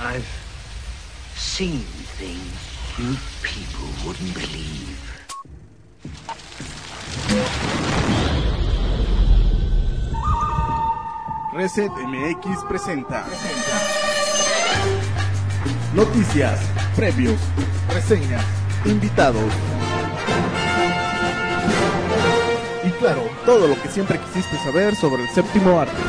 I've seen things you people wouldn't believe. Reset MX presenta noticias, previos, reseñas, invitados y claro, todo lo que siempre quisiste saber sobre el séptimo arte.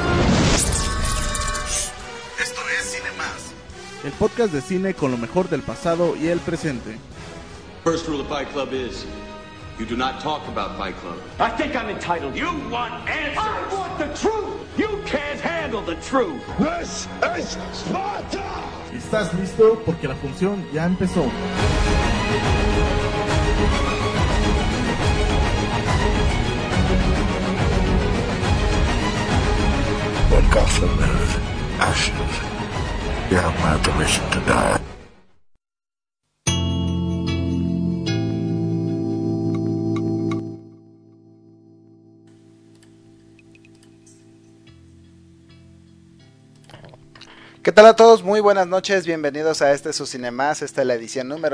Esto es Cine Más, el podcast de cine con lo mejor del pasado y el presente. First rule of Fight Club is you do not talk about Fight Club. I think I'm entitled. You want answers. I want the truth. You can't handle the truth. This is Sparta. ¿Estás listo? Porque la función ya empezó. When Gotham is ashes, you have my permission to die. ¿Qué tal a todos? Muy buenas noches, bienvenidos a su Cine Más. Esta es la edición número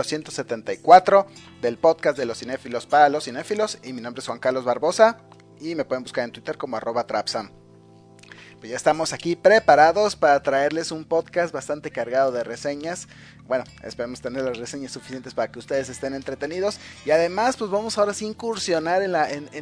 174 del podcast de los cinéfilos para los cinéfilos. Y mi nombre es Juan Carlos Barbosa y me pueden buscar en Twitter como @trapsam. Pues ya estamos aquí preparados para traerles un podcast bastante cargado de reseñas. Bueno, esperemos tener las reseñas suficientes para que ustedes estén entretenidos. Y además, pues vamos ahora sí a incursionar en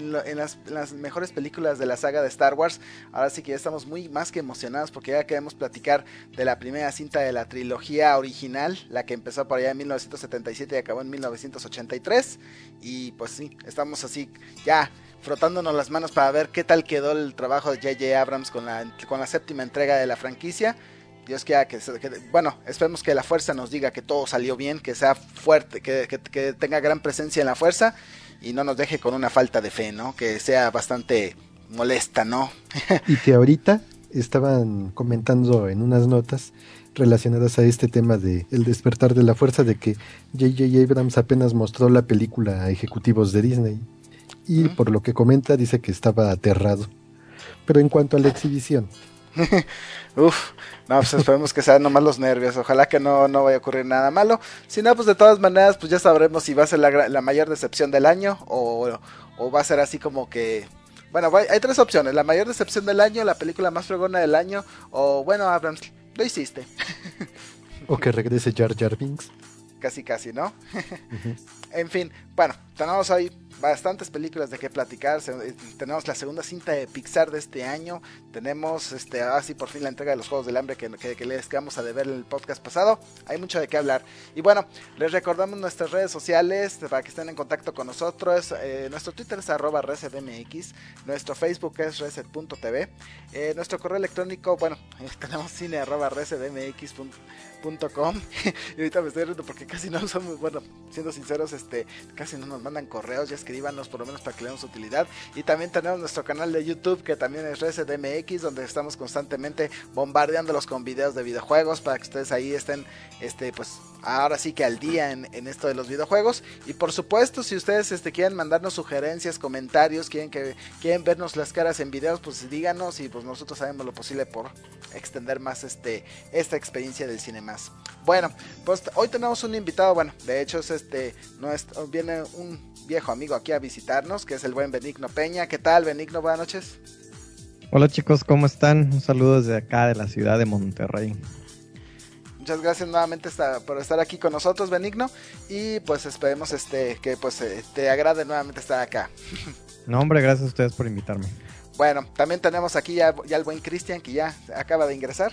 las mejores películas de la saga de Star Wars. Ahora sí que ya estamos muy más que emocionados porque ya queremos platicar de la primera cinta de la trilogía original, la que empezó por allá en 1977 y acabó en 1983. Y pues sí, estamos así ya frotándonos las manos para ver qué tal quedó el trabajo de J.J. Abrams con la séptima entrega de la franquicia. Dios quiera bueno, esperemos que la fuerza nos diga que todo salió bien, que sea fuerte, que tenga gran presencia en la fuerza y no nos deje con una falta de fe, ¿no? Que sea bastante molesta, ¿no? Y que ahorita estaban comentando en unas notas relacionadas a este tema de el despertar de la fuerza, de que J.J. Abrams apenas mostró la película a ejecutivos de Disney y por lo que comenta dice que estaba aterrado. Pero en cuanto a la exhibición, no, pues esperemos que sean nomás los nervios. Ojalá que no vaya a ocurrir nada malo. Si no, pues de todas maneras, pues ya sabremos si va a ser la mayor decepción del año o va a ser así como que... Bueno, hay tres opciones: la mayor decepción del año, la película más fregona del año, o bueno, Abrams, lo hiciste. O que regrese Jar Jar Binks. Casi, ¿no? En fin, bueno, tenemos hoy bastantes películas de qué platicar. Tenemos la segunda cinta de Pixar de este año. Tenemos así por fin la entrega de los Juegos del Hambre que les quedamos a deber en el podcast pasado. Hay mucho de qué hablar. Y bueno, les recordamos nuestras redes sociales para que estén en contacto con nosotros. Nuestro Twitter es @resetmx. Nuestro Facebook es reset.tv. Nuestro correo electrónico, bueno, tenemos cine@resetmx.com. Y ahorita me estoy riendo porque casi no somos, bueno, siendo sinceros, casi no nos mandan correos. Ya escríbanos por lo menos para que le demos utilidad. Y también tenemos nuestro canal de YouTube, que también es ResetMX, donde estamos constantemente bombardeándolos con videos de videojuegos para que ustedes ahí estén, pues ahora sí que al día en esto de los videojuegos. Y por supuesto, si ustedes quieren mandarnos sugerencias, comentarios, quieren vernos las caras en videos, pues díganos y pues nosotros haremos lo posible por extender más esta experiencia del cine más. Bueno, pues hoy tenemos un invitado. Bueno, de hecho viene un viejo amigo aquí a visitarnos, que es el buen Benigno Peña. ¿Qué tal, Benigno? Buenas noches. Hola chicos, ¿cómo están? Un saludo desde acá de la ciudad de Monterrey. Muchas gracias nuevamente por estar aquí con nosotros, Benigno, y pues esperemos que pues te agrade nuevamente estar acá. No, hombre, gracias a ustedes por invitarme. Bueno, también tenemos aquí ya el buen Cristian, que ya acaba de ingresar.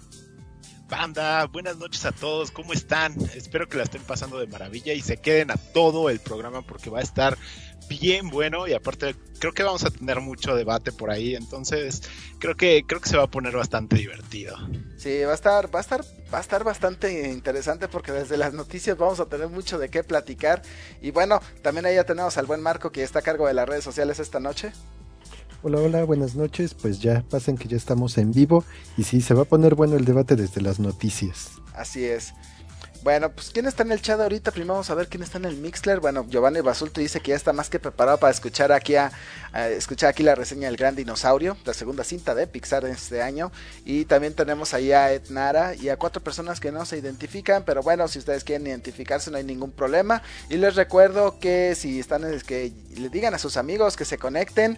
Banda, buenas noches a todos, ¿cómo están? Espero que la estén pasando de maravilla y se queden a todo el programa porque va a estar bien bueno y aparte creo que vamos a tener mucho debate por ahí, entonces creo que se va a poner bastante divertido. Sí, va a estar bastante interesante porque desde las noticias vamos a tener mucho de qué platicar. Y bueno, también ahí ya tenemos al buen Marco, que está a cargo de las redes sociales esta noche. Hola, buenas noches. Pues ya pasen que ya estamos en vivo y sí, se va a poner bueno el debate desde las noticias. Así es. Bueno, pues ¿quién está en el chat ahorita? Primero vamos a ver quién está en el Mixler. Bueno, Giovanni Basulto dice que ya está más que preparado para escuchar aquí la reseña del Gran Dinosaurio, la segunda cinta de Pixar de este año. Y también tenemos ahí a Ed Nara y a 4 personas que no se identifican, pero bueno, si ustedes quieren identificarse no hay ningún problema. Y les recuerdo que si están, que le digan a sus amigos que se conecten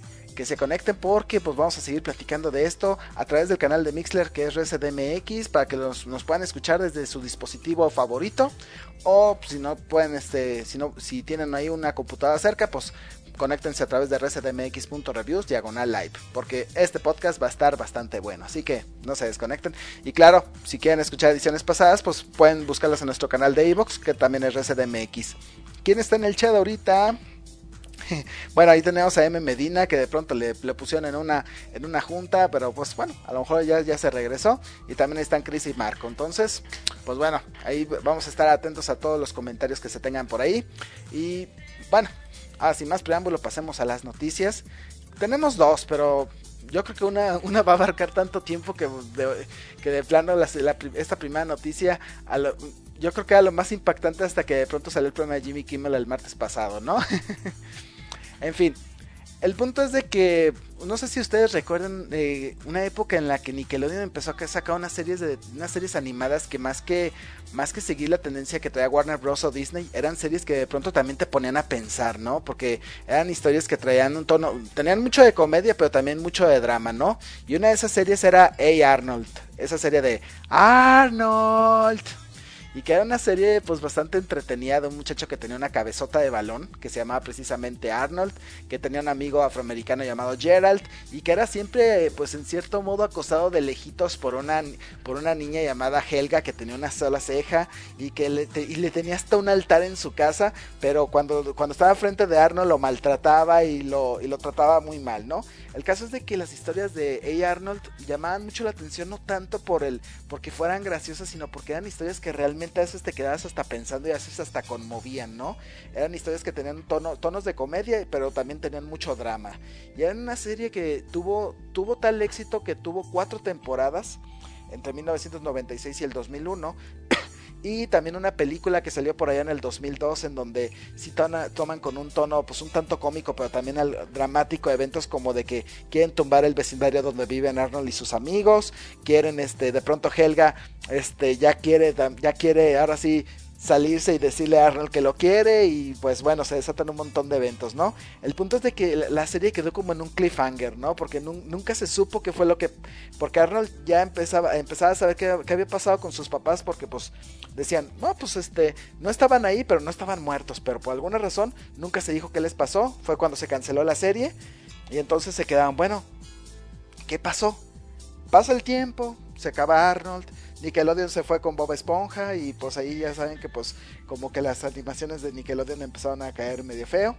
porque pues vamos a seguir platicando de esto a través del canal de Mixler, que es ResetMX, para que nos puedan escuchar desde su dispositivo favorito, o si no pueden, si tienen ahí una computadora cerca, pues conéctense a través de resetmx.reviews/live, porque este podcast va a estar bastante bueno, así que no se desconecten. Y claro, si quieren escuchar ediciones pasadas, pues pueden buscarlas en nuestro canal de iVoox, que también es ResetMX. ¿Quién está en el chat ahorita? Bueno, ahí tenemos a M. Medina, que de pronto le pusieron en una junta, pero pues bueno, a lo mejor ya se regresó. Y también están Chris y Marco. Entonces, pues bueno, ahí vamos a estar atentos a todos los comentarios que se tengan por ahí. Y bueno, sin más preámbulo, pasemos a las noticias. Tenemos 2, pero yo creo que una va a abarcar tanto tiempo que de plano esta primera noticia, yo creo que era lo más impactante hasta que de pronto salió el programa de Jimmy Kimmel el martes pasado, ¿no? En fin, el punto es de que, no sé si ustedes recuerdan una época en la que Nickelodeon empezó a sacar unas series animadas que más que seguir la tendencia que traía Warner Bros. O Disney, eran series que de pronto también te ponían a pensar, ¿no? Porque eran historias que traían un tono, tenían mucho de comedia, pero también mucho de drama, ¿no? Y una de esas series era Hey Arnold, esa serie de Arnold. Y que era una serie pues bastante entretenida, de un muchacho que tenía una cabezota de balón, que se llamaba precisamente Arnold, que tenía un amigo afroamericano llamado Gerald, y que era siempre pues en cierto modo acosado de lejitos por una niña llamada Helga, que tenía una sola ceja, y que le tenía hasta un altar en su casa, pero cuando estaba frente de Arnold lo maltrataba y lo trataba muy mal, ¿no? El caso es de que las historias de Hey Arnold llamaban mucho la atención, no tanto porque fueran graciosas, sino porque eran historias que realmente a veces te quedabas hasta pensando y a veces hasta conmovían, ¿no? Eran historias que tenían tonos de comedia, pero también tenían mucho drama. Y era una serie que tuvo tal éxito que tuvo 4 temporadas entre 1996 y el 2001. Y también una película que salió por allá en el 2002, en donde sí toman con un tono pues un tanto cómico, pero también dramático, eventos como de que quieren tumbar el vecindario donde viven Arnold y sus amigos, quieren de pronto Helga ya quiere ahora sí salirse y decirle a Arnold que lo quiere, y pues bueno, se desatan un montón de eventos, ¿no? El punto es de que la serie quedó como en un cliffhanger, ¿no? Porque nunca se supo qué fue porque Arnold ya empezaba a saber qué había pasado con sus papás, porque pues decían, no, pues no estaban ahí, pero no estaban muertos, pero por alguna razón nunca se dijo qué les pasó. Fue cuando se canceló la serie, y entonces se quedaban, bueno, ¿qué pasó? Pasa el tiempo, se acaba Arnold, Nickelodeon se fue con Bob Esponja, y pues ahí ya saben que pues como que las animaciones de Nickelodeon empezaron a caer medio feo,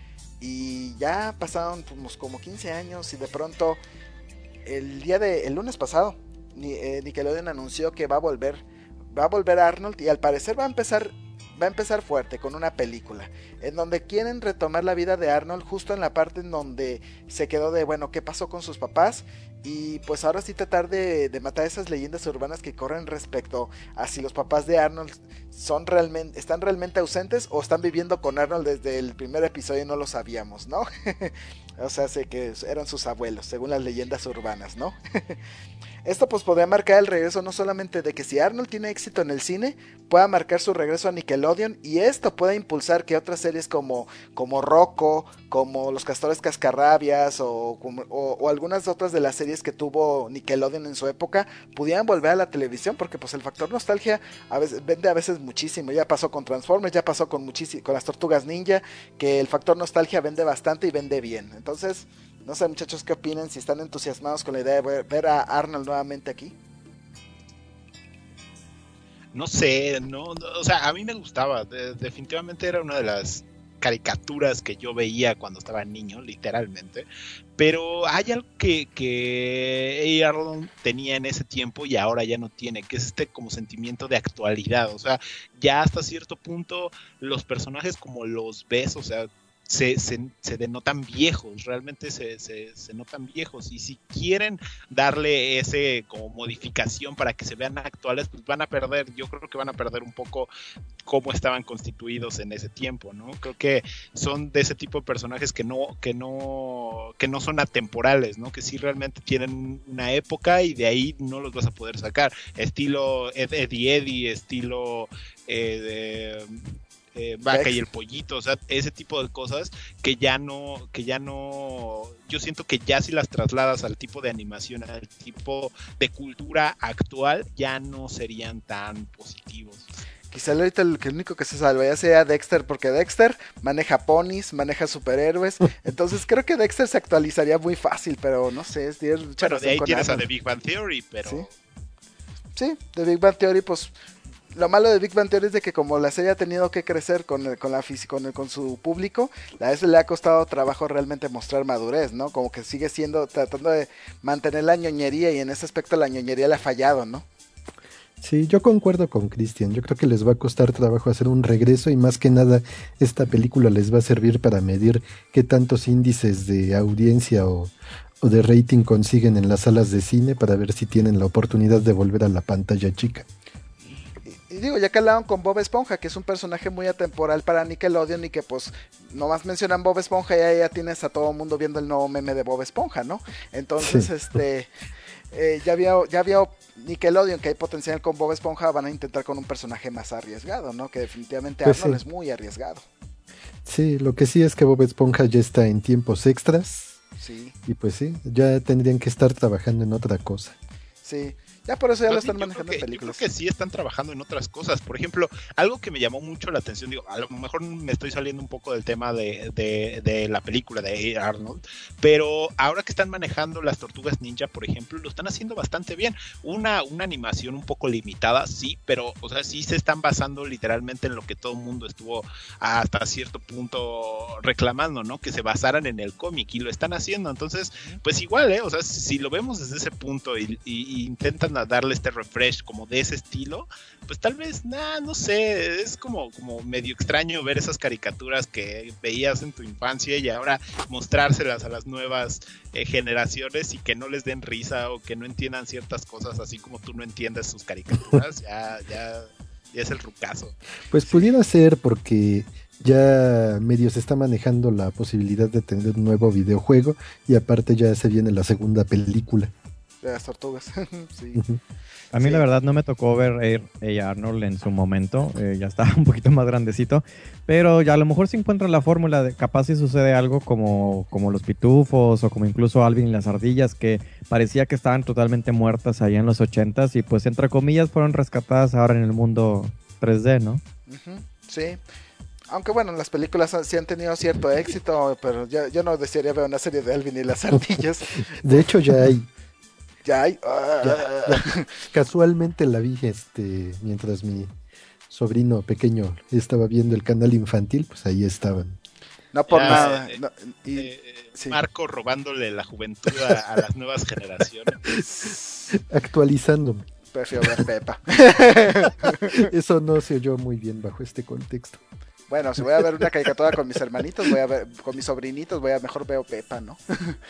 y ya pasaron pues, como 15 años, y de pronto el lunes pasado Nickelodeon anunció que va a volver Arnold, y al parecer va a empezar fuerte con una película en donde quieren retomar la vida de Arnold justo en la parte en donde se quedó de, bueno, ¿qué pasó con sus papás? Y pues ahora sí tratar de matar esas leyendas urbanas que corren respecto a si los papás de Arnold están realmente ausentes o están viviendo con Arnold desde el primer episodio y no lo sabíamos, ¿no? O sea, sé que eran sus abuelos, según las leyendas urbanas, ¿no? Esto pues podría marcar el regreso no solamente de que si Arnold tiene éxito en el cine, pueda marcar su regreso a Nickelodeon, y esto pueda impulsar que otras series como Rocco, como Los Castores Cascarrabias o algunas otras de las series que tuvo Nickelodeon en su época pudieran volver a la televisión, porque pues el factor nostalgia vende a veces muchísimo. Ya pasó con Transformers, ya pasó con las Tortugas Ninja, que el factor nostalgia vende bastante y vende bien. Entonces, no sé, muchachos, ¿qué opinan? Si están entusiasmados con la idea de ver a Arnold nuevamente aquí. No sé, o sea, a mí me gustaba, definitivamente era una de las caricaturas que yo veía cuando estaba niño, literalmente, pero hay algo que Arnold tenía en ese tiempo y ahora ya no tiene, que es como sentimiento de actualidad. O sea, ya hasta cierto punto los personajes como los ves, o sea, se denotan viejos, realmente se notan viejos, y si quieren darle ese como modificación para que se vean actuales, pues van a perder, yo creo que van a perder un poco cómo estaban constituidos en ese tiempo, ¿no? Creo que son de ese tipo de personajes que no son atemporales, ¿no? Que sí realmente tienen una época y de ahí no los vas a poder sacar, estilo Eddie, estilo Vaca y el Pollito, o sea, ese tipo de cosas que ya no, yo siento que ya si las trasladas al tipo de animación, al tipo de cultura actual, ya no serían tan positivos. Quizá ahorita el único que se salva ya sea Dexter, porque Dexter maneja ponis, maneja superhéroes, entonces creo que Dexter se actualizaría muy fácil, pero no sé, pero de ahí tienes a The Big Bang Theory, pero... Sí, The Big Bang Theory, pues... Lo malo de Big Bang Theory es de que como la serie ha tenido que crecer con su público, a veces le ha costado trabajo realmente mostrar madurez, ¿no? Como que sigue siendo, tratando de mantener la ñoñería, y en ese aspecto la ñoñería le ha fallado, ¿no? Sí, yo concuerdo con Cristian, yo creo que les va a costar trabajo hacer un regreso, y más que nada esta película les va a servir para medir qué tantos índices de audiencia o de rating consiguen en las salas de cine, para ver si tienen la oportunidad de volver a la pantalla chica. Y digo, ya que hablaron con Bob Esponja, que es un personaje muy atemporal para Nickelodeon, y que pues nomás mencionan Bob Esponja y ahí ya tienes a todo el mundo viendo el nuevo meme de Bob Esponja, ¿no? Entonces, sí. Ya vio Nickelodeon que hay potencial con Bob Esponja, van a intentar con un personaje más arriesgado, ¿no? Que definitivamente pues Arnold sí. Es muy arriesgado. Sí, lo que sí es que Bob Esponja ya está en tiempos extras. Sí. Y pues sí, ya tendrían que estar trabajando en otra cosa. Sí. Ya por eso ya lo están manejando en películas. Yo creo que sí están trabajando en otras cosas. Por ejemplo, algo que me llamó mucho la atención, digo, a lo mejor me estoy saliendo un poco del tema de la película de Arnold, pero ahora que están manejando las Tortugas Ninja, por ejemplo, lo están haciendo bastante bien. Una animación un poco limitada, sí, pero, o sea, sí se están basando literalmente en lo que todo el mundo estuvo hasta cierto punto reclamando, ¿no? Que se basaran en el cómic, y lo están haciendo. Entonces, pues igual, o sea, si lo vemos desde ese punto y intentan a darle este refresh como de ese estilo, pues tal vez, no sé, es como medio extraño ver esas caricaturas que veías en tu infancia y ahora mostrárselas a las nuevas generaciones y que no les den risa o que no entiendan ciertas cosas así como tú no entiendes sus caricaturas. ya es el rucazo. Pues pudiera ser porque ya medio se está manejando la posibilidad de tener un nuevo videojuego, y aparte ya se viene la segunda película de las tortugas. Sí. A mí la verdad no me tocó ver a Arnold en su momento, ya estaba un poquito más grandecito, pero ya a lo mejor se encuentra la fórmula de capaz si sucede algo como los Pitufos o como incluso Alvin y las Ardillas, que parecía que estaban totalmente muertas allá en los 80s y pues entre comillas fueron rescatadas ahora en el mundo 3D, ¿no? Sí. Aunque bueno, las películas sí han tenido cierto éxito, pero yo no desearía ver una serie de Alvin y las Ardillas. De hecho ya hay. Ya hay. Ya. Casualmente la vi mientras mi sobrino pequeño estaba viendo el canal infantil, pues ahí estaban. No por nada. Sí. Marco robándole la juventud a las nuevas generaciones. Actualizándome. Prefiero ver Peppa. Eso no se oyó muy bien bajo este contexto. Bueno, si voy a ver una caricatura con mis hermanitos, con mis sobrinitos, mejor veo Peppa, ¿no?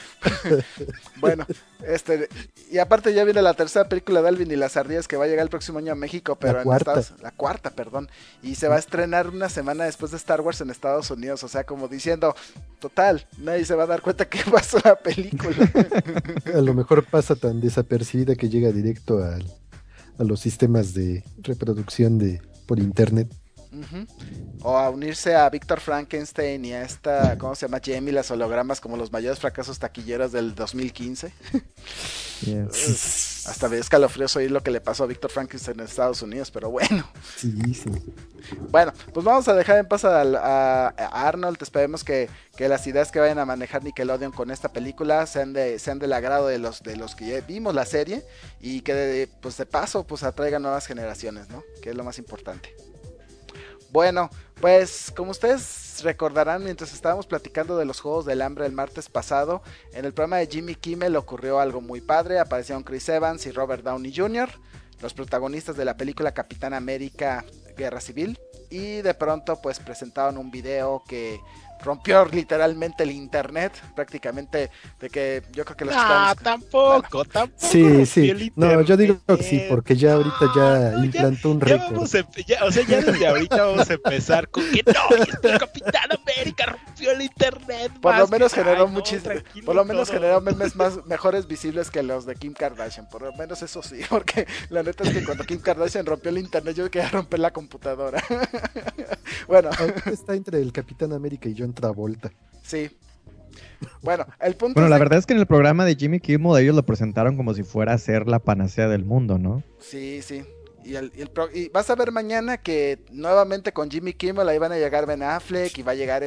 Bueno, y aparte ya viene la tercera película de Alvin y las Ardillas, que va a llegar el próximo año a México, pero la cuarta, perdón, y se va a estrenar una semana después de Star Wars en Estados Unidos, o sea, como diciendo, total, nadie se va a dar cuenta que pasó la película. A lo mejor pasa tan desapercibida que llega directo a los sistemas de reproducción por internet. O a unirse a Víctor Frankenstein y a esta, ¿cómo se llama? Jamie, las hologramas, como los mayores fracasos taquilleros del 2015. Yes. Hasta me dio escalofríos oír lo que le pasó a Víctor Frankenstein en Estados Unidos, pero bueno. Sí. Bueno, pues vamos a dejar en paz a Arnold. Esperemos que las ideas que vayan a manejar Nickelodeon con esta película sean del agrado de los que ya vimos la serie, y que de paso pues atraigan nuevas generaciones, ¿no? Que es lo más importante. Bueno, pues como ustedes recordarán, mientras estábamos platicando de los Juegos del Hambre el martes pasado, en el programa de Jimmy Kimmel ocurrió algo muy padre. Aparecieron Chris Evans y Robert Downey Jr., los protagonistas de la película Capitán América Guerra Civil, y de pronto pues presentaron un video que rompió literalmente el internet, prácticamente, de que yo creo que los tampoco. Sí. No, yo digo que sí, porque ya ahorita ya implantó un récord. Ya desde ahorita vamos a empezar con que el Capitán América rompió el internet. Por lo menos generó generó memes mejores visibles que los de Kim Kardashian, por lo menos eso sí, porque la neta es que cuando Kim Kardashian rompió el internet yo quería romper la computadora. Bueno, ahorita está entre el Capitán América y John Travolta. Sí. Bueno, el punto la verdad es que en el programa de Jimmy Kimmel ellos lo presentaron como si fuera a ser la panacea del mundo, ¿no? Sí. Y vas a ver mañana que nuevamente con Jimmy Kimmel ahí van a llegar Ben Affleck y va a llegar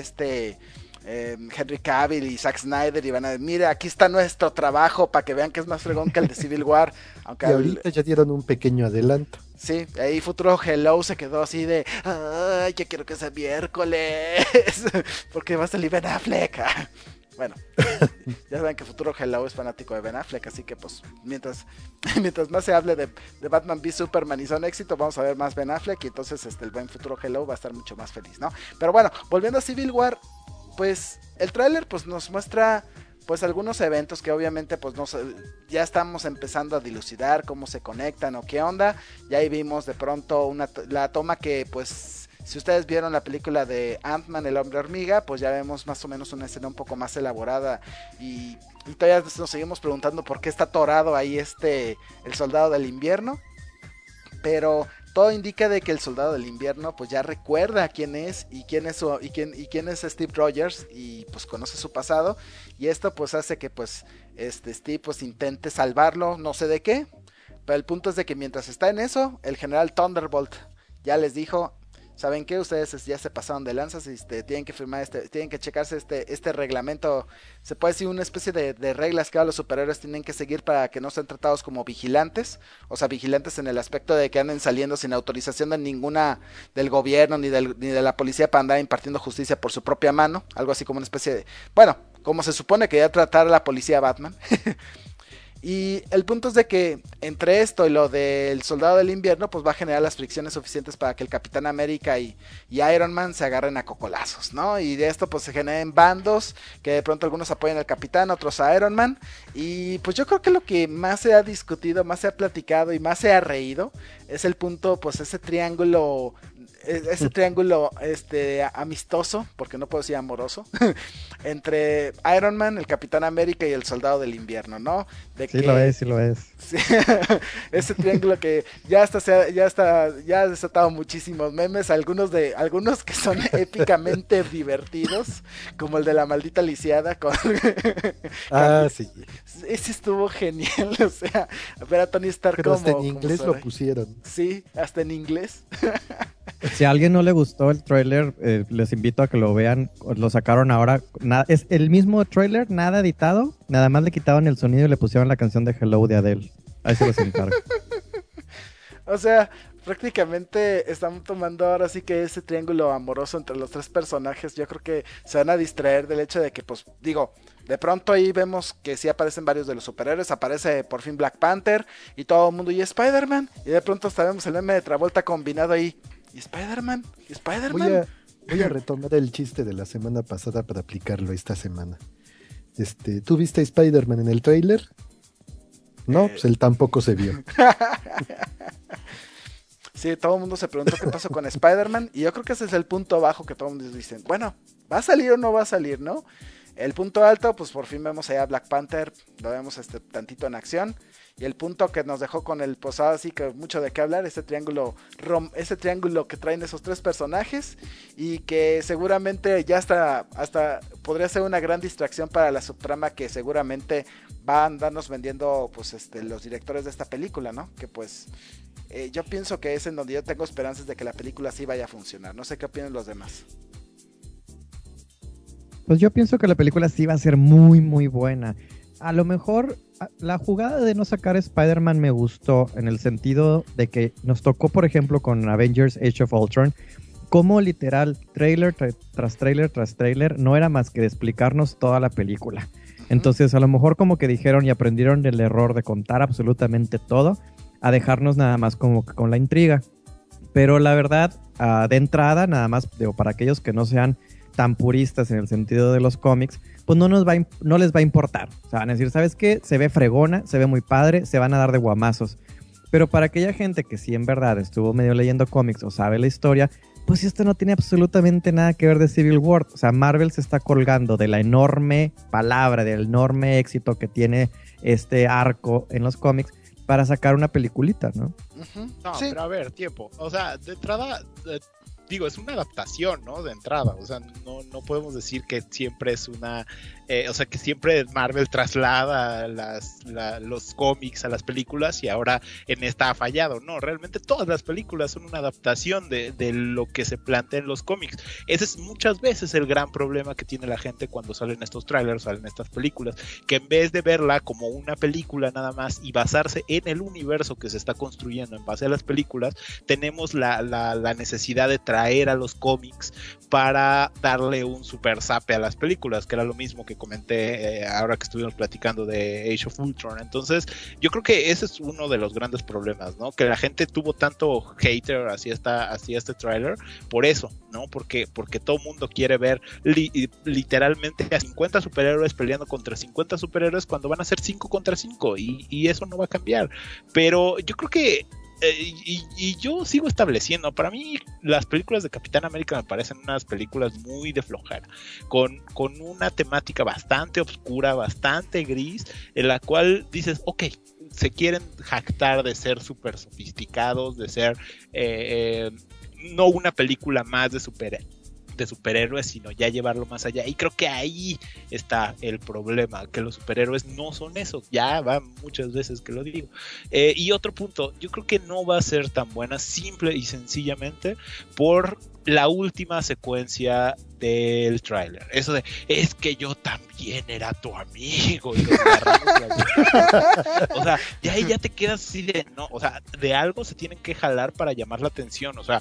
Henry Cavill y Zack Snyder y van a decir, mira, aquí está nuestro trabajo para que vean que es más fregón que el de Civil War. Aunque y ahorita ya dieron un pequeño adelanto. Sí, ahí Futuro Hello se quedó así de, ay, yo quiero que sea miércoles, porque va a salir Ben Affleck. Bueno, ya saben que Futuro Hello es fanático de Ben Affleck, así que pues mientras más se hable de Batman v Superman y son éxito, vamos a ver más Ben Affleck y entonces el buen Futuro Hello va a estar mucho más feliz, ¿no? Pero bueno, volviendo a Civil War, pues el tráiler pues nos muestra pues algunos eventos que obviamente pues ya estamos empezando a dilucidar cómo se conectan o qué onda. Ya ahí vimos de pronto la toma que pues si ustedes vieron la película de Ant-Man, el hombre hormiga, pues ya vemos más o menos una escena un poco más elaborada y todavía nos seguimos preguntando por qué está atorado ahí el soldado del invierno, pero todo indica de que el soldado del invierno pues ya recuerda quién es y quién es Steve Rogers y pues conoce su pasado y esto pues hace que pues Steve pues intente salvarlo, no sé de qué, pero el punto es de que mientras está en eso, el general Thunderbolt ya les dijo, ¿saben qué? Ustedes ya se pasaron de lanzas y tienen que firmar tienen que checarse este reglamento, se puede decir una especie de reglas que ahora los superhéroes tienen que seguir para que no sean tratados como vigilantes, o sea, vigilantes en el aspecto de que anden saliendo sin autorización de ninguna del gobierno ni de la policía para andar impartiendo justicia por su propia mano, algo así como una especie de, bueno, como se supone que ya tratar a la policía Batman. Y el punto es de que entre esto y lo del soldado del invierno, pues va a generar las fricciones suficientes para que el Capitán América y Iron Man se agarren a cocolazos, ¿no? Y de esto pues se generen bandos, que de pronto algunos apoyan al Capitán, otros a Iron Man. Y pues yo creo que lo que más se ha discutido, más se ha platicado y más se ha reído es el punto, pues ese triángulo amistoso, porque no puedo decir amoroso, entre Iron Man, el Capitán América y el Soldado del Invierno, ¿no? Sí lo es. Sí, ese triángulo que ya ha desatado muchísimos memes, algunos que son épicamente divertidos, como el de la maldita lisiada sí. Ese estuvo genial, o sea, ver a Tony Stark. Pero hasta en inglés lo pusieron. Sí, hasta en inglés. Si a alguien no le gustó el tráiler, les invito a que lo vean. Lo sacaron ahora. Es el mismo tráiler, nada editado. Nada más le quitaron el sonido y le pusieron la canción de Hello de Adele. Ahí se los encargo. O sea, prácticamente están tomando ahora sí que ese triángulo amoroso entre los tres personajes. Yo creo que se van a distraer del hecho de que, pues, digo, de pronto ahí vemos que sí aparecen varios de los superhéroes. Aparece por fin Black Panther y todo el mundo y Spider-Man. Y de pronto hasta vemos el meme de Travolta combinado ahí. ¿Y Spider-Man? Voy a retomar el chiste de la semana pasada para aplicarlo esta semana. ¿Tú viste a Spider-Man en el tráiler? No, pues él tampoco se vio. Sí, todo el mundo se preguntó qué pasó con Spider-Man. Y yo creo que ese es el punto bajo que todo el mundo dice, bueno, ¿va a salir o no va a salir, no? El punto alto, pues por fin vemos allá a Black Panther, lo vemos tantito en acción. Y el punto que nos dejó con el posado, así que mucho de qué hablar, ese triángulo que traen esos tres personajes. Y que seguramente ya hasta podría ser una gran distracción para la subtrama que seguramente va a andarnos vendiendo pues los directores de esta película, ¿no? Que pues yo pienso que es en donde yo tengo esperanzas de que la película sí vaya a funcionar. No sé qué opinan los demás. Pues yo pienso que la película sí va a ser muy, muy buena. A lo mejor la jugada de no sacar Spider-Man me gustó en el sentido de que nos tocó, por ejemplo, con Avengers Age of Ultron, como literal, trailer tras trailer tras trailer, no era más que de explicarnos toda la película. Entonces, a lo mejor como que dijeron y aprendieron del error de contar absolutamente todo, a dejarnos nada más como que con la intriga. Pero la verdad, de entrada, nada más, digo, para aquellos que no sean tan puristas en el sentido de los cómics, pues no les va a importar. O sea, van a decir, ¿sabes qué? Se ve fregona, se ve muy padre, se van a dar de guamazos. Pero para aquella gente que sí en verdad estuvo medio leyendo cómics o sabe la historia, pues esto no tiene absolutamente nada que ver de Civil War. O sea, Marvel se está colgando de la enorme palabra, del enorme éxito que tiene este arco en los cómics para sacar una peliculita, ¿no? No, Sí. pero a ver, tiempo. O sea, de entrada, digo, es una adaptación, ¿no? De entrada. O sea, no podemos decir que siempre es una... o sea, que siempre Marvel traslada los cómics a las películas y ahora en esta ha fallado. No, realmente todas las películas son una adaptación de lo que se plantea en los cómics. Ese es muchas veces el gran problema que tiene la gente cuando salen estos trailers, salen estas películas, que en vez de verla como una película nada más y basarse en el universo que se está construyendo en base a las películas, tenemos la necesidad de traer a los cómics para darle un super zape a las películas, que era lo mismo que comenté ahora que estuvimos platicando de Age of Ultron. Entonces yo creo que ese es uno de los grandes problemas, ¿no? Que la gente tuvo tanto hater hacia este tráiler por eso, ¿no? Porque todo el mundo quiere ver literalmente a 50 superhéroes peleando contra 50 superhéroes cuando van a ser 5 contra 5 y eso no va a cambiar. Pero yo creo que y yo sigo estableciendo, para mí las películas de Capitán América me parecen unas películas muy de flojera, con una temática bastante oscura, bastante gris, en la cual dices, ok, se quieren jactar de ser súper sofisticados, de ser no una película más de superhéroes, sino ya llevarlo más allá. Y creo que ahí está el problema, que los superhéroes no son eso. Ya va muchas veces que lo digo. Y otro punto, yo creo que no va a ser tan buena simple y sencillamente por la última secuencia del tráiler. Eso de, es que yo también era tu amigo. Y los o sea, ya te quedas así de, no, o sea, de algo se tienen que jalar para llamar la atención. O sea,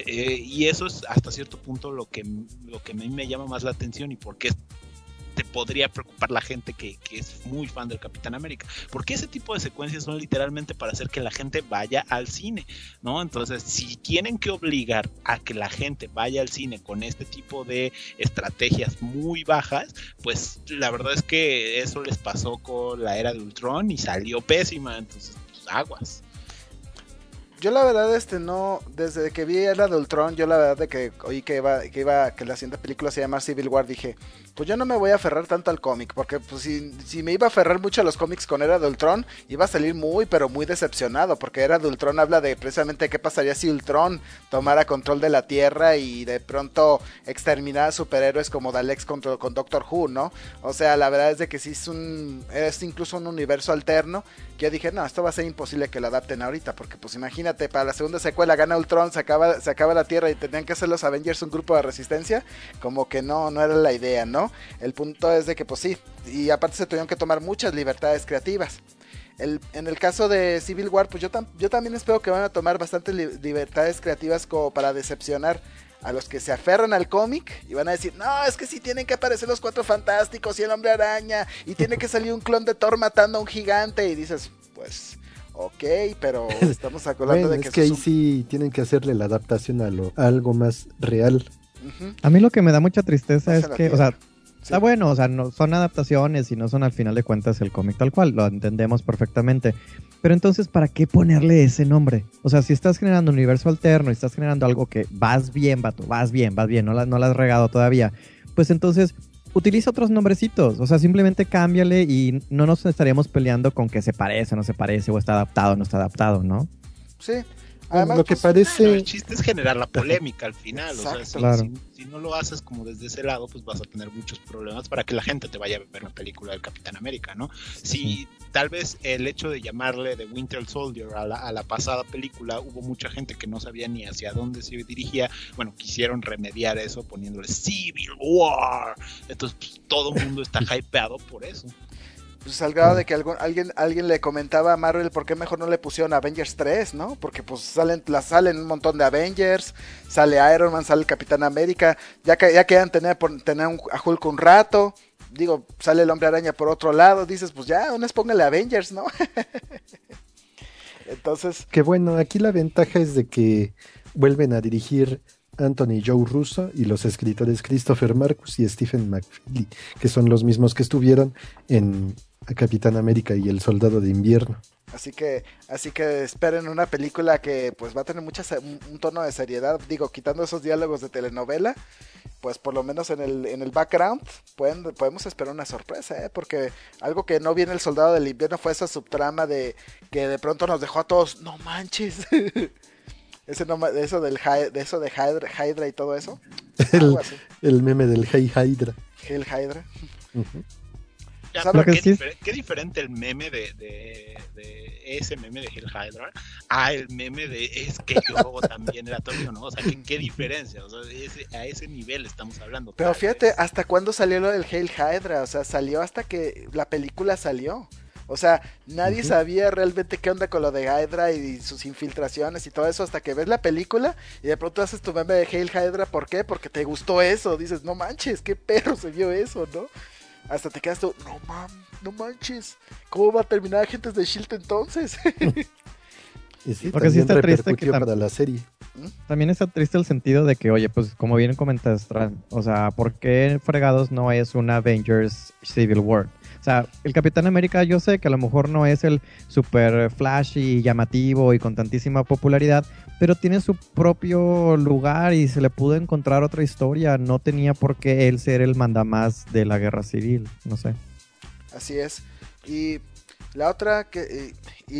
y eso es hasta cierto punto lo que a mí me llama más la atención y por qué te podría preocupar la gente que es muy fan del Capitán América, porque ese tipo de secuencias son literalmente para hacer que la gente vaya al cine, ¿no? Entonces, si tienen que obligar a que la gente vaya al cine con este tipo de estrategias muy bajas, pues la verdad es que eso les pasó con la era de Ultron y salió pésima, entonces, pues, aguas. Yo la verdad no, desde que vi Era de Ultron, yo la verdad de que oí que la siguiente película se llama Civil War, dije, pues yo no me voy a aferrar tanto al cómic, porque pues si me iba a aferrar mucho a los cómics con Era de Ultron, iba a salir muy, pero muy decepcionado, porque Era de Ultron habla de precisamente qué pasaría si Ultron tomara control de la Tierra y de pronto exterminara a superhéroes como Daleks con Doctor Who, ¿no? O sea, la verdad es de que sí es incluso un universo alterno, que yo dije, no, esto va a ser imposible que lo adapten ahorita, porque pues imagínate, para la segunda secuela gana Ultron, se acaba la Tierra y tendrían que hacer los Avengers un grupo de resistencia, como que no era la idea, ¿no? El punto es de que pues sí, y aparte se tuvieron que tomar muchas libertades creativas. En el caso de Civil War, pues yo también espero que van a tomar bastantes libertades creativas como para decepcionar a los que se aferran al cómic y van a decir, no, es que sí tienen que aparecer los Cuatro Fantásticos y el Hombre Araña y tiene que salir un clon de Thor matando a un gigante, y dices, pues ok, pero estamos hablando de que es que ahí sí tienen que hacerle la adaptación a algo más real. Uh-huh. A mí lo que me da mucha tristeza es que, tierra. o sea, Sí. está bueno, o sea, no son adaptaciones y no son al final de cuentas el cómic tal cual, lo entendemos perfectamente. Pero entonces, ¿para qué ponerle ese nombre? O sea, si estás generando un universo alterno y estás generando algo que vas bien, vato, vas bien, no la has regado todavía, pues entonces utiliza otros nombrecitos. O sea, simplemente cámbiale y no nos estaríamos peleando con que se parece, no se parece, o está adaptado, no está adaptado, ¿no? Sí. Además, lo que pues, parece... Bueno, el chiste es generar la polémica al final. Exacto. O sea, Claro. si no lo haces como desde ese lado, pues vas a tener muchos problemas para que la gente te vaya a ver la película del Capitán América, ¿no? Si tal vez el hecho de llamarle The Winter Soldier a la pasada película, hubo mucha gente que no sabía ni hacia dónde se dirigía. Bueno, quisieron remediar eso poniéndole Civil War. Entonces, pues, todo el mundo está hypeado por eso. Pues al grado de que alguien le comentaba a Marvel por qué mejor no le pusieron Avengers 3, ¿no? Porque pues salen un montón de Avengers, sale Iron Man, sale el Capitán América, ya quedan tener a Hulk un rato, digo, sale el Hombre Araña por otro lado, dices, pues ya, unas póngale Avengers, ¿no? Entonces... Que bueno, aquí la ventaja es de que vuelven a dirigir Anthony Joe Russo y los escritores Christopher Marcus y Stephen McFeely, que son los mismos que estuvieron en Capitán América y el Soldado de Invierno. Así que esperen una película que pues va a tener un tono de seriedad, digo, quitando esos diálogos de telenovela, pues por lo menos en el background podemos esperar una sorpresa, porque algo que no viene el Soldado del Invierno fue esa subtrama de que de pronto nos dejó a todos, no manches. Eso de Hydra y todo eso. El meme del Hey Hydra. Hail Hydra. Uh-huh. Ya, ¿Sabes qué diferente el meme de ese meme de Hail Hydra a el meme de es que yo también era tonto, ¿no? O sea, ¿qué diferencia? O sea, a ese nivel estamos hablando. Pero fíjate, ¿hasta cuándo salió lo del Hail Hydra? O sea, salió hasta que la película salió. O sea, nadie sabía realmente qué onda con lo de Hydra y sus infiltraciones y todo eso hasta que ves la película y de pronto haces tu meme de Hail Hydra. ¿Por qué? Porque te gustó eso. Dices, no manches, qué perro se vio eso, ¿no? Hasta te quedas tú, no manches, ¿cómo va a terminar Agentes de S.H.I.E.L.D. entonces? Y sí, porque sí está triste que para la serie. También está triste el sentido de que, oye, pues como bien comentas, o sea, ¿por qué fregados no es una Avengers Civil War? O sea, el Capitán América yo sé que a lo mejor no es el super flashy, llamativo y con tantísima popularidad, pero tiene su propio lugar y se le pudo encontrar otra historia. No tenía por qué él ser el mandamás de la guerra civil, no sé. Así es. Y la otra que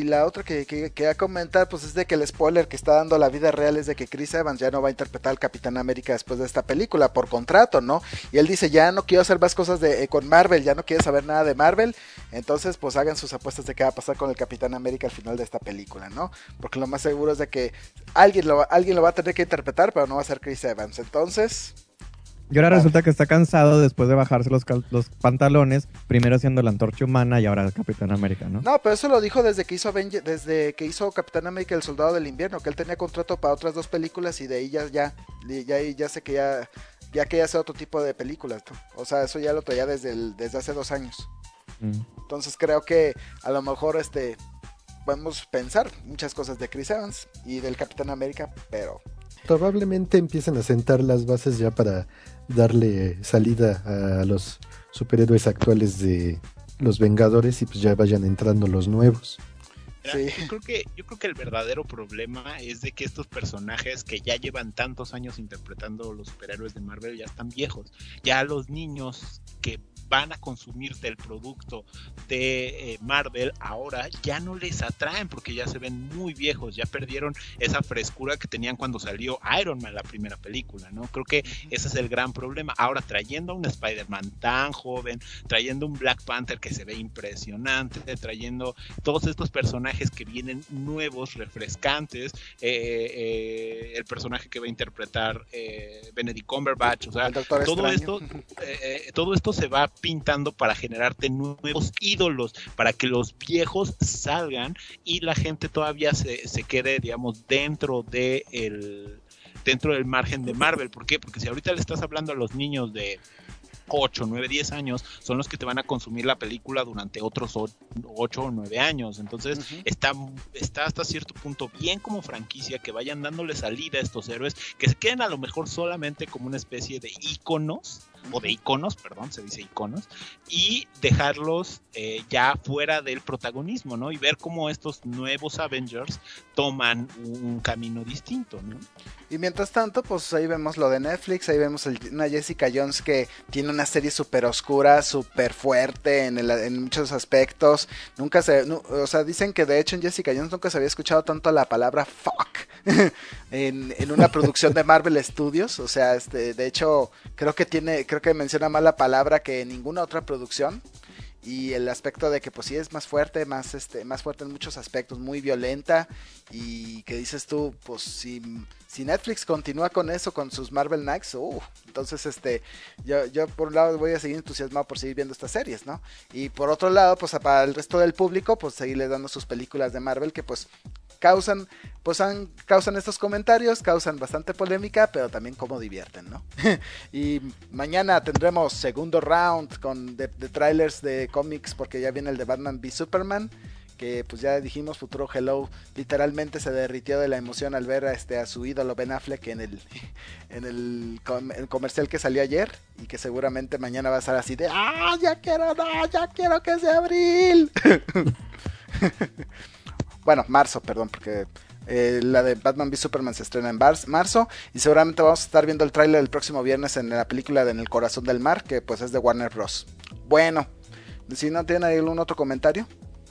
quería comentar, pues es de que el spoiler que está dando la vida real es de que Chris Evans ya no va a interpretar al Capitán América después de esta película, por contrato, ¿no? Y él dice, ya no quiero hacer más cosas con Marvel, ya no quiere saber nada de Marvel, entonces pues hagan sus apuestas de qué va a pasar con el Capitán América al final de esta película, ¿no? Porque lo más seguro es de que alguien lo va a tener que interpretar, pero no va a ser Chris Evans, entonces... Y ahora resulta que está cansado después de bajarse los pantalones, primero siendo la Antorcha Humana y ahora el Capitán América, ¿no? No, pero eso lo dijo desde que hizo Capitán América y el Soldado del Invierno, que él tenía contrato para otras 2 películas y de ahí ya sé que ya quería hacer otro tipo de películas, ¿no? O sea, eso ya lo traía desde hace 2 años. Entonces creo que a lo mejor podemos pensar muchas cosas de Chris Evans y del Capitán América, pero... Probablemente empiecen a sentar las bases ya para darle salida a los superhéroes actuales de los Vengadores y pues ya vayan entrando los nuevos. Sí. Yo creo que el verdadero problema es de que estos personajes que ya llevan tantos años interpretando los superhéroes de Marvel ya están viejos. Ya los niños que van a consumirte el producto de Marvel ahora ya no les atraen porque ya se ven muy viejos, ya perdieron esa frescura que tenían cuando salió Iron Man, la primera película, ¿no? Creo que ese es el gran problema. Ahora, trayendo a un Spider-Man tan joven, trayendo un Black Panther que se ve impresionante, trayendo todos estos personajes que vienen nuevos, refrescantes, el personaje que va a interpretar Benedict Cumberbatch, o sea, todo esto se va pintando para generarte nuevos ídolos, para que los viejos salgan y la gente todavía se quede, digamos, dentro del margen de Marvel. ¿Por qué? Porque si ahorita le estás hablando a los niños de 8, 9, 10 años, son los que te van a consumir la película durante otros 8 o 9 años. Entonces, está hasta cierto punto bien como franquicia que vayan dándole salida a estos héroes, que se queden a lo mejor solamente como una especie de íconos, o de iconos, perdón, se dice iconos, y dejarlos ya fuera del protagonismo, ¿no? Y ver cómo estos nuevos Avengers toman un camino distinto, ¿no? Y mientras tanto, pues ahí vemos lo de Netflix, ahí vemos una Jessica Jones que tiene una serie súper oscura, súper fuerte en muchos aspectos. O sea, dicen que de hecho en Jessica Jones nunca se había escuchado tanto la palabra fuck en una producción de Marvel Studios. O sea, de hecho, creo que menciona más la palabra que en ninguna otra producción. Y el aspecto de que pues sí es más fuerte en muchos aspectos, muy violenta, y que dices tú, pues si Netflix continúa con eso, con sus Marvel Knights, entonces yo por un lado voy a seguir entusiasmado por seguir viendo estas series, ¿no? Y por otro lado, pues para el resto del público, pues seguirle dando sus películas de Marvel que pues causan estos comentarios, causan bastante polémica, pero también como divierten, ¿no? Y mañana tendremos segundo round de trailers de cómics, porque ya viene el de Batman v Superman, que pues ya dijimos, futuro Hello literalmente se derritió de la emoción al ver a su ídolo Ben Affleck en el comercial que salió ayer, y que seguramente mañana va a estar así de ya quiero que sea abril. Bueno, marzo, perdón, porque la de Batman v Superman se estrena en marzo, y seguramente vamos a estar viendo el tráiler el próximo viernes en la película de En el Corazón del Mar, que pues es de Warner Bros. Bueno, si no tienen algún otro comentario.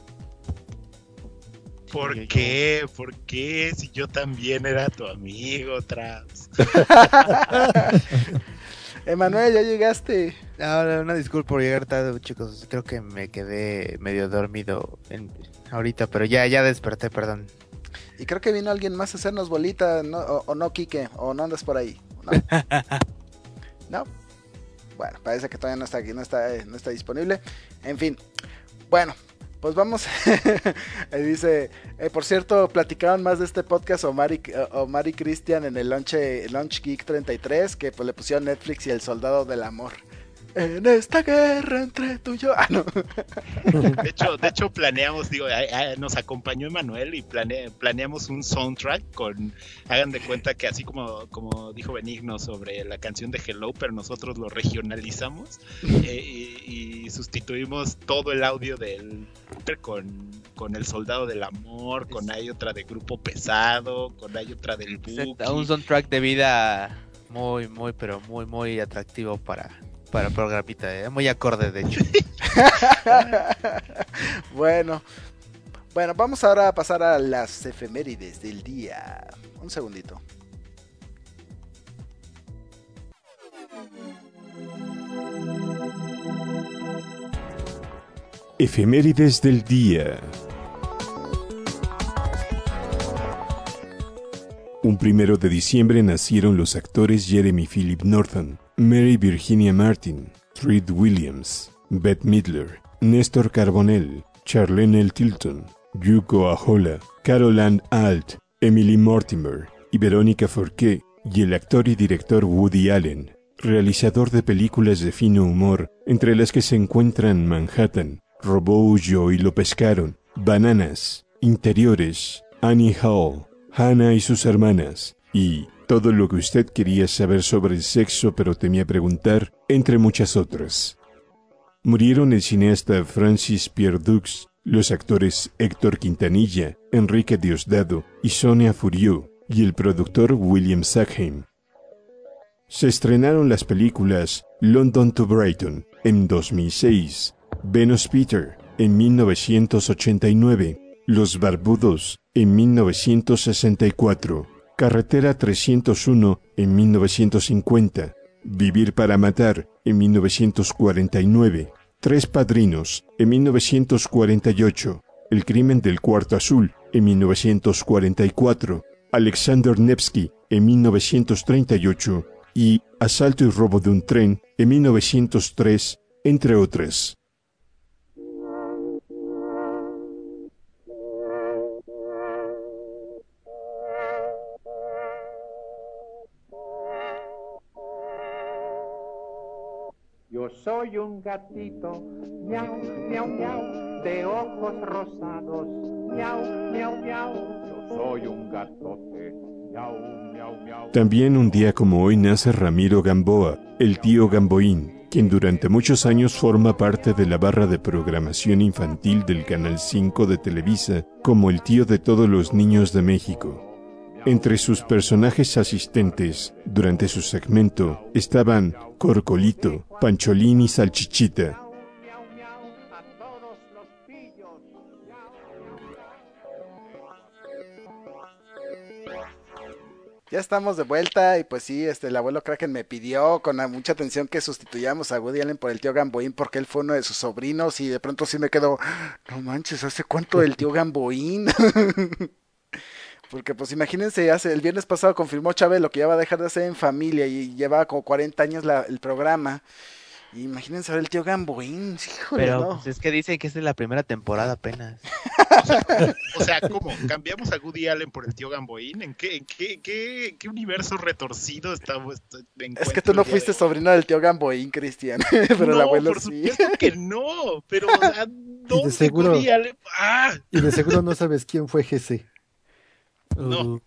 ¿Por qué? ¿Por qué? Si yo también era tu amigo, Traps. Emanuel, ya llegaste. Una disculpa por llegar tarde, chicos. Creo que me quedé medio dormido ahorita, pero ya desperté, perdón. Y creo que vino alguien más a hacernos bolita, ¿no? O no, Quique, o no andas por ahí. No. ¿No? Bueno, parece que todavía no está aquí, no está disponible. En fin, bueno, pues vamos. Ahí dice, por cierto, platicaron más de este podcast Omar y Cristian en el Launch Geek 33, que pues le pusieron Netflix y El Soldado del Amor. En esta guerra entre tú y yo. No. De hecho planeamos, nos acompañó Emanuel y planeamos un soundtrack hagan de cuenta que así como dijo Benigno sobre la canción de Hello, pero nosotros lo regionalizamos y sustituimos todo el audio con El Soldado del Amor, hay otra de Grupo Pesado, hay otra del Buki. Un soundtrack de vida muy, muy, pero muy, muy atractivo para programita, muy acorde de hecho. Bueno, vamos ahora a pasar a las efemérides del día. Un segundito. Efemérides del día. Un 1 de diciembre nacieron los actores Jeremy Philip Norton, Mary Virginia Martin, Treat Williams, Bette Midler, Néstor Carbonell, Charlene L. Tilton, Yuko Ahola, Carol Ann Alt, Emily Mortimer y Verónica Forqué, y el actor y director Woody Allen, realizador de películas de fino humor, entre las que se encuentran Manhattan, Robó huyó y lo pescaron, Bananas, Interiores, Annie Hall, Hannah y sus hermanas, y Todo lo que usted quería saber sobre el sexo pero temía preguntar, entre muchas otras. Murieron el cineasta Francis Pierre Dux, los actores Héctor Quintanilla, Enrique Diosdado y Sonia Furió, y el productor William Sackheim. Se estrenaron las películas London to Brighton en 2006, Venus Peter en 1989, Los Barbudos en 1964, Carretera 301 en 1950, Vivir para matar en 1949, Tres Padrinos en 1948, El crimen del cuarto azul en 1944, Alexander Nevsky en 1938 y Asalto y robo de un tren en 1903, entre otras. Yo soy un gatito, miau, miau, miau, de ojos rosados, miau, miau, miau. Yo soy un gatote, miau, miau, miau. También un día como hoy nace Ramiro Gamboa, el tío Gamboín, quien durante muchos años forma parte de la barra de programación infantil del Canal 5 de Televisa, como el tío de todos los niños de México. Entre sus personajes asistentes, durante su segmento, estaban Corcolito, Pancholín y Salchichita. Ya estamos de vuelta y pues sí, el abuelo Kraken me pidió con mucha atención que sustituyamos a Woody Allen por el tío Gamboín porque él fue uno de sus sobrinos y de pronto sí me quedo, no manches, ¿hace cuánto el tío Gamboín? Porque pues imagínense, el viernes pasado confirmó Chabelo que ya va a dejar de hacer En Familia y lleva como 40 años el programa. Y imagínense ahora el tío Gamboín, híjole, pero no. Pues es que dicen que es de la primera temporada apenas. O sea, ¿cómo? ¿Cambiamos a Woody Allen por el tío Gamboín? ¿En qué universo retorcido estamos? Es que tú no fuiste sobrino del tío Gamboín, Cristian. Pero no, el abuelo por sí. supuesto que no. Pero Y de seguro, y de seguro no sabes quién fue GC. No.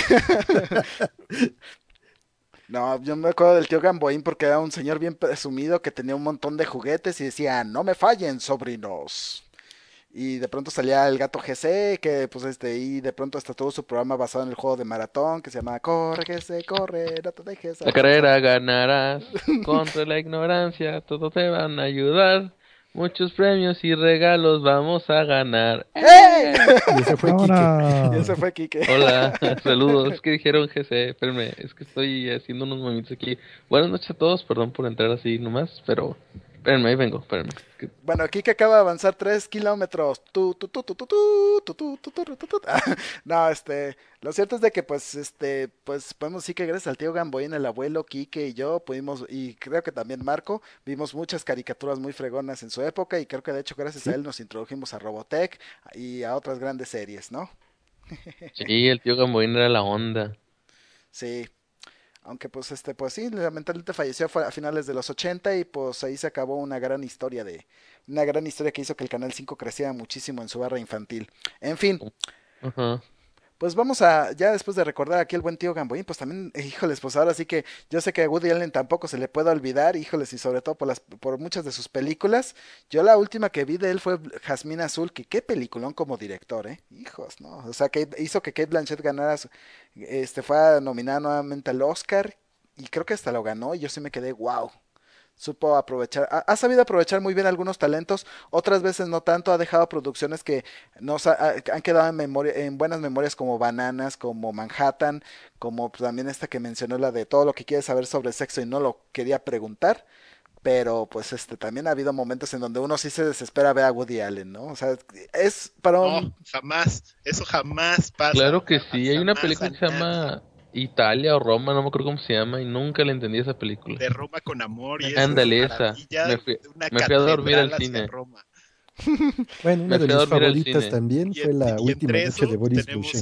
No, yo me acuerdo del tío Gamboín porque era un señor bien presumido que tenía un montón de juguetes y decía, no me fallen, sobrinos. Y de pronto salía el gato GC, que pues y de pronto hasta tuvo su programa basado en el juego de maratón, que se llama Corre GC, corre, no te dejes. La carrera ganarás, contra la ignorancia, todos te van a ayudar. Muchos premios y regalos vamos a ganar. ¡Hey! Y ese fue Quique. Y ese fue Quique. Hola, saludos. ¿Qué dijeron GC? Espérenme, es que estoy haciendo unos movimientos aquí. Buenas noches a todos, perdón por entrar así nomás, pero... Espérenme, ahí vengo, espérenme. Bueno, Quique acaba de avanzar 3 kilómetros. No, lo cierto es de que pues podemos decir que gracias al tío Gamboín, el abuelo, Quique y yo pudimos, y creo que también Marco, vimos muchas caricaturas muy fregonas en su época y creo que de hecho gracias a él nos introdujimos a Robotech y a otras grandes series, ¿no? Sí, el tío Gamboín era la onda. Sí. Aunque pues pues sí, lamentablemente falleció a finales de los 80 y pues ahí se acabó una gran historia que hizo que el Canal 5 creciera muchísimo en su barra infantil. En fin. Ajá. Pues vamos a, ya después de recordar aquí el buen tío Gamboín, pues también, híjoles, pues ahora sí que yo sé que a Woody Allen tampoco se le puede olvidar, híjoles, y sobre todo por muchas de sus películas. Yo la última que vi de él fue Jazmín Azul, que qué peliculón como director, hijos, ¿no? O sea, que hizo que Cate Blanchett ganara, fue nominada nuevamente al Oscar, y creo que hasta lo ganó, y yo sí me quedé, wow. Supo aprovechar, ha sabido aprovechar muy bien algunos talentos, otras veces no tanto, ha dejado producciones que han quedado en buenas memorias como Bananas, como Manhattan, como también esta que mencionó, la de Todo lo que quieres saber sobre sexo y no lo quería preguntar, pero pues también ha habido momentos en donde uno sí se desespera ver a Woody Allen, ¿no? O sea, es para No, jamás, eso jamás pasa. Claro que sí, hay una película que se llama Italia o Roma, no me acuerdo cómo se llama, y nunca le entendí esa película. De Roma con amor y ándale, esa. Me fui a dormir al cine. Bueno, una de mis favoritas también fue la última noche de Boris Buchanan.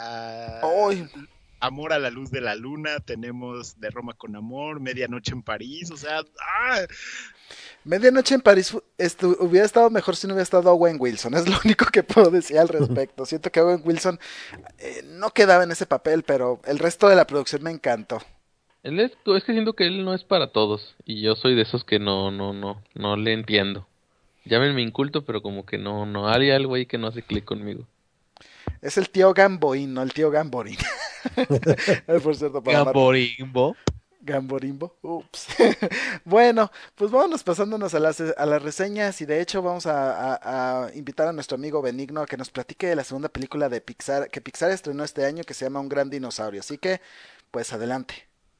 Amor a la luz de la luna, tenemos De Roma con amor, Medianoche en París, o sea, Medianoche en París hubiera estado mejor si no hubiera estado Owen Wilson, es lo único que puedo decir al respecto. Siento que Owen Wilson no quedaba en ese papel, pero el resto de la producción me encantó. Es que siento que él no es para todos, y yo soy de esos que no le entiendo. Llámenme inculto, pero como que no, hay algo ahí que no hace clic conmigo. Es el tío Gamboín, no el tío Gamborín. Por cierto, Gamborimbo. Gamborimbo, ups. Bueno, pues vámonos pasándonos a las reseñas y de hecho vamos a invitar a nuestro amigo Benigno a que nos platique de la segunda película de Pixar, que Pixar estrenó este año, que se llama Un Gran Dinosaurio, así que, pues adelante.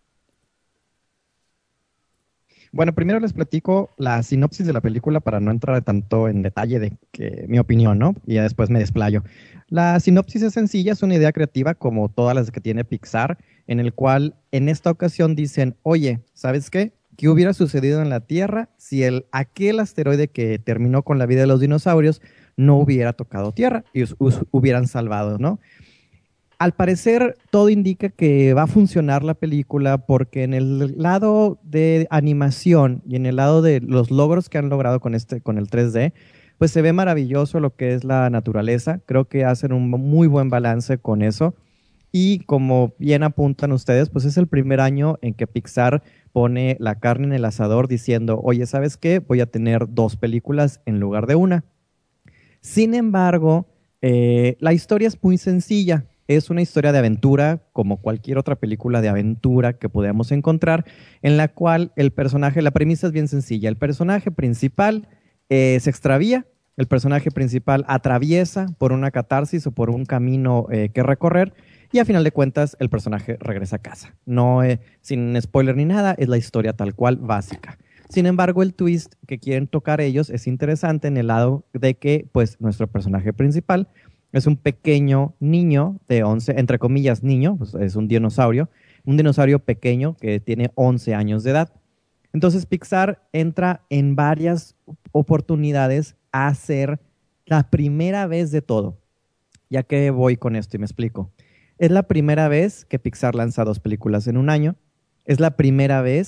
Bueno, primero les platico la sinopsis de la película para no entrar tanto en detalle de mi opinión, ¿no? Y ya después me desplayo. La sinopsis es sencilla, es una idea creativa como todas las que tiene Pixar, en el cual en esta ocasión dicen, oye, ¿sabes qué? ¿Qué hubiera sucedido en la Tierra si aquel asteroide que terminó con la vida de los dinosaurios no hubiera tocado Tierra y hubieran salvado, ¿no? Al parecer, todo indica que va a funcionar la película porque en el lado de animación y en el lado de los logros que han logrado con el 3D, pues se ve maravilloso lo que es la naturaleza. Creo que hacen un muy buen balance con eso. Y como bien apuntan ustedes, pues es el primer año en que Pixar pone la carne en el asador diciendo, oye, ¿sabes qué? Voy a tener 2 películas en lugar de una. Sin embargo, la historia es muy sencilla. Es una historia de aventura, como cualquier otra película de aventura que podamos encontrar, en la cual la premisa es bien sencilla. El personaje principal se extravía, el personaje principal atraviesa por una catarsis o por un camino que recorrer, y a final de cuentas el personaje regresa a casa. No, sin spoiler ni nada, es la historia tal cual básica. Sin embargo, el twist que quieren tocar ellos es interesante en el lado de que, pues, nuestro personaje principal es un pequeño niño de 11, entre comillas niño, pues es un dinosaurio pequeño que tiene 11 años de edad. Entonces Pixar entra en varias oportunidades a hacer la primera vez de todo. Ya que voy con esto y me explico. Es la primera vez que Pixar lanza 2 películas en un año. Es la primera vez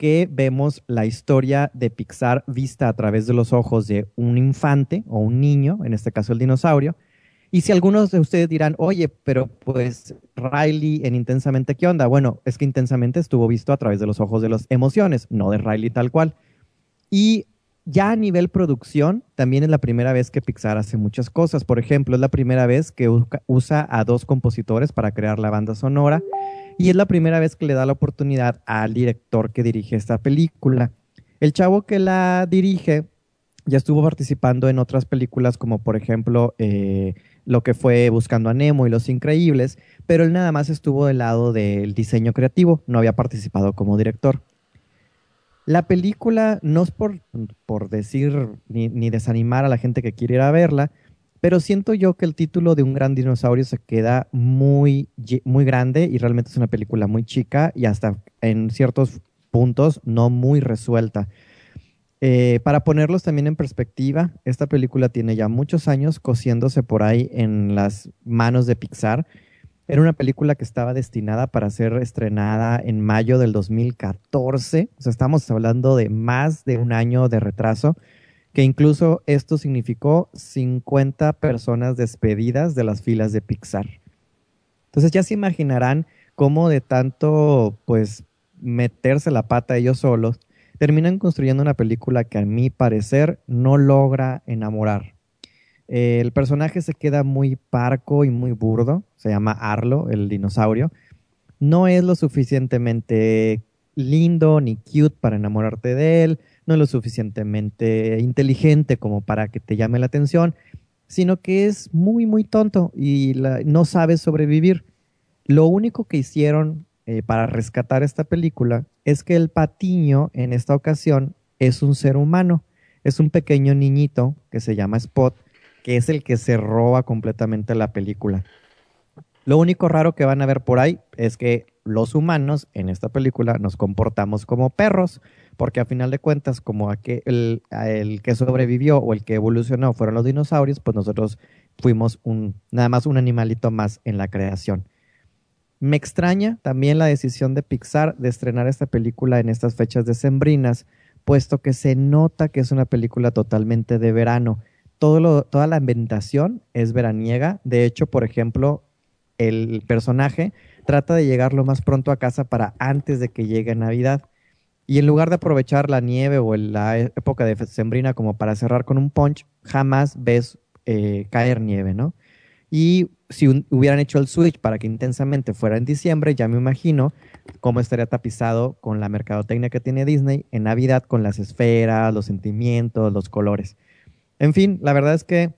que vemos la historia de Pixar vista a través de los ojos de un infante o un niño, en este caso el dinosaurio. Y si algunos de ustedes dirán, oye, pero pues Riley en Intensamente, ¿qué onda? Bueno, es que Intensamente estuvo visto a través de los ojos de las emociones, no de Riley tal cual. Y ya a nivel producción, también es la primera vez que Pixar hace muchas cosas. Por ejemplo, es la primera vez que usa a 2 compositores para crear la banda sonora. Y es la primera vez que le da la oportunidad al director que dirige esta película. El chavo que la dirige ya estuvo participando en otras películas como por ejemplo lo que fue Buscando a Nemo y Los Increíbles, pero él nada más estuvo del lado del diseño creativo, no había participado como director. La película no es por decir ni desanimar a la gente que quiere ir a verla, pero siento yo que el título de Un Gran Dinosaurio se queda muy, muy grande y realmente es una película muy chica y hasta en ciertos puntos no muy resuelta. Para ponerlos también en perspectiva, esta película tiene ya muchos años cociéndose por ahí en las manos de Pixar. Era una película que estaba destinada para ser estrenada en mayo del 2014. O sea, estamos hablando de más de un año de retraso, que incluso esto significó 50 personas despedidas de las filas de Pixar. Entonces ya se imaginarán cómo de tanto, pues, meterse la pata ellos solos, terminan construyendo una película que a mi parecer no logra enamorar. El personaje se queda muy parco y muy burdo, se llama Arlo, el dinosaurio. No es lo suficientemente lindo ni cute para enamorarte de él, no es lo suficientemente inteligente como para que te llame la atención, sino que es muy, muy tonto y no sabe sobrevivir. Lo único que hicieron para rescatar esta película es que el patiño en esta ocasión es un ser humano, es un pequeño niñito que se llama Spot, que es el que se roba completamente la película. Lo único raro que van a ver por ahí es que los humanos en esta película nos comportamos como perros, porque a final de cuentas, como el que sobrevivió o el que evolucionó fueron los dinosaurios, pues nosotros fuimos nada más un animalito más en la creación. Me extraña también la decisión de Pixar de estrenar esta película en estas fechas decembrinas, puesto que se nota que es una película totalmente de verano. Toda la ambientación es veraniega. De hecho, por ejemplo, el personaje trata de llegar lo más pronto a casa para antes de que llegue Navidad. Y en lugar de aprovechar la nieve o la época de decembrina como para cerrar con un punch, jamás ves caer nieve, ¿no? Y si hubieran hecho el switch para que Intensamente fuera en diciembre, ya me imagino cómo estaría tapizado con la mercadotecnia que tiene Disney en Navidad con las esferas, los sentimientos, los colores. En fin, la verdad es que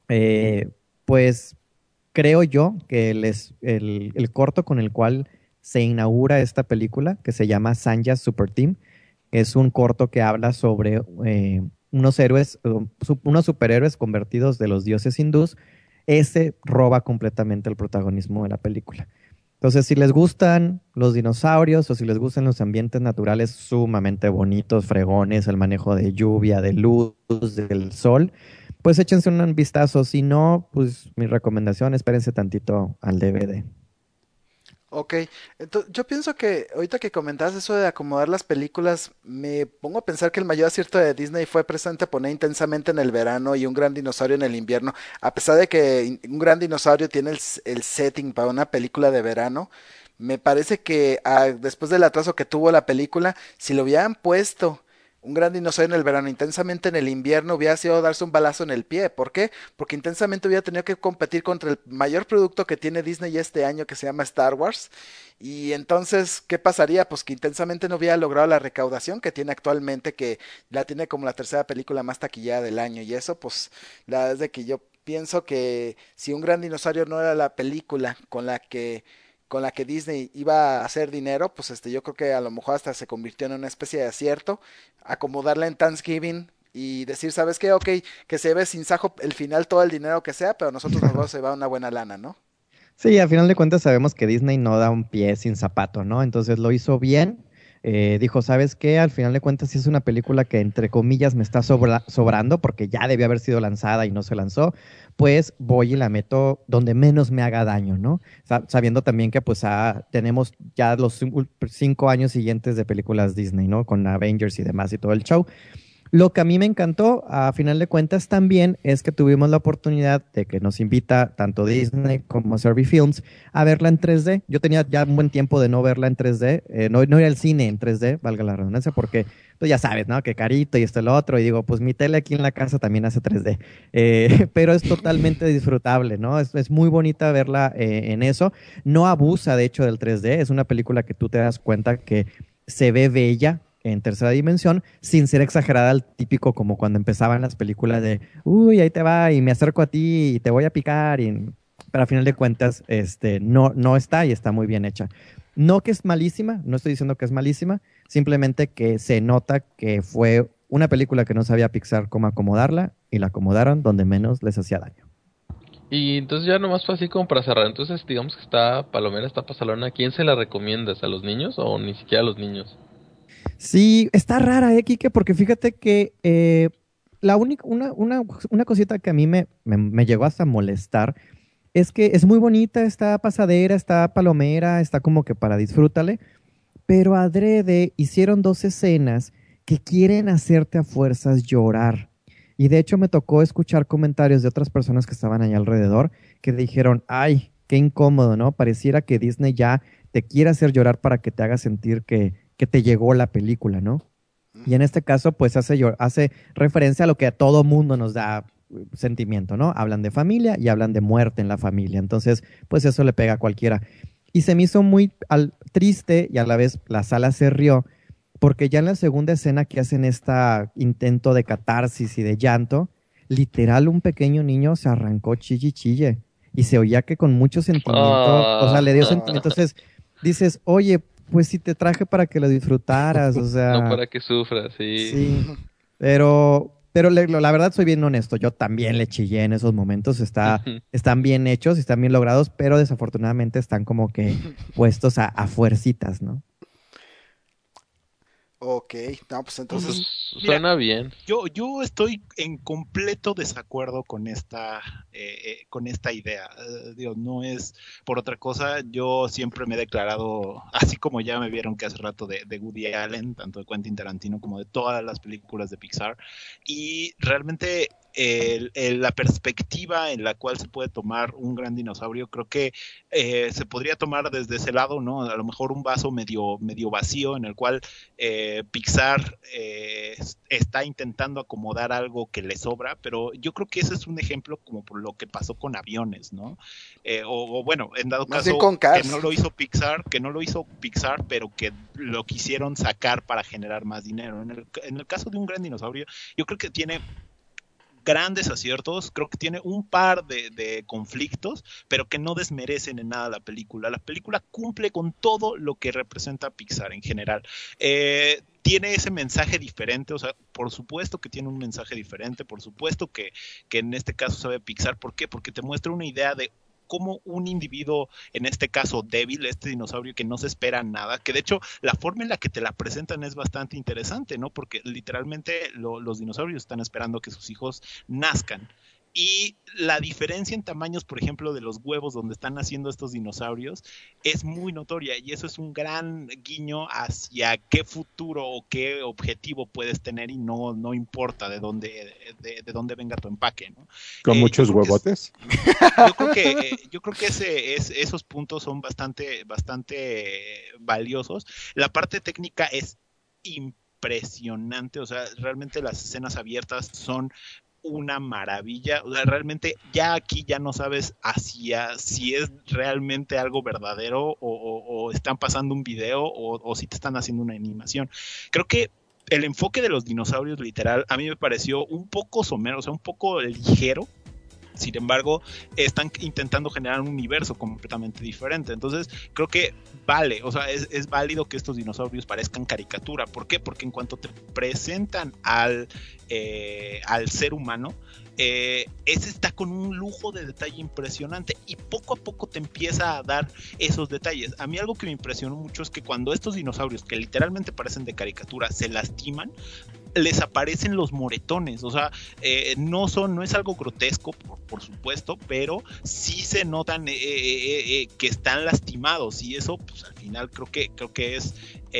pues creo yo que el corto con el cual se inaugura esta película, que se llama Sanja's Super Team, es un corto que habla sobre unos superhéroes convertidos de los dioses hindús. Ese roba completamente el protagonismo de la película. Entonces, si les gustan los dinosaurios o si les gustan los ambientes naturales sumamente bonitos, fregones, el manejo de lluvia, de luz, del sol, pues échense un vistazo. Si no, pues mi recomendación, espérense tantito al DVD. Ok, entonces yo pienso que ahorita que comentabas eso de acomodar las películas, me pongo a pensar que el mayor acierto de Disney fue precisamente poner Intensamente en el verano y Un Gran Dinosaurio en el invierno, a pesar de que Un Gran Dinosaurio tiene el setting para una película de verano. Me parece que después del atraso que tuvo la película, si lo hubieran puesto Un Gran Dinosaurio en el verano, Intensamente en el invierno, hubiera sido darse un balazo en el pie. ¿Por qué? Porque Intensamente hubiera tenido que competir contra el mayor producto que tiene Disney este año, que se llama Star Wars. Y entonces, ¿qué pasaría? Pues que Intensamente no hubiera logrado la recaudación que tiene actualmente, que la tiene como la tercera película más taquillada del año. Y eso, pues, la verdad es de que yo pienso que si Un Gran Dinosaurio no era la película con la que Disney iba a hacer dinero, pues yo creo que a lo mejor hasta se convirtió en una especie de acierto, acomodarla en Thanksgiving y decir, ¿sabes qué? Ok, que se ve sin sajo el final todo el dinero que sea, pero nosotros nos vamos a llevar una buena lana, ¿no? Sí, a final de cuentas sabemos que Disney no da un pie sin zapato, ¿no? Entonces lo hizo bien. dijo, ¿sabes qué? Al final de cuentas sí es una película que entre comillas me está sobrando porque ya debió haber sido lanzada y no se lanzó, pues voy y la meto donde menos me haga daño, ¿no? Sabiendo también que pues tenemos ya los 5 años siguientes de películas Disney, ¿no? Con Avengers y demás y todo el show. Lo que a mí me encantó, a final de cuentas también, es que tuvimos la oportunidad de que nos invita tanto Disney como Servi Films a verla en 3D. Yo tenía ya un buen tiempo de no verla en 3D, no ir al cine en 3D, valga la redundancia, porque tú ya sabes, ¿no? Que carito y esto y lo otro, y digo, pues mi tele aquí en la casa también hace 3D, pero es totalmente disfrutable, ¿no? Es muy bonita verla en eso. No abusa, de hecho, del 3D. Es una película que tú te das cuenta que se ve bella en tercera dimensión, sin ser exagerada al típico como cuando empezaban las películas de uy, ahí te va y me acerco a ti y te voy a picar, pero a final de cuentas no está y está muy bien hecha. No que es malísima, no estoy diciendo que es malísima, simplemente que se nota que fue una película que no sabía Pixar cómo acomodarla y la acomodaron donde menos les hacía daño. Y entonces ya nomás fue así como para cerrar. Entonces digamos que está Palomera, está Pasalona. ¿A quién se la recomiendas? ¿A los niños o ni siquiera a los niños? Sí, está rara, Kike, porque fíjate que una cosita que a mí me llegó hasta a molestar es que es muy bonita, está pasadera, está palomera, está como que para disfrútale, pero adrede hicieron 2 escenas que quieren hacerte a fuerzas llorar. Y de hecho me tocó escuchar comentarios de otras personas que estaban allá alrededor que dijeron, ay, qué incómodo, ¿no? Pareciera que Disney ya te quiere hacer llorar para que te haga sentir que te llegó la película, ¿no? Y en este caso, pues hace referencia a lo que a todo mundo nos da sentimiento, ¿no? Hablan de familia y hablan de muerte en la familia. Entonces, pues eso le pega a cualquiera. Y se me hizo muy triste y a la vez la sala se rió porque ya en la segunda escena que hacen intento de catarsis y de llanto, literal un pequeño niño se arrancó chille y se oía que con mucho sentimiento, o sea, le dio sentimiento. Entonces dices, oye, pues si te traje para que lo disfrutaras, o sea... No para que sufras, sí. Sí, pero la verdad soy bien honesto, yo también le chillé en esos momentos, están bien hechos, están bien logrados, pero desafortunadamente están como que puestos a fuercitas, ¿no? Ok, no, pues entonces... Suena bien. Yo estoy en completo desacuerdo con esta idea. Digo, no es por otra cosa. Yo siempre me he declarado, así como ya me vieron que hace rato de Woody Allen, tanto de Quentin Tarantino como de todas las películas de Pixar, y realmente la perspectiva en la cual se puede tomar un gran dinosaurio, creo que se podría tomar desde ese lado, ¿no? A lo mejor un vaso medio vacío en el cual Pixar está intentando acomodar algo que le sobra, pero yo creo que ese es un ejemplo como por lo que pasó con Aviones, ¿no? O bueno, en dado caso que no lo hizo Pixar, pero que lo quisieron sacar para generar más dinero. En el caso de un gran dinosaurio, yo creo que tiene grandes aciertos, creo que tiene un par de conflictos, pero que no desmerecen en nada la película. La película cumple con todo lo que representa Pixar en general. Tiene ese mensaje diferente, o sea, por supuesto que tiene un mensaje diferente, por supuesto que en este caso sabe Pixar. ¿Por qué? Porque te muestra una idea de cómo un individuo, en este caso débil, este dinosaurio que no se espera nada, que de hecho la forma en la que te la presentan es bastante interesante, ¿no? Porque literalmente los dinosaurios están esperando que sus hijos nazcan. Y la diferencia en tamaños, por ejemplo, de los huevos donde están naciendo estos dinosaurios es muy notoria, y eso es un gran guiño hacia qué futuro o qué objetivo puedes tener, y no importa de dónde venga tu empaque, ¿no? Con muchos huevotes. Yo creo que esos puntos son bastante valiosos. La parte técnica es impresionante, o sea, realmente las escenas abiertas son una maravilla. O sea, realmente ya aquí ya no sabes si es realmente algo verdadero o están pasando un video o si te están haciendo una animación. Creo que el enfoque de los dinosaurios literal a mí me pareció un poco somero, o sea, un poco ligero. Sin embargo, están intentando generar un universo completamente diferente. Entonces, creo que vale, o sea, es válido que estos dinosaurios parezcan caricatura. ¿Por qué? Porque en cuanto te presentan al ser humano, ese está con un lujo de detalle impresionante y poco a poco te empieza a dar esos detalles. A mí algo que me impresionó mucho es que cuando estos dinosaurios, que literalmente parecen de caricatura, se lastiman, les aparecen los moretones, o sea, no es algo grotesco, por supuesto, pero sí se notan que están lastimados, y eso pues al final creo que es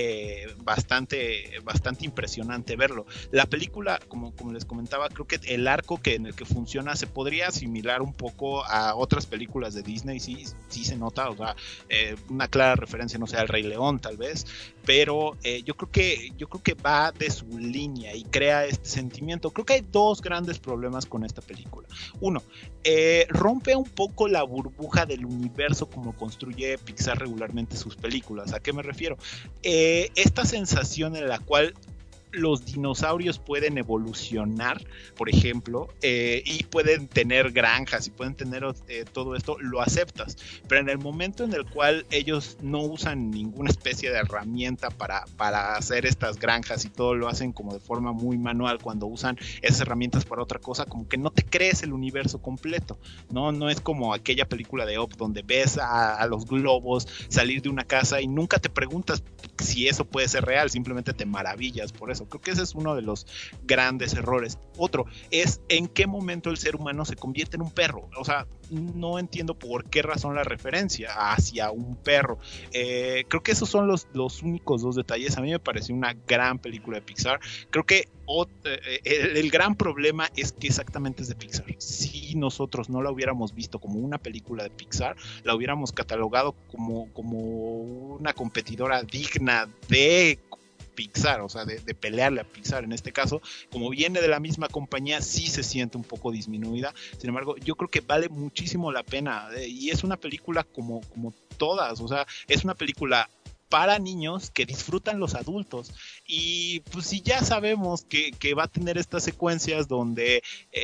bastante impresionante verlo. La película, como les comentaba, creo que el arco en el que funciona se podría asimilar un poco a otras películas de Disney, sí se nota, o sea, una clara referencia, no sé, al Rey León tal vez, pero yo creo que va de su línea y crea este sentimiento. Creo que hay dos grandes problemas con esta película. Uno, rompe un poco la burbuja del universo como construye Pixar regularmente sus películas. ¿A qué me refiero? Esta sensación en la cual los dinosaurios pueden evolucionar, por ejemplo, y pueden tener granjas y pueden tener todo esto, lo aceptas, pero en el momento en el cual ellos no usan ninguna especie de herramienta para hacer estas granjas y todo lo hacen como de forma muy manual, cuando usan esas herramientas para otra cosa, como que no te crees el universo completo, no es como aquella película de Up donde ves a los globos salir de una casa y nunca te preguntas si eso puede ser real, simplemente te maravillas por eso. Creo que ese es uno de los grandes errores. Otro es en qué momento el ser humano se convierte en un perro. O sea, no entiendo por qué razón la referencia hacia un perro. Creo que esos son los únicos dos detalles. A mí me pareció una gran película de Pixar. Creo que el gran problema es que exactamente es de Pixar. Si nosotros no la hubiéramos visto como una película de Pixar, la hubiéramos catalogado como una competidora digna de Pixar, o sea, de pelearle a Pixar. En este caso, como viene de la misma compañía, sí se siente un poco disminuida. Sin embargo, yo creo que vale muchísimo la pena, y es una película como todas, o sea, es una película para niños que disfrutan los adultos, y pues si ya sabemos que va a tener estas secuencias donde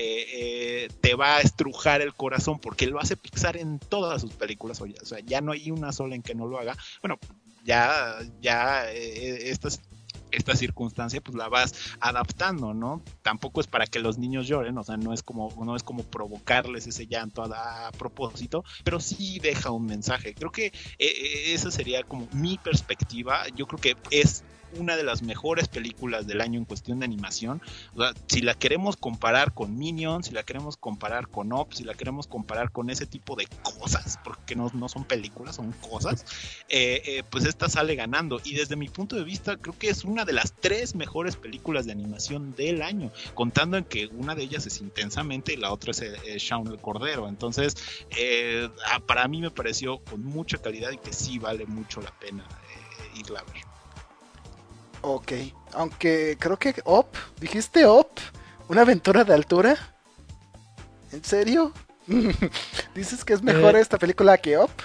te va a estrujar el corazón, porque lo hace Pixar en todas sus películas, o sea, ya no hay una sola en que no lo haga. Bueno, ya esta circunstancia pues la vas adaptando, ¿no? Tampoco es para que los niños lloren, o sea, no es como provocarles ese llanto a propósito, pero sí deja un mensaje. Creo que esa sería como mi perspectiva. Yo creo que es una de las mejores películas del año en cuestión de animación. O sea, si la queremos comparar con Minions, si la queremos comparar con Up, si la queremos comparar con ese tipo de cosas, porque no son películas, son cosas, pues esta sale ganando. Y desde mi punto de vista, creo que es una de las 3 mejores películas de animación del año, contando en que una de ellas es Intensamente y la otra es Shaun el Cordero. Entonces, para mí me pareció con mucha calidad y que sí vale mucho la pena irla a ver. Ok, aunque creo que ¿dijiste Up? ¿Una aventura de altura? ¿En serio? ¿Dices que es mejor esta película que Up?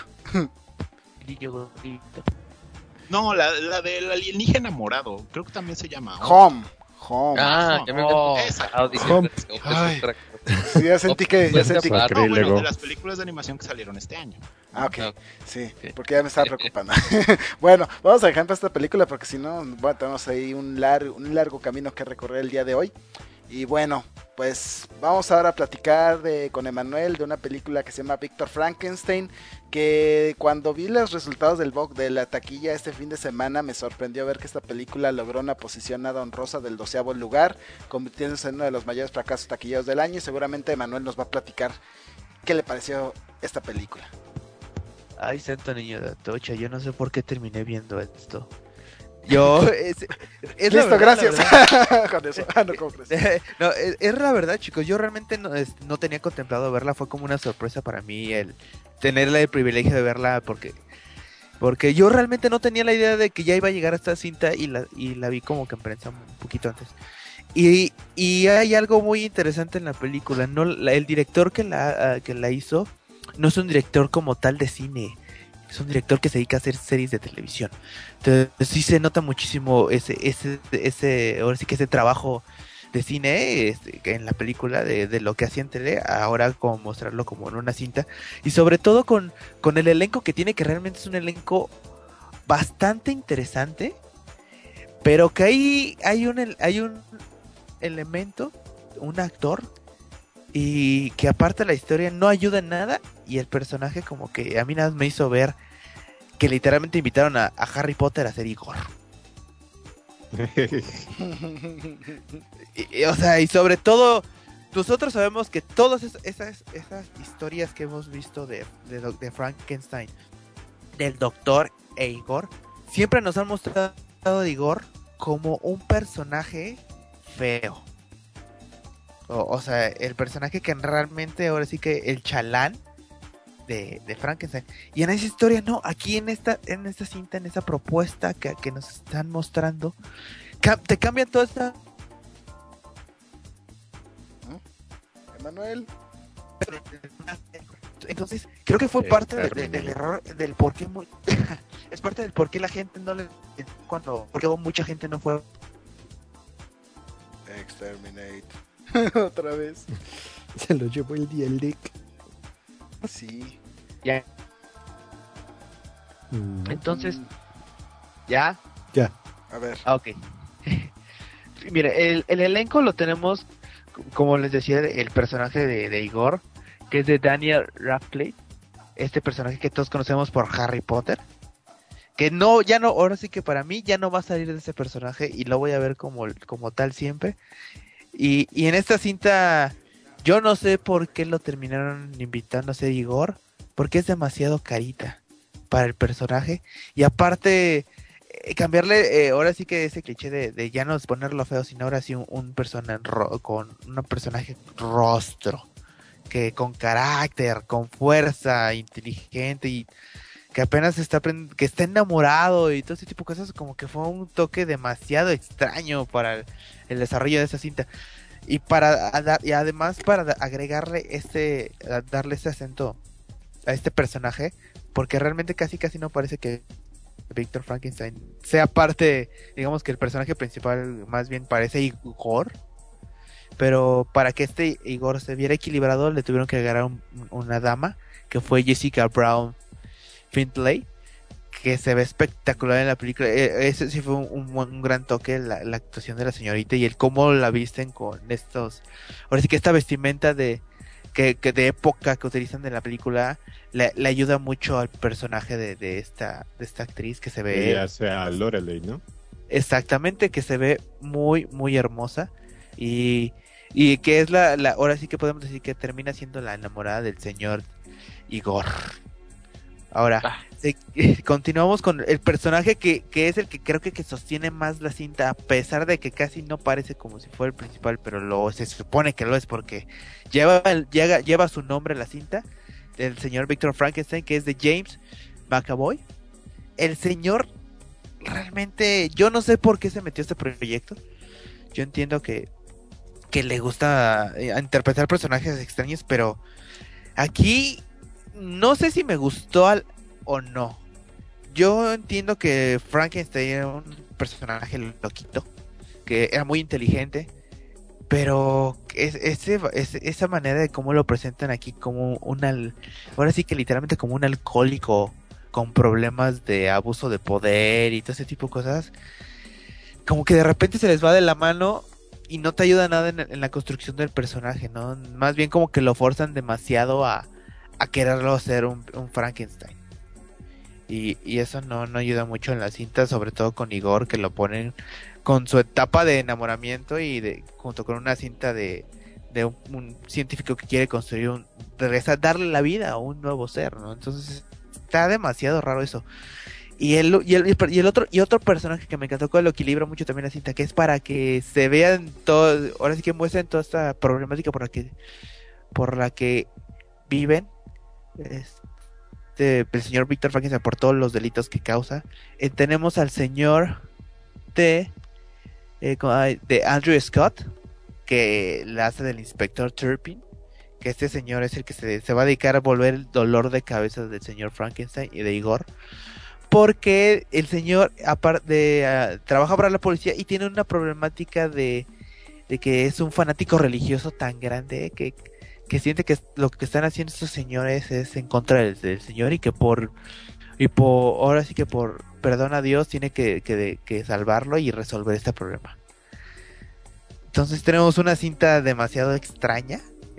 No, la del alienígena morado, creo que también se llama Home. Ya me Home. Sí, ya sentí que bueno, de las películas de animación que salieron este año. Ok, sí, porque ya me estaba preocupando. Bueno, vamos a dejar esta película porque si no, tenemos ahí un largo camino que recorrer el día de hoy. Y bueno, pues vamos ahora a platicar con Emanuel de una película que se llama Víctor Frankenstein, que cuando vi los resultados de la taquilla este fin de semana me sorprendió ver que esta película logró una posición nada honrosa del 12º lugar, convirtiéndose en uno de los mayores fracasos taquilleros del año, y seguramente Emanuel nos va a platicar qué le pareció esta película. Ay, santo niño de Atocha, yo no sé por qué terminé viendo esto. Listo, gracias. Con eso. No, es la verdad, chicos. Yo realmente no tenía contemplado verla. Fue como una sorpresa para mí el tener el privilegio de verla, porque yo realmente no tenía la idea de que ya iba a llegar a esta cinta, y la vi como que en prensa un poquito antes. Y hay algo muy interesante en la película. No, el director que la hizo no es un director como tal de cine. Es un director que se dedica a hacer series de televisión. Entonces sí se nota muchísimo ahora sí que ese trabajo de cine en la película de lo que hacía en tele, ahora como mostrarlo como en una cinta, y sobre todo con el elenco que tiene, que realmente es un elenco bastante interesante, pero que hay un elemento, un actor y que aparte la historia no ayuda en nada, y el personaje como que a mí nada más me hizo ver que literalmente invitaron a Harry Potter a ser Igor. O sea, y sobre todo, nosotros sabemos que todas esas historias que hemos visto de Frankenstein, del Doctor e Igor, siempre nos han mostrado a Igor como un personaje feo. O sea, el personaje que realmente ahora sí que el chalán de Frankenstein. Y en esa historia no, aquí en esta cinta, en esa propuesta que nos están mostrando, te cambian toda esta... Emanuel. Entonces, creo que fue parte del error, del por qué es parte del por qué la gente no le... porque mucha gente no fue... Exterminate. Otra vez. Se lo llevó el Dialec. Sí. Ya. Entonces, ¿ya? Ya. A ver. Ok. Mire, el elenco lo tenemos, como les decía, el personaje de Igor, que es de Daniel Radcliffe, este personaje que todos conocemos por Harry Potter, que no, ya no, ahora sí que para mí ya no va a salir de ese personaje y lo voy a ver como tal siempre. Y en esta cinta, yo no sé por qué lo terminaron invitando a ser Igor, porque es demasiado carita para el personaje. Y aparte, cambiarle, ahora sí que ese cliché de ya no es ponerlo feo, sino ahora sí un personaje con un personaje rostro, que con carácter, con fuerza, inteligente y que apenas que está enamorado y todo ese tipo de cosas, como que fue un toque demasiado extraño para el desarrollo de esa cinta. Y y además para agregarle darle ese acento a este personaje, porque realmente casi no parece que Victor Frankenstein sea parte, digamos que el personaje principal más bien parece Igor, pero para que este Igor se viera equilibrado le tuvieron que agregar una dama, que fue Jessica Brown Findlay, que se ve espectacular en la película. Ese sí fue un gran toque, la actuación de la señorita y el cómo la visten con estos, ahora sí que esta vestimenta de época que utilizan en la película le ayuda mucho al personaje de esta actriz, que se ve, ella sea Lorelei, ¿no? Exactamente, que se ve muy muy hermosa y que es la ahora sí que podemos decir que termina siendo la enamorada del señor Igor. Ahora, continuamos con el personaje que es el que creo que sostiene más la cinta, a pesar de que casi no parece como si fuera el principal, pero se supone que lo es porque lleva su nombre la cinta, del señor Victor Frankenstein, que es de James McAvoy. El señor realmente, yo no sé por qué se metió a este proyecto. Yo entiendo que le gusta interpretar personajes extraños, pero aquí no sé si me gustó o no. Yo entiendo que Frankenstein era un personaje loquito, que era muy inteligente, pero esa manera de cómo lo presentan aquí como ahora sí que literalmente como un alcohólico con problemas de abuso de poder y todo ese tipo de cosas, como que de repente se les va de la mano y no te ayuda nada en la construcción del personaje, ¿no? Más bien como que lo forzan demasiado a quererlo hacer un Frankenstein. Y eso no ayuda mucho en la cinta, sobre todo con Igor, que lo ponen con su etapa de enamoramiento y junto con una cinta de un científico que quiere construir darle la vida a un nuevo ser, ¿no? Entonces está demasiado raro eso. Y otro personaje que me encantó, que lo equilibra mucho también la cinta, que es para que se vean todo, ahora sí que muestren toda esta problemática por la que viven el señor Victor Frankenstein por todos los delitos que causa. Tenemos al señor de Andrew Scott, que la hace del inspector Turpin, que este señor es el que se va a dedicar a volver el dolor de cabeza del señor Frankenstein y de Igor, porque el señor aparte trabaja para la policía y tiene una problemática de que es un fanático religioso tan grande que siente que lo que están haciendo estos señores es en contra del señor y que ahora sí que por perdón a Dios tiene que salvarlo y resolver este problema. Entonces tenemos una cinta demasiado extraña,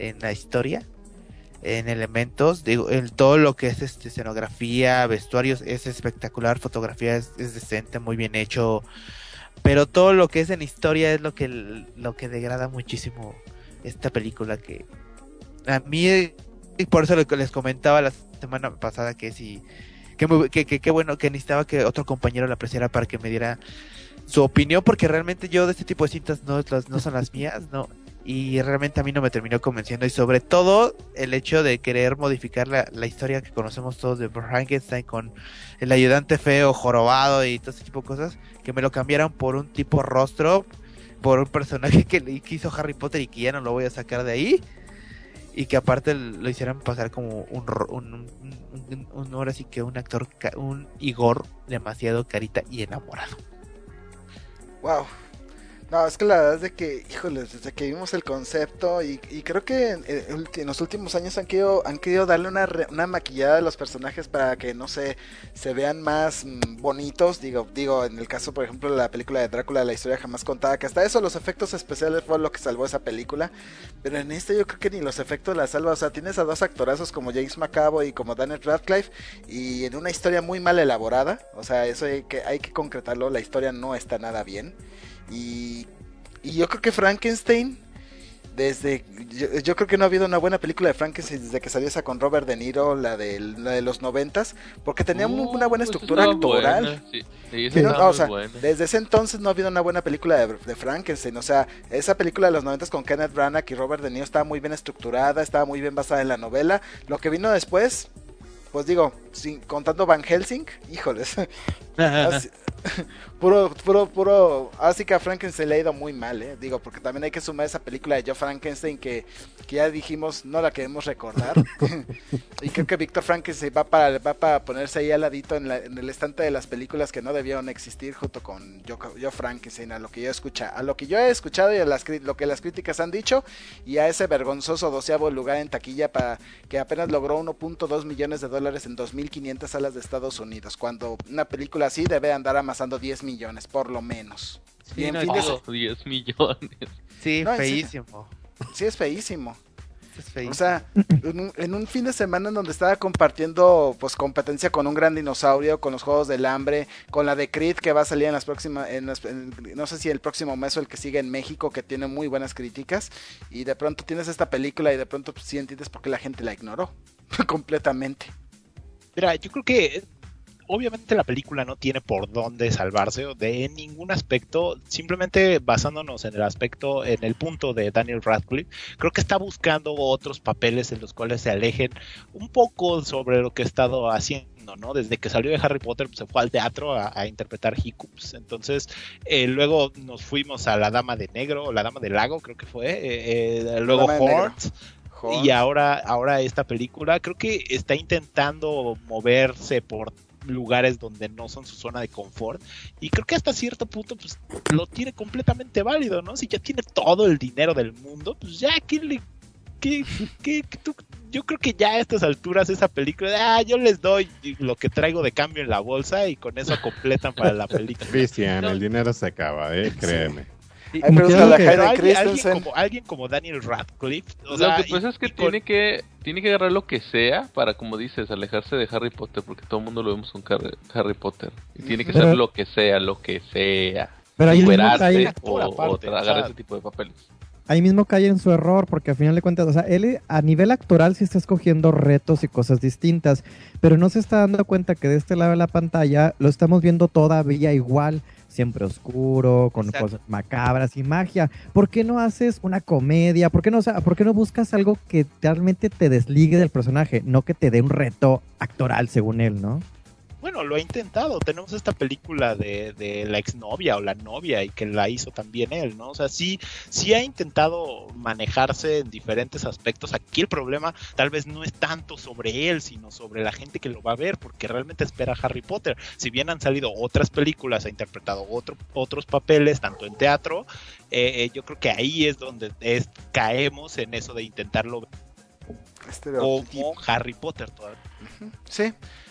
en la historia, en elementos, digo, en todo lo que es escenografía, vestuarios, es espectacular, fotografía es decente, muy bien hecho, pero todo lo que es en historia es lo que degrada muchísimo esta película, que a mí, y por eso les comentaba la semana pasada que sí, que bueno, que necesitaba que otro compañero la apreciara para que me diera su opinión, porque realmente yo de este tipo de cintas no son las mías, no, y realmente a mí no me terminó convenciendo, y sobre todo el hecho de querer modificar la historia que conocemos todos de Frankenstein con el ayudante feo, jorobado y todo ese tipo de cosas, que me lo cambiaran por un tipo rostro, por un personaje que hizo Harry Potter y que ya no lo voy a sacar de ahí, y que aparte lo hicieran pasar como ahora sí que un actor, un Igor demasiado carita y enamorado. Wow. No, es que la verdad es de que, híjoles, desde que vimos el concepto y creo que en los últimos años han querido darle una maquillada a los personajes para que, no sé, se vean más bonitos. Digo, en el caso, por ejemplo, de la película de Drácula, la historia jamás contada, que hasta eso los efectos especiales fue lo que salvó esa película. Pero en este yo creo que ni los efectos la salvan. O sea, tienes a dos actorazos como James McAvoy y como Daniel Radcliffe, y en una historia muy mal elaborada. O sea, eso hay que concretarlo, la historia no está nada bien. Y yo creo que Frankenstein, yo creo que no ha habido una buena película de Frankenstein desde que salió esa con Robert De Niro, la de los 90s, porque tenía una buena estructura actoral. Desde ese entonces no ha habido una buena película de Frankenstein. O sea, esa película de los 90s con Kenneth Branagh y Robert De Niro estaba muy bien estructurada, estaba muy bien basada en la novela. Lo que vino después, pues digo, contando Van Helsing, híjoles. Puro, así que a Frankenstein le ha ido muy mal, digo, porque también hay que sumar esa película de Joe Frankenstein que ya dijimos no la queremos recordar. Y creo que Víctor Frankenstein va para ponerse ahí al ladito en el estante de las películas que no debieron existir, junto con Joe Frankenstein, a lo que yo he escuchado y a lo que las críticas han dicho, y a ese vergonzoso 12º lugar en taquilla, para que apenas logró $1.2 millones en 2.500 salas de Estados Unidos, cuando una película así debe andar amasando 10 millones por lo menos. Sí, y 10 millones. Sí, no, feísimo. Sí, es feísimo. O sea, en un fin de semana en donde estaba compartiendo pues competencia con Un Gran Dinosaurio, con los Juegos del Hambre, con la de Creed que va a salir en las próximas, no sé si el próximo mes o el que sigue en México, que tiene muy buenas críticas, y de pronto tienes esta película y de pronto pues, sí entiendes por qué la gente la ignoró completamente. Mira, yo creo que obviamente la película no tiene por dónde salvarse de ningún aspecto, simplemente basándonos en el punto de Daniel Radcliffe, creo que está buscando otros papeles en los cuales se alejen un poco sobre lo que ha estado haciendo, ¿no? Desde que salió de Harry Potter pues, se fue al teatro a interpretar Hiccups, entonces luego nos fuimos a La Dama de Negro, o La Dama del Lago creo que fue, luego Horns. Y ahora esta película creo que está intentando moverse por lugares donde no son su zona de confort, y creo que hasta cierto punto pues lo tiene completamente válido, ¿no? Si ya tiene todo el dinero del mundo, pues ya yo creo que ya a estas alturas esa película, yo les doy lo que traigo de cambio en la bolsa y con eso completan para la película. Cristian, el dinero se acaba, créeme. Sí. Alguien como Daniel Radcliffe, lo que pasa es que tiene que agarrar lo que sea para, como dices, alejarse de Harry Potter, porque todo el mundo lo vemos con Harry Potter, y tiene que ser lo que sea, pero ahí superarse o tragar ese tipo de papeles. Ahí mismo cae en su error, porque al final de cuentas, o sea, él a nivel actoral sí está escogiendo retos y cosas distintas, pero no se está dando cuenta que de este lado de la pantalla lo estamos viendo todavía igual, siempre oscuro, con cosas macabras y magia. ¿Por qué no haces una comedia? ¿Por qué no buscas algo que realmente te desligue del personaje, no que te dé un reto actoral según él, ¿no? Bueno, lo ha intentado. Tenemos esta película de la exnovia o la novia, y que la hizo también él, ¿no? O sea, sí ha intentado manejarse en diferentes aspectos. Aquí el problema tal vez no es tanto sobre él, sino sobre la gente que lo va a ver, porque realmente espera Harry Potter. Si bien han salido otras películas, ha interpretado otros papeles, tanto en teatro, yo creo que ahí es donde caemos en eso de intentarlo como Harry Potter todavía. Sí.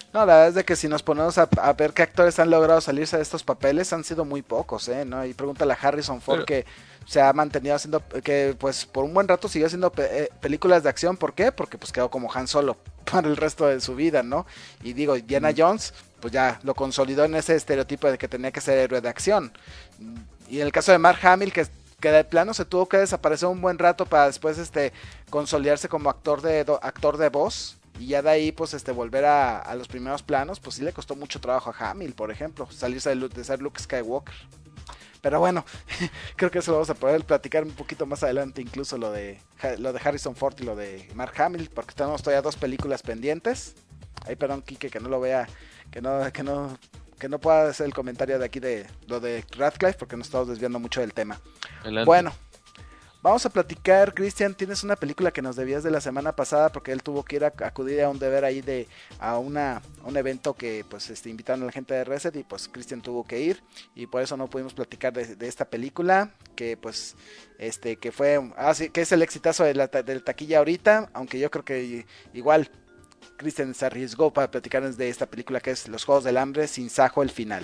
No, la verdad es de que si nos ponemos a ver qué actores han logrado salirse de estos papeles, han sido muy pocos, ¿no? Y pregúntale a Harrison Ford, que se ha mantenido haciendo, que pues por un buen rato siguió haciendo películas de acción. ¿Por qué? Porque pues quedó como Han Solo para el resto de su vida, ¿no? Y digo, Indiana Jones, pues ya lo consolidó en ese estereotipo de que tenía que ser héroe de acción. Y en el caso de Mark Hamill, que de plano se tuvo que desaparecer un buen rato para después consolidarse como actor de voz. Y ya de ahí, pues, volver a los primeros planos, pues sí le costó mucho trabajo a Hamill, por ejemplo, salirse de ser Luke Skywalker. Pero bueno, creo que eso lo vamos a poder platicar un poquito más adelante, incluso lo de Harrison Ford y lo de Mark Hamill, porque tenemos todavía 2 películas pendientes. Ay, perdón, Kike, que no lo vea, que no pueda hacer el comentario de aquí de lo de Radcliffe, porque nos estamos desviando mucho del tema. Adelante. Bueno. Vamos a platicar, Cristian, tienes una película que nos debías de la semana pasada porque él tuvo que ir a acudir a un deber ahí a un evento que pues invitaron a la gente de Reset y pues Cristian tuvo que ir y por eso no pudimos platicar de esta película que pues que fue que es el exitazo del taquilla ahorita, aunque yo creo que igual Cristian se arriesgó para platicarnos de esta película que es Los Juegos del Hambre, Sin Sajo, el final.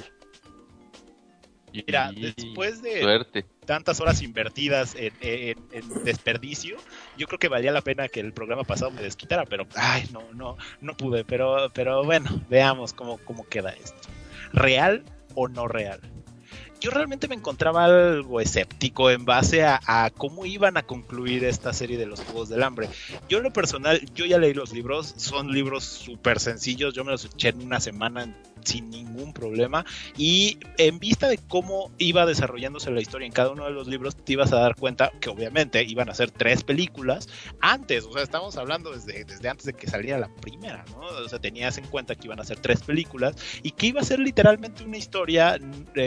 Mira, después de tantas horas invertidas en desperdicio, yo creo que valía la pena que el programa pasado me desquitara, pero no pude, pero bueno, veamos cómo queda esto. ¿Real o no real? Yo realmente me encontraba algo escéptico en base a cómo iban a concluir esta serie de Los Juegos del Hambre. Yo en lo personal, yo ya leí los libros, son libros súper sencillos, yo me los eché en una semana sin ningún problema, y en vista de cómo iba desarrollándose la historia en cada uno de los libros, te ibas a dar cuenta que obviamente iban a ser 3 películas antes, o sea, estamos hablando desde antes de que saliera la primera, ¿no? O sea, tenías en cuenta que iban a ser 3 películas y que iba a ser literalmente una historia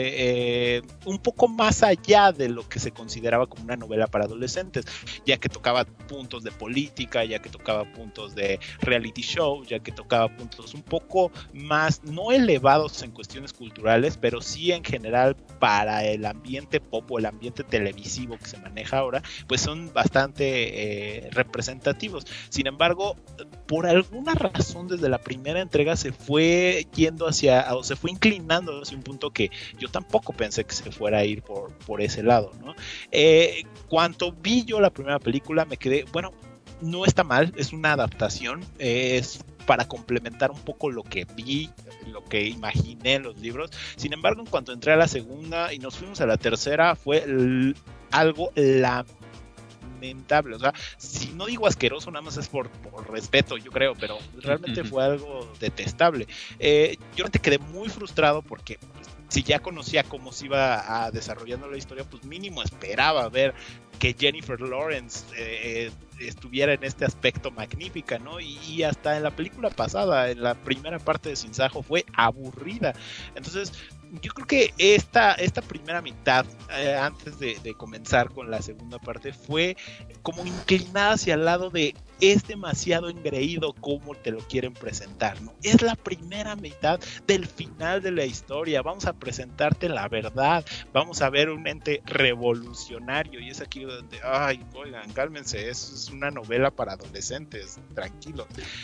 un poco más allá de lo que se consideraba como una novela para adolescentes, ya que tocaba puntos de política, ya que tocaba puntos de reality show, ya que tocaba puntos un poco más, no elevados en cuestiones culturales, pero sí en general para el ambiente pop o el ambiente televisivo que se maneja ahora, pues son bastante representativos. Sin embargo, por alguna razón desde la primera entrega se fue yendo o se fue inclinando hacia un punto que yo tampoco pensé que se fuera a ir por ese lado, ¿no? Cuando vi yo la primera película me quedé, bueno, no está mal, es una adaptación, es para complementar un poco lo que vi, lo que imaginé en los libros. Sin embargo, en cuanto entré a la segunda y nos fuimos a la tercera, fue algo lamentable. O sea, si no digo asqueroso, nada más es por respeto, yo creo, pero realmente fue algo detestable. Yo te quedé muy frustrado porque si ya conocía cómo se iba desarrollando la historia, pues mínimo esperaba ver que Jennifer Lawrence estuviera en este aspecto magnífica, ¿no? Y hasta en la película pasada, en la primera parte de Sin Sajo, fue aburrida. Entonces, yo creo que esta primera mitad, antes de comenzar con la segunda parte, fue como inclinada hacia el lado de es demasiado engreído como te lo quieren presentar, ¿no? Es la primera mitad del final de la historia, vamos a presentarte la verdad, vamos a ver un ente revolucionario, y es aquí donde, ay, oigan, cálmense, es una novela para adolescentes, tranquilo.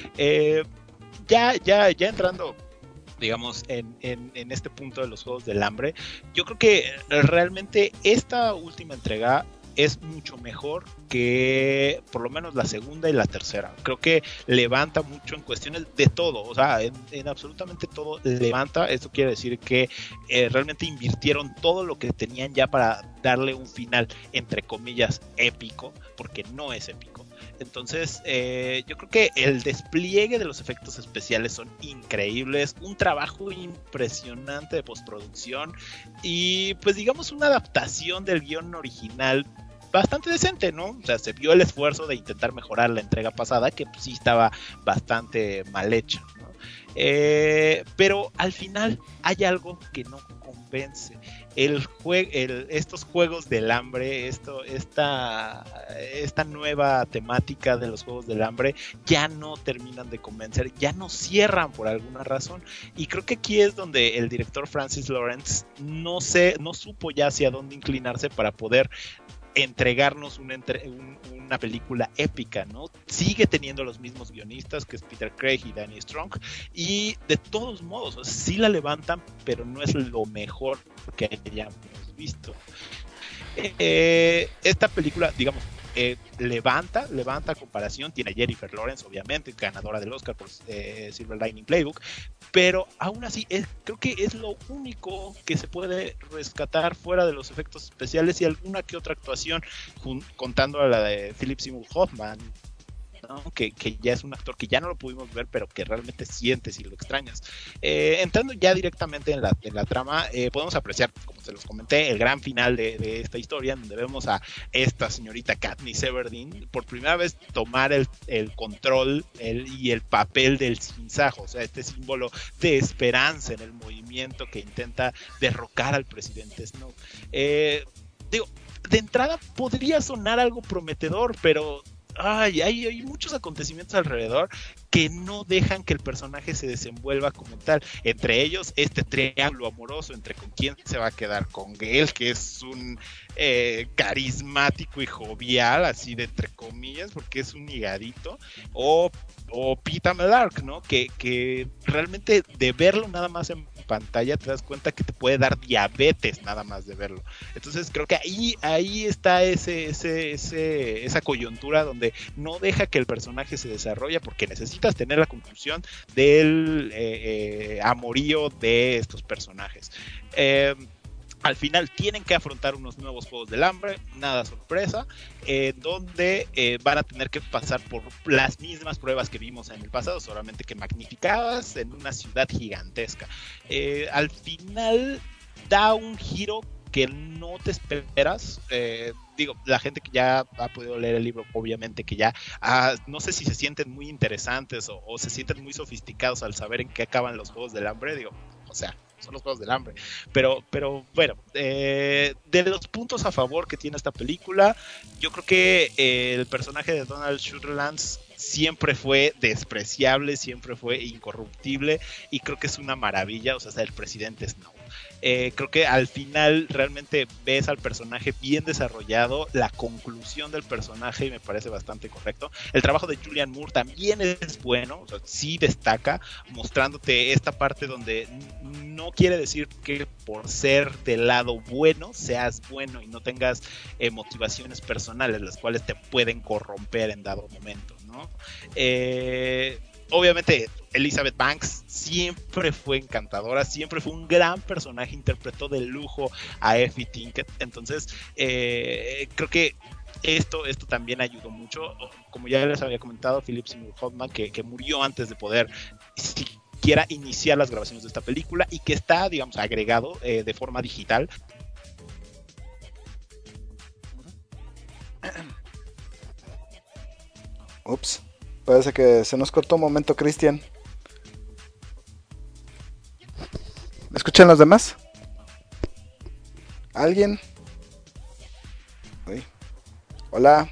Ya entrando, digamos, en este punto de Los Juegos del Hambre, yo creo que realmente esta última entrega es mucho mejor que por lo menos la segunda y la tercera. Creo que levanta mucho en cuestiones de todo, o sea, en absolutamente todo levanta. Esto quiere decir que realmente invirtieron todo lo que tenían ya para darle un final, entre comillas, épico, porque no es épico. Entonces, yo creo que el despliegue de los efectos especiales son increíbles, un trabajo impresionante de postproducción y pues digamos una adaptación del guión original bastante decente, ¿no? O sea, se vio el esfuerzo de intentar mejorar la entrega pasada, que pues, sí estaba bastante mal hecha, ¿no? Pero al final hay algo que no convence. Estos Juegos del Hambre, esta nueva temática de los Juegos del Hambre ya no terminan de convencer, ya no cierran por alguna razón, y creo que aquí es donde el director Francis Lawrence no supo ya hacia dónde inclinarse para poder entregarnos una película épica, ¿no? Sigue teniendo los mismos guionistas, que es Peter Craig y Danny Strong, y de todos modos, o sea, sí la levantan, pero no es lo mejor que hayamos visto. Esta película, digamos, levanta a comparación, tiene a Jennifer Lawrence, obviamente, ganadora del Oscar por Silver Lining Playbook, pero aún así creo que es lo único que se puede rescatar fuera de los efectos especiales y alguna que otra actuación, contando a la de Philip Seymour Hoffman, ¿no? Que ya es un actor que ya no lo pudimos ver, pero que realmente sientes y lo extrañas. Entrando ya directamente en la trama, podemos apreciar, como se los comenté, el gran final de esta historia, donde vemos a esta señorita Katniss Everdeen por primera vez tomar el control y el papel del sinsajo, o sea, este símbolo de esperanza en el movimiento que intenta derrocar al presidente Snow. Digo, de entrada podría sonar algo prometedor, pero hay muchos acontecimientos alrededor que no dejan que el personaje se desenvuelva como tal. Entre ellos, este triángulo amoroso entre con quién se va a quedar, con Gale, que es un carismático y jovial, así de entre comillas, porque es un higadito, o Peeta Mellark, ¿no? Que realmente de verlo nada más en pantalla te das cuenta que te puede dar diabetes nada más de verlo. Entonces creo que ahí está esa coyuntura donde no deja que el personaje se desarrolle, porque necesitas tener la conclusión del amorío de estos personajes. Al final tienen que afrontar unos nuevos Juegos del Hambre, nada sorpresa, donde van a tener que pasar por las mismas pruebas que vimos en el pasado, solamente que magnificadas en una ciudad gigantesca. Al final da un giro que no te esperas. Digo, la gente que ya ha podido leer el libro, obviamente que ya no sé si se sienten muy interesantes o se sienten muy sofisticados al saber en qué acaban los Juegos del Hambre. Digo, o sea, son los Juegos del Hambre, pero bueno, de los puntos a favor que tiene esta película, yo creo que el personaje de Donald Sutherland siempre fue despreciable, siempre fue incorruptible, y creo que es una maravilla, o sea, el presidente Snow. Creo que al final realmente ves al personaje bien desarrollado, la conclusión del personaje me parece bastante correcto. El trabajo de Julianne Moore también es bueno, o sea, sí destaca, mostrándote esta parte donde no quiere decir que por ser del lado bueno seas bueno y no tengas motivaciones personales, las cuales te pueden corromper en dado momento, ¿no? Obviamente Elizabeth Banks siempre fue encantadora, siempre fue un gran personaje, interpretó de lujo a Effie Tinkett. Entonces creo que esto también ayudó mucho. Como ya les había comentado, Philip Seymour Hoffman, que murió antes de poder siquiera iniciar las grabaciones de esta película, y que está, digamos, agregado de forma digital. Ups, parece que se nos cortó un momento, Cristian. ¿Me escuchan los demás? ¿Alguien? Uy. Hola.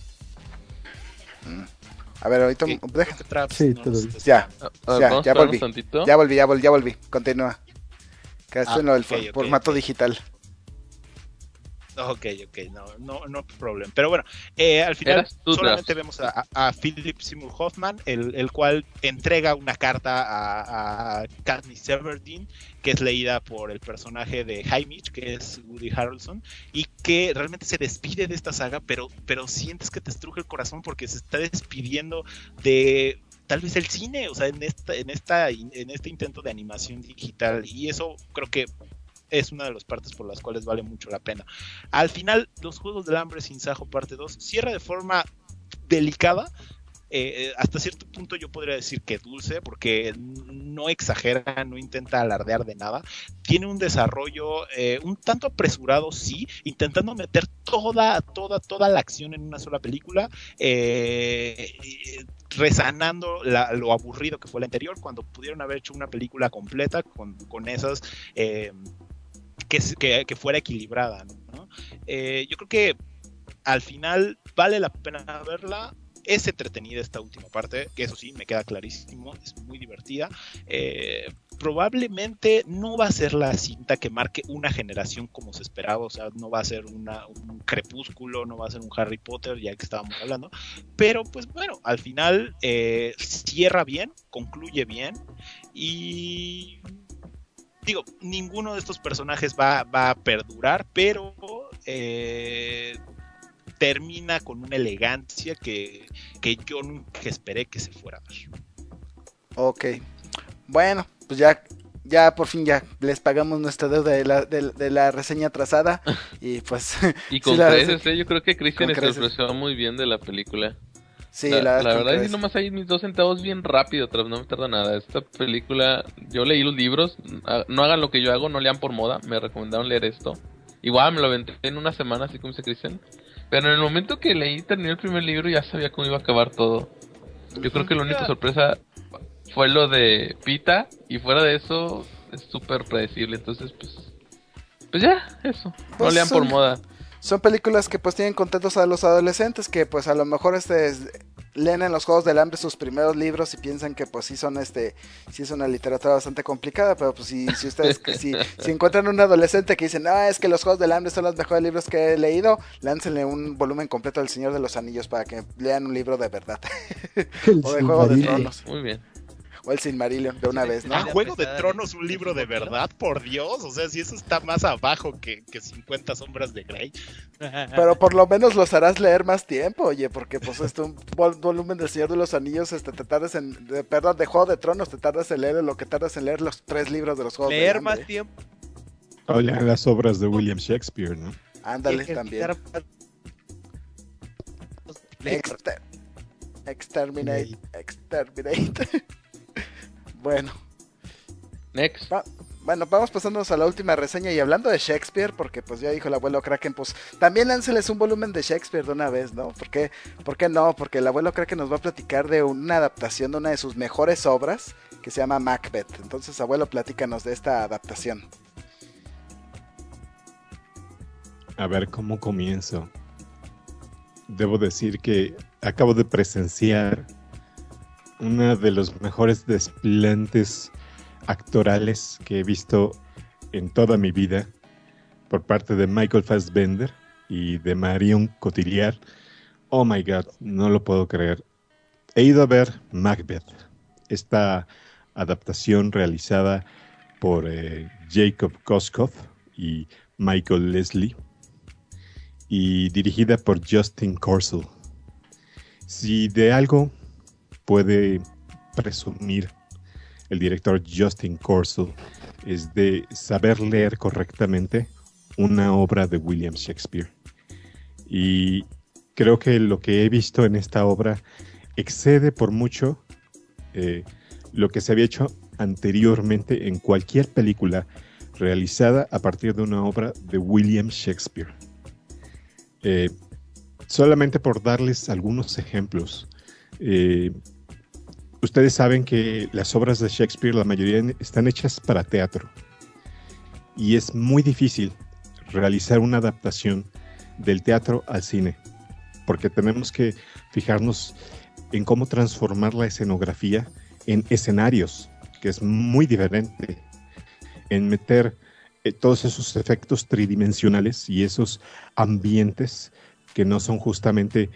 A ver, ahorita sí, todo bien. Ya volví. Continúa. Quedaste en el formato digital. Ok, no problem. Pero bueno, al final solamente vemos a Philip Seymour Hoffman, el cual entrega una carta a Katniss Everdeen, que es leída por el personaje de Haymitch, que es Woody Harrelson, y que realmente se despide de esta saga, pero sientes que te estruje el corazón porque se está despidiendo de tal vez el cine, o sea, en este intento de animación digital, y eso creo que es una de las partes por las cuales vale mucho la pena. Al final, los Juegos del Hambre Sinsajo parte 2 cierra de forma delicada, hasta cierto punto yo podría decir que dulce, porque no exagera, no intenta alardear de nada. Tiene un desarrollo un tanto apresurado, sí, intentando meter toda la acción en una sola película, resanando lo aburrido que fue la anterior, cuando pudieron haber hecho una película completa con esas que fuera equilibrada, ¿no? Yo creo que al final vale la pena verla. Es entretenida esta última parte, que eso sí, me queda clarísimo, es muy divertida. probablemente no va a ser la cinta que marque una generación como se esperaba, o sea, no va a ser un Crepúsculo, no va a ser un Harry Potter, ya que estábamos hablando, pero pues bueno, al final cierra bien, concluye bien, y digo, ninguno de estos personajes va a perdurar, pero termina con una elegancia que yo nunca esperé que se fuera a dar. Ok, bueno, pues ya por fin ya les pagamos nuestra deuda de la reseña atrasada y pues... Y con creces, yo creo que Cristian se expresó muy bien de la película. Sí, la verdad es que nomás hay mis 2 centavos bien rápido, no me tarda nada. Esta película, yo leí los libros, no hagan lo que yo hago, no lean por moda, me recomendaron leer esto. Igual me lo aventé en una semana, así como dice Cristian. Pero en el momento que terminé el primer libro ya sabía cómo iba a acabar todo. Yo creo que la única sorpresa fue lo de Pita, y fuera de eso es súper predecible, entonces pues ya, eso, no lean por moda. Son películas que pues tienen contentos a los adolescentes que pues a lo mejor leen en los Juegos del Hambre sus primeros libros y piensan que pues sí son sí es una literatura bastante complicada, pero pues si ustedes si encuentran un adolescente que dicen, es que los Juegos del Hambre son los mejores libros que he leído, láncenle un volumen completo del Señor de los Anillos para que lean un libro de verdad. O de Juego de Tronos. Muy bien. O el Silmarillion de una vez, ¿no? Juego de Tronos, un libro de verdad, por Dios. O sea, si eso está más abajo que 50 sombras de Grey. Pero por lo menos los harás leer más tiempo, oye, porque pues un volumen del Señor de los Anillos, te tardas de Juego de Tronos, te tardas en leer lo que tardas en leer los 3 libros de los Juegos leer del Hambre. más tiempo. O leer las obras de William Shakespeare, ¿no? Ándale, también. Exterminate. Bueno. Next. Bueno, vamos pasándonos a la última reseña y hablando de Shakespeare, porque pues ya dijo el abuelo Kraken, pues también lánceles un volumen de Shakespeare de una vez, ¿no? ¿Por qué no? Porque el abuelo Kraken nos va a platicar de una adaptación de una de sus mejores obras, que se llama Macbeth. Entonces, abuelo, platícanos de esta adaptación. A ver, ¿cómo comienzo? Debo decir que acabo de presenciar una de los mejores desplantes actorales que he visto en toda mi vida por parte de Michael Fassbender y de Marion Cotillard. Oh my God, no lo puedo creer. He ido a ver Macbeth, esta adaptación realizada por Jacob Koskov y Michael Leslie y dirigida por Justin Kurzel. Si de algo puede presumir el director Justin Kurzel es de saber leer correctamente una obra de William Shakespeare. Y creo que lo que he visto en esta obra excede por mucho lo que se había hecho anteriormente en cualquier película realizada a partir de una obra de William Shakespeare. Solamente por darles algunos ejemplos. Ustedes saben que las obras de Shakespeare, la mayoría están hechas para teatro. Y es muy difícil realizar una adaptación del teatro al cine. Porque tenemos que fijarnos en cómo transformar la escenografía en escenarios, que es muy diferente. En meter todos esos efectos tridimensionales y esos ambientes que no son justamente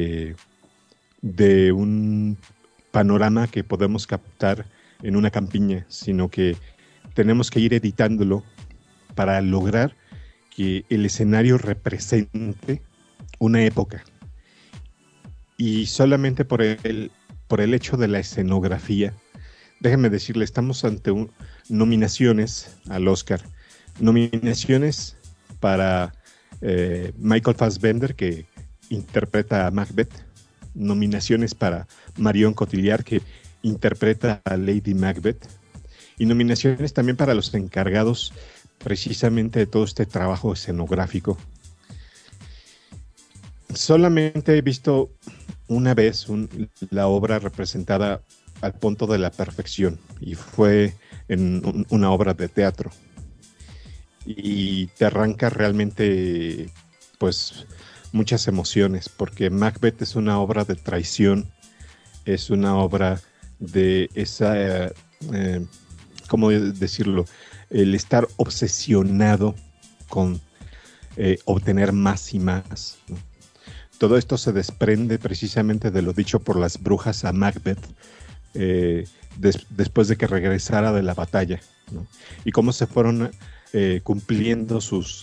de un panorama que podemos captar en una campiña, sino que tenemos que ir editándolo para lograr que el escenario represente una época. Y solamente por el hecho de la escenografía, déjenme decirle, estamos ante nominaciones al Oscar, nominaciones para Michael Fassbender, que interpreta a Macbeth, nominaciones para Marion Cotillard, que interpreta a Lady Macbeth, y nominaciones también para los encargados precisamente de todo este trabajo escenográfico. Solamente he visto una vez la obra representada al punto de la perfección, y fue en una obra de teatro. Y te arranca realmente, pues, muchas emociones, porque Macbeth es una obra de traición, es una obra de esa ¿cómo decirlo? El estar obsesionado con obtener más y más, ¿no? Todo esto se desprende precisamente de lo dicho por las brujas a Macbeth después de que regresara de la batalla, ¿no? Y cómo se fueron cumpliendo sus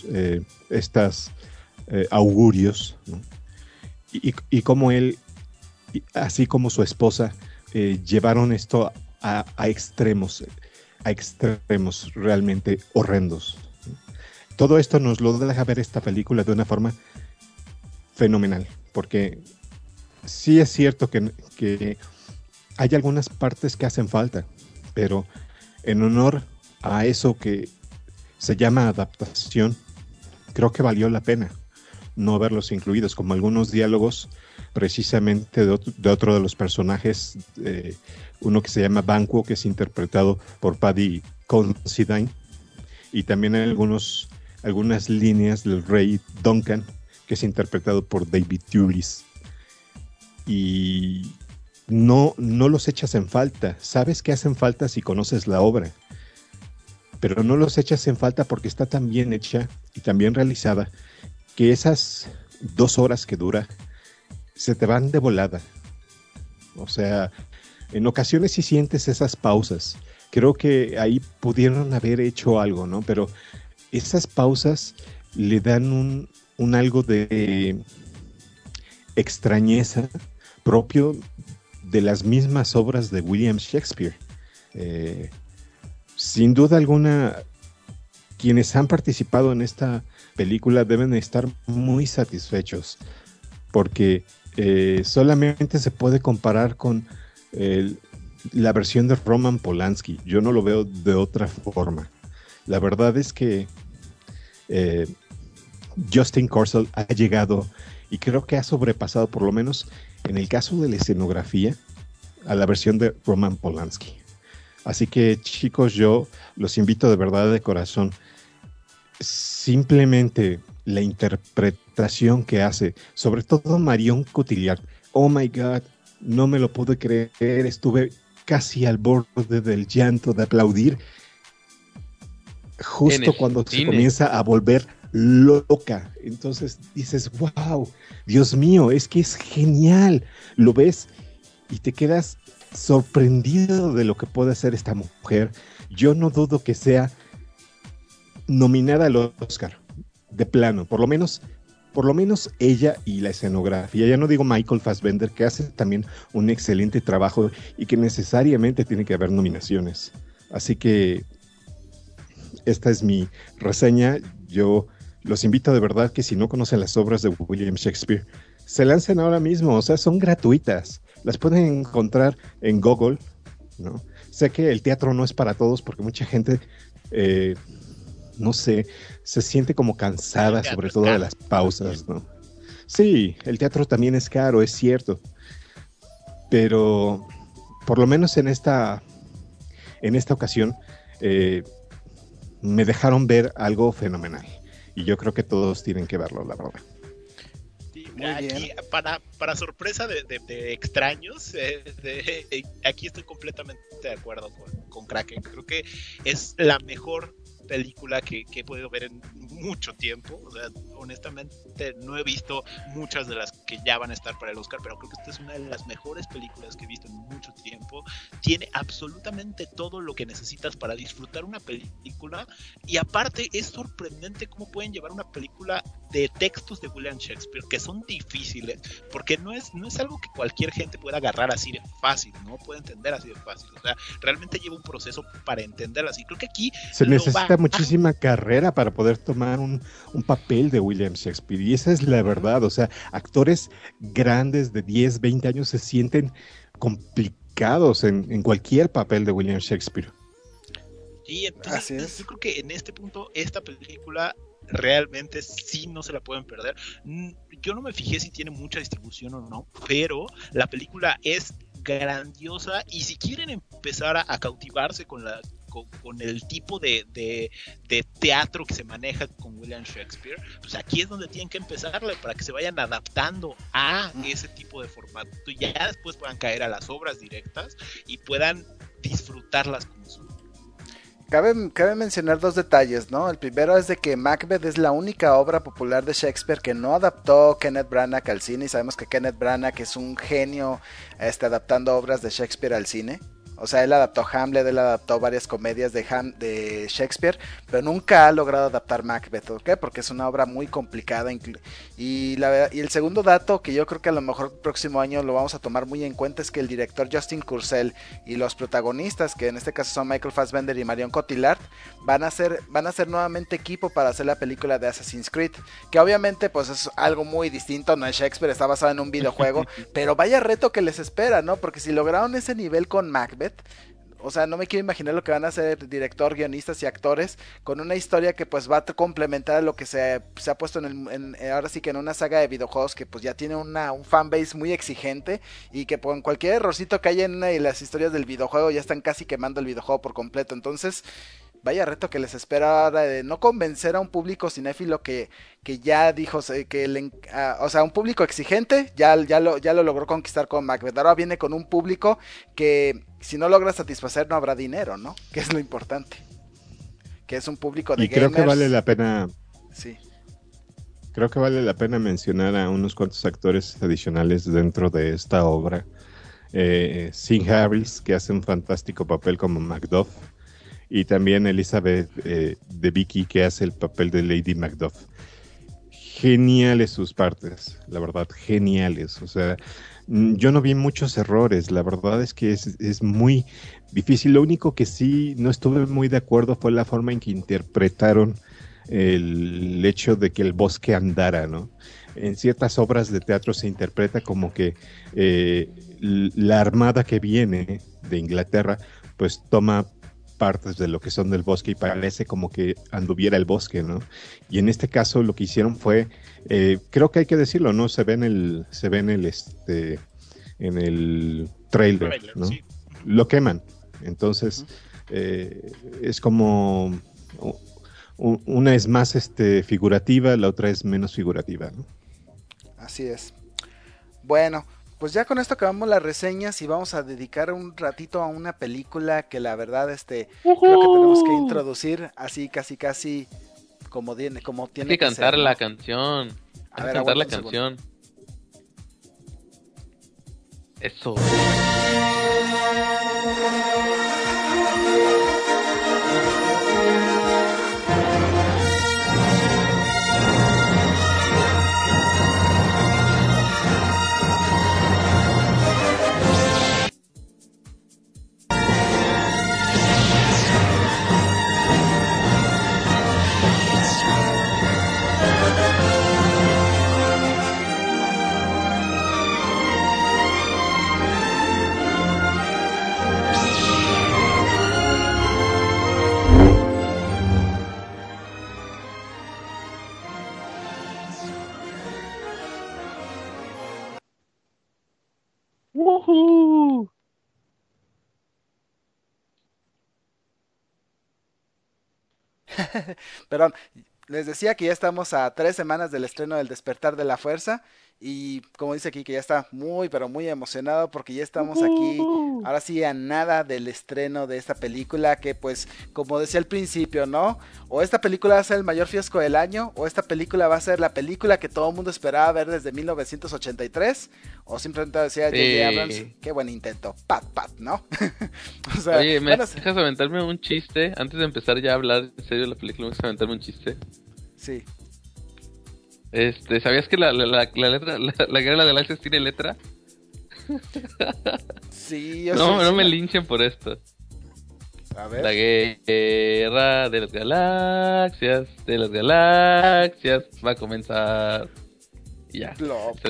augurios, ¿no? Y cómo él, así como su esposa, llevaron esto a extremos realmente horrendos. Todo esto nos lo deja ver esta película de una forma fenomenal, porque sí es cierto que hay algunas partes que hacen falta, pero en honor a eso que se llama adaptación, creo que valió la pena no haberlos incluidos, como algunos diálogos precisamente de otro de los personajes, uno que se llama Banquo, que es interpretado por Paddy Considine, y también hay algunas líneas del rey Duncan, que es interpretado por David Thewlis, y no los echas en falta. Sabes que hacen falta si conoces la obra, pero no los echas en falta porque está tan bien hecha y tan bien realizada que esas 2 horas que dura se te van de volada. O sea, en ocasiones sí sientes esas pausas. Creo que ahí pudieron haber hecho algo, ¿no? Pero esas pausas le dan un algo de extrañeza propio de las mismas obras de William Shakespeare. Sin duda alguna, quienes han participado en esta película deben estar muy satisfechos, porque solamente se puede comparar con la versión de Roman Polanski. Yo no lo veo de otra forma. La verdad es que Justin Kurzel ha llegado y creo que ha sobrepasado, por lo menos en el caso de la escenografía, a la versión de Roman Polanski. Así que, chicos, yo los invito de verdad, de corazón. Simplemente la interpretación que hace, sobre todo Marion Cotillard. Oh my God, no me lo pude creer. Estuve casi al borde del llanto, de aplaudir, justo cuando se comienza a volver loca. Entonces dices, wow, Dios mío, es que es genial. Lo ves y te quedas sorprendido de lo que puede hacer esta mujer. Yo no dudo que sea nominada al Oscar, de plano, por lo menos ella y la escenografía. Ya no digo Michael Fassbender, que hace también un excelente trabajo y que necesariamente tiene que haber nominaciones. Así que esta es mi reseña. Yo los invito de verdad que si no conocen las obras de William Shakespeare, se lancen ahora mismo. O sea, son gratuitas, las pueden encontrar en Google, ¿no? Sé que el teatro no es para todos porque mucha gente no sé, se siente como cansada, sobre todo de las pausas, ¿no? Sí, el teatro también es caro, es cierto, pero por lo menos en esta ocasión me dejaron ver algo fenomenal y yo creo que todos tienen que verlo, la verdad. Aquí, para sorpresa de extraños, aquí estoy completamente de acuerdo con Kraken. Creo que es la mejor película que he podido ver en mucho tiempo. O sea, honestamente no he visto muchas de las que ya van a estar para el Oscar, pero creo que esta es una de las mejores películas que he visto en mucho tiempo. Tiene absolutamente todo lo que necesitas para disfrutar una película, y aparte es sorprendente cómo pueden llevar una película de textos de William Shakespeare que son difíciles, porque no es algo que cualquier gente pueda agarrar así de fácil, no puede entender así de fácil. O sea, realmente lleva un proceso para entenderlas, y creo que aquí se necesita muchísima carrera para poder tomar un papel de William Shakespeare, y esa es la verdad. O sea, actores grandes de 10, 20 años se sienten complicados en cualquier papel de William Shakespeare. Y entonces yo creo que en este punto esta película realmente sí no se la pueden perder. Yo no me fijé si tiene mucha distribución o no, pero la película es grandiosa, y si quieren empezar a cautivarse con el tipo de teatro que se maneja con William Shakespeare, pues aquí es donde tienen que empezarle para que se vayan adaptando a ese tipo de formato, y ya después puedan caer a las obras directas y puedan disfrutarlas como son. Cabe mencionar dos detalles, ¿no? El primero es de que Macbeth es la única obra popular de Shakespeare que no adaptó Kenneth Branagh al cine, y sabemos que Kenneth Branagh es un genio adaptando obras de Shakespeare al cine. O sea, él adaptó Hamlet, él adaptó varias comedias de Shakespeare, pero nunca ha logrado adaptar Macbeth. ¿Por qué? Porque es una obra muy complicada. Y el segundo dato, que yo creo que a lo mejor el próximo año lo vamos a tomar muy en cuenta, es que el director Justin Kurzel y los protagonistas, que en este caso son Michael Fassbender y Marion Cotillard, van a ser nuevamente equipo para hacer la película de Assassin's Creed, que obviamente pues es algo muy distinto, no es Shakespeare, está basado en un videojuego, pero vaya reto que les espera, ¿no? Porque si lograron ese nivel con Macbeth, o sea, no me quiero imaginar lo que van a hacer director, guionistas y actores con una historia que pues va a complementar a lo que se ha puesto ahora sí que en una saga de videojuegos que pues ya tiene un fanbase muy exigente, y que con cualquier errorcito que haya en una de las historias del videojuego ya están casi quemando el videojuego por completo. Entonces, vaya reto que les espera ahora de no convencer a un público cinéfilo que ya dijo o sea, un público exigente ya lo logró conquistar con Macbeth. Ahora viene con un público que si no logra satisfacer no habrá dinero, ¿no? Que es lo importante. Que es un público de gamers. Y creo que vale la pena. Sí. Creo que vale la pena mencionar a unos cuantos actores adicionales dentro de esta obra. Sid Harris, que hace un fantástico papel como Macduff. Y también Elizabeth Debicki, que hace el papel de Lady Macduff. Geniales sus partes, la verdad, geniales. O sea, yo no vi muchos errores, la verdad es que es muy difícil. Lo único que sí no estuve muy de acuerdo fue la forma en que interpretaron el hecho de que el bosque andara, ¿no? En ciertas obras de teatro se interpreta como que la armada que viene de Inglaterra, pues toma partes de lo que son del bosque y parece como que anduviera el bosque, ¿no? Y en este caso lo que hicieron fue, creo que hay que decirlo, ¿no? Se ve en el trailer, ¿no? Sí. Lo queman. Entonces, es como una es más figurativa, la otra es menos figurativa, ¿no? Así es. Bueno, pues ya con esto acabamos las reseñas y vamos a dedicar un ratito a una película que la verdad creo que tenemos que introducir así casi como tiene hay que cantar ser, ¿no? La canción. Hay que cantar la canción. Eso. ¡Woohoo! Perdón, les decía que ya estamos a 3 semanas del estreno del Despertar de la Fuerza, y como dice aquí que ya está muy pero muy emocionado porque ya estamos aquí, ahora sí a nada del estreno de esta película que pues como decía al principio, ¿no? O esta película va a ser el mayor fiasco del año, o esta película va a ser la película que todo el mundo esperaba ver desde 1983, o simplemente decía J.J. Abrams, qué buen intento, pat, ¿no? O sea, oye, ¿me dejas aventarme un chiste? Antes de empezar ya a hablar en serio de la película, ¿me dejas aventarme un chiste? Sí. ¿Sabías que la letra, la Guerra de las Galaxias tiene letra? Sí, no me linchen por esto. A ver. La Guerra de las Galaxias va a comenzar. Y ya.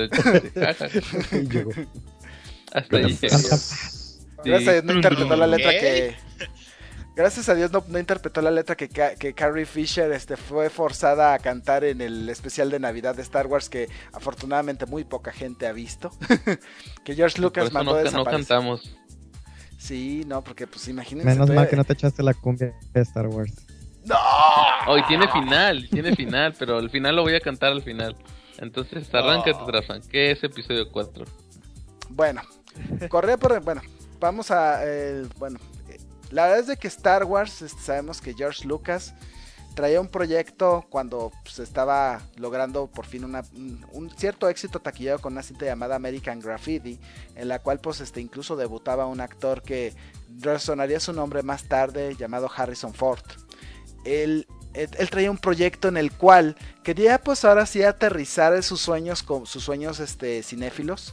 Hasta ahí. Gracias a Dios no interpretó la letra que... Gracias a Dios no interpretó la letra que Carrie Fisher fue forzada a cantar en el especial de Navidad de Star Wars, que afortunadamente muy poca gente ha visto. Que George Lucas mandó desaparecer. No cantamos. Sí, no, porque pues imagínense. Menos mal que no te echaste la cumbia de Star Wars. ¡No! Hoy tiene final, pero el final lo voy a cantar al final. Entonces arráncate, Trafan, que es episodio 4. Bueno, vamos a... la verdad es de que Star Wars, sabemos que George Lucas traía un proyecto cuando pues, estaba logrando por fin un cierto éxito taquillero con una cinta llamada American Graffiti, en la cual pues incluso debutaba un actor que resonaría su nombre más tarde, llamado Harrison Ford. Él traía un proyecto en el cual quería pues ahora sí aterrizar sus sueños cinéfilos.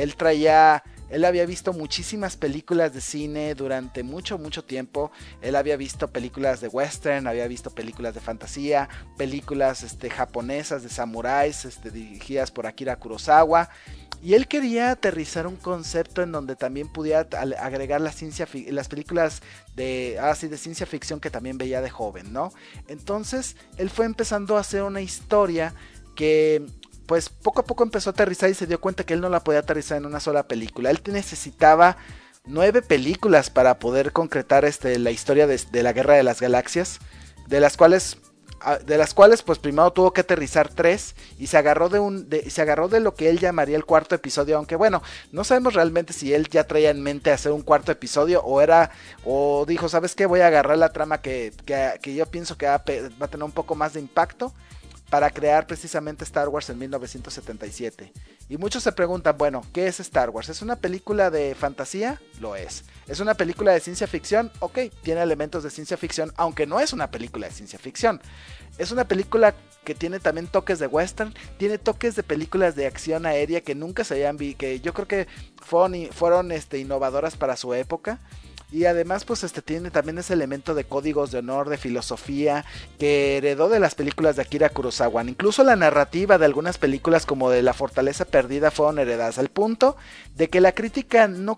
Él había visto muchísimas películas de cine durante mucho tiempo. Él había visto películas de western, había visto películas de fantasía, películas japonesas de samuráis, dirigidas por Akira Kurosawa. Y él quería aterrizar un concepto en donde también pudiera agregar las películas de ciencia ficción que también veía de joven, ¿no? Entonces, él fue empezando a hacer una historia que pues poco a poco empezó a aterrizar y se dio cuenta que él no la podía aterrizar en una sola película. Él necesitaba 9 películas para poder concretar la historia de la Guerra de las Galaxias, de las cuales pues primero tuvo que aterrizar 3 y se agarró de lo que él llamaría el cuarto episodio, aunque bueno, no sabemos realmente si él ya traía en mente hacer un cuarto episodio o dijo, ¿sabes qué? Voy a agarrar la trama que yo pienso que va a tener un poco más de impacto para crear precisamente Star Wars en 1977. Y muchos se preguntan, bueno, ¿qué es Star Wars? ¿Es una película de fantasía? Lo es. ¿Es una película de ciencia ficción? Ok, tiene elementos de ciencia ficción, aunque no es una película de ciencia ficción. Es una película que tiene también toques de western, tiene toques de películas de acción aérea que nunca se habían visto, que yo creo que fueron innovadoras para su época. Y además pues tiene también ese elemento de códigos de honor, de filosofía que heredó de las películas de Akira Kurosawa. Incluso la narrativa de algunas películas como de La Fortaleza Perdida fueron heredadas, al punto de que la crítica no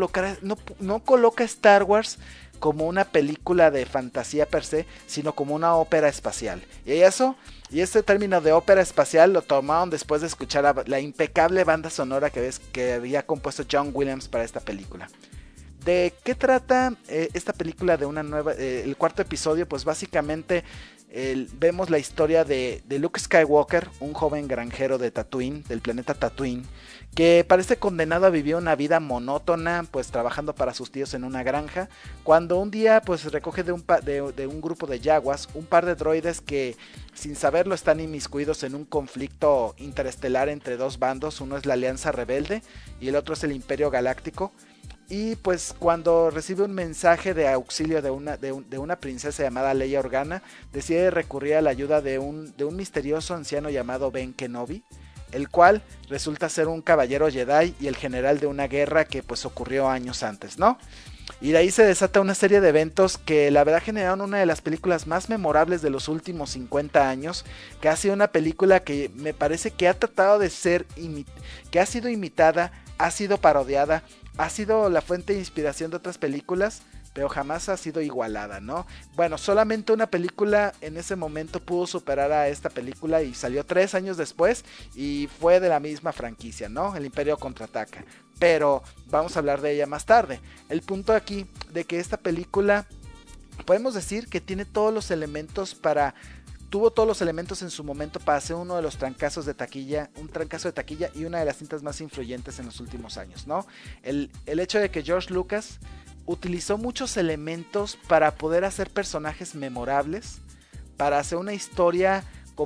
coloca Star Wars como una película de fantasía per se, sino como una ópera espacial. Y este término de ópera espacial lo tomaron después de escuchar la impecable banda sonora que había compuesto John Williams para esta película. ¿De qué trata esta película de una nueva, el cuarto episodio? Pues básicamente vemos la historia de Luke Skywalker, un joven granjero de Tatooine, del planeta Tatooine, que parece condenado a vivir una vida monótona, pues trabajando para sus tíos en una granja, cuando un día pues recoge de un grupo de yaguas un par de droides que sin saberlo están inmiscuidos en un conflicto interestelar entre dos bandos. Uno es la Alianza Rebelde y el otro es el Imperio Galáctico. Y pues cuando recibe un mensaje de auxilio de una princesa llamada Leia Organa, decide recurrir a la ayuda de un misterioso anciano llamado Ben Kenobi, el cual resulta ser un caballero Jedi y el general de una guerra que pues ocurrió años antes, ¿no? Y de ahí se desata una serie de eventos que la verdad generaron una de las películas más memorables de los últimos 50 años, que ha sido una película que me parece que ha tratado de que ha sido imitada, ha sido parodiada, ha sido la fuente de inspiración de otras películas, pero jamás ha sido igualada, ¿no? Bueno, solamente una película en ese momento pudo superar a esta película y salió 3 años después y fue de la misma franquicia, ¿no? El Imperio Contraataca. Pero vamos a hablar de ella más tarde. El punto aquí de que esta película podemos decir que tiene todos los elementos tuvo todos los elementos en su momento para ser uno de los trancazos de taquilla, un trancazo de taquilla y una de las cintas más influyentes en los últimos años, ¿no? El hecho de que George Lucas utilizó muchos elementos para poder hacer personajes memorables, para hacer una historia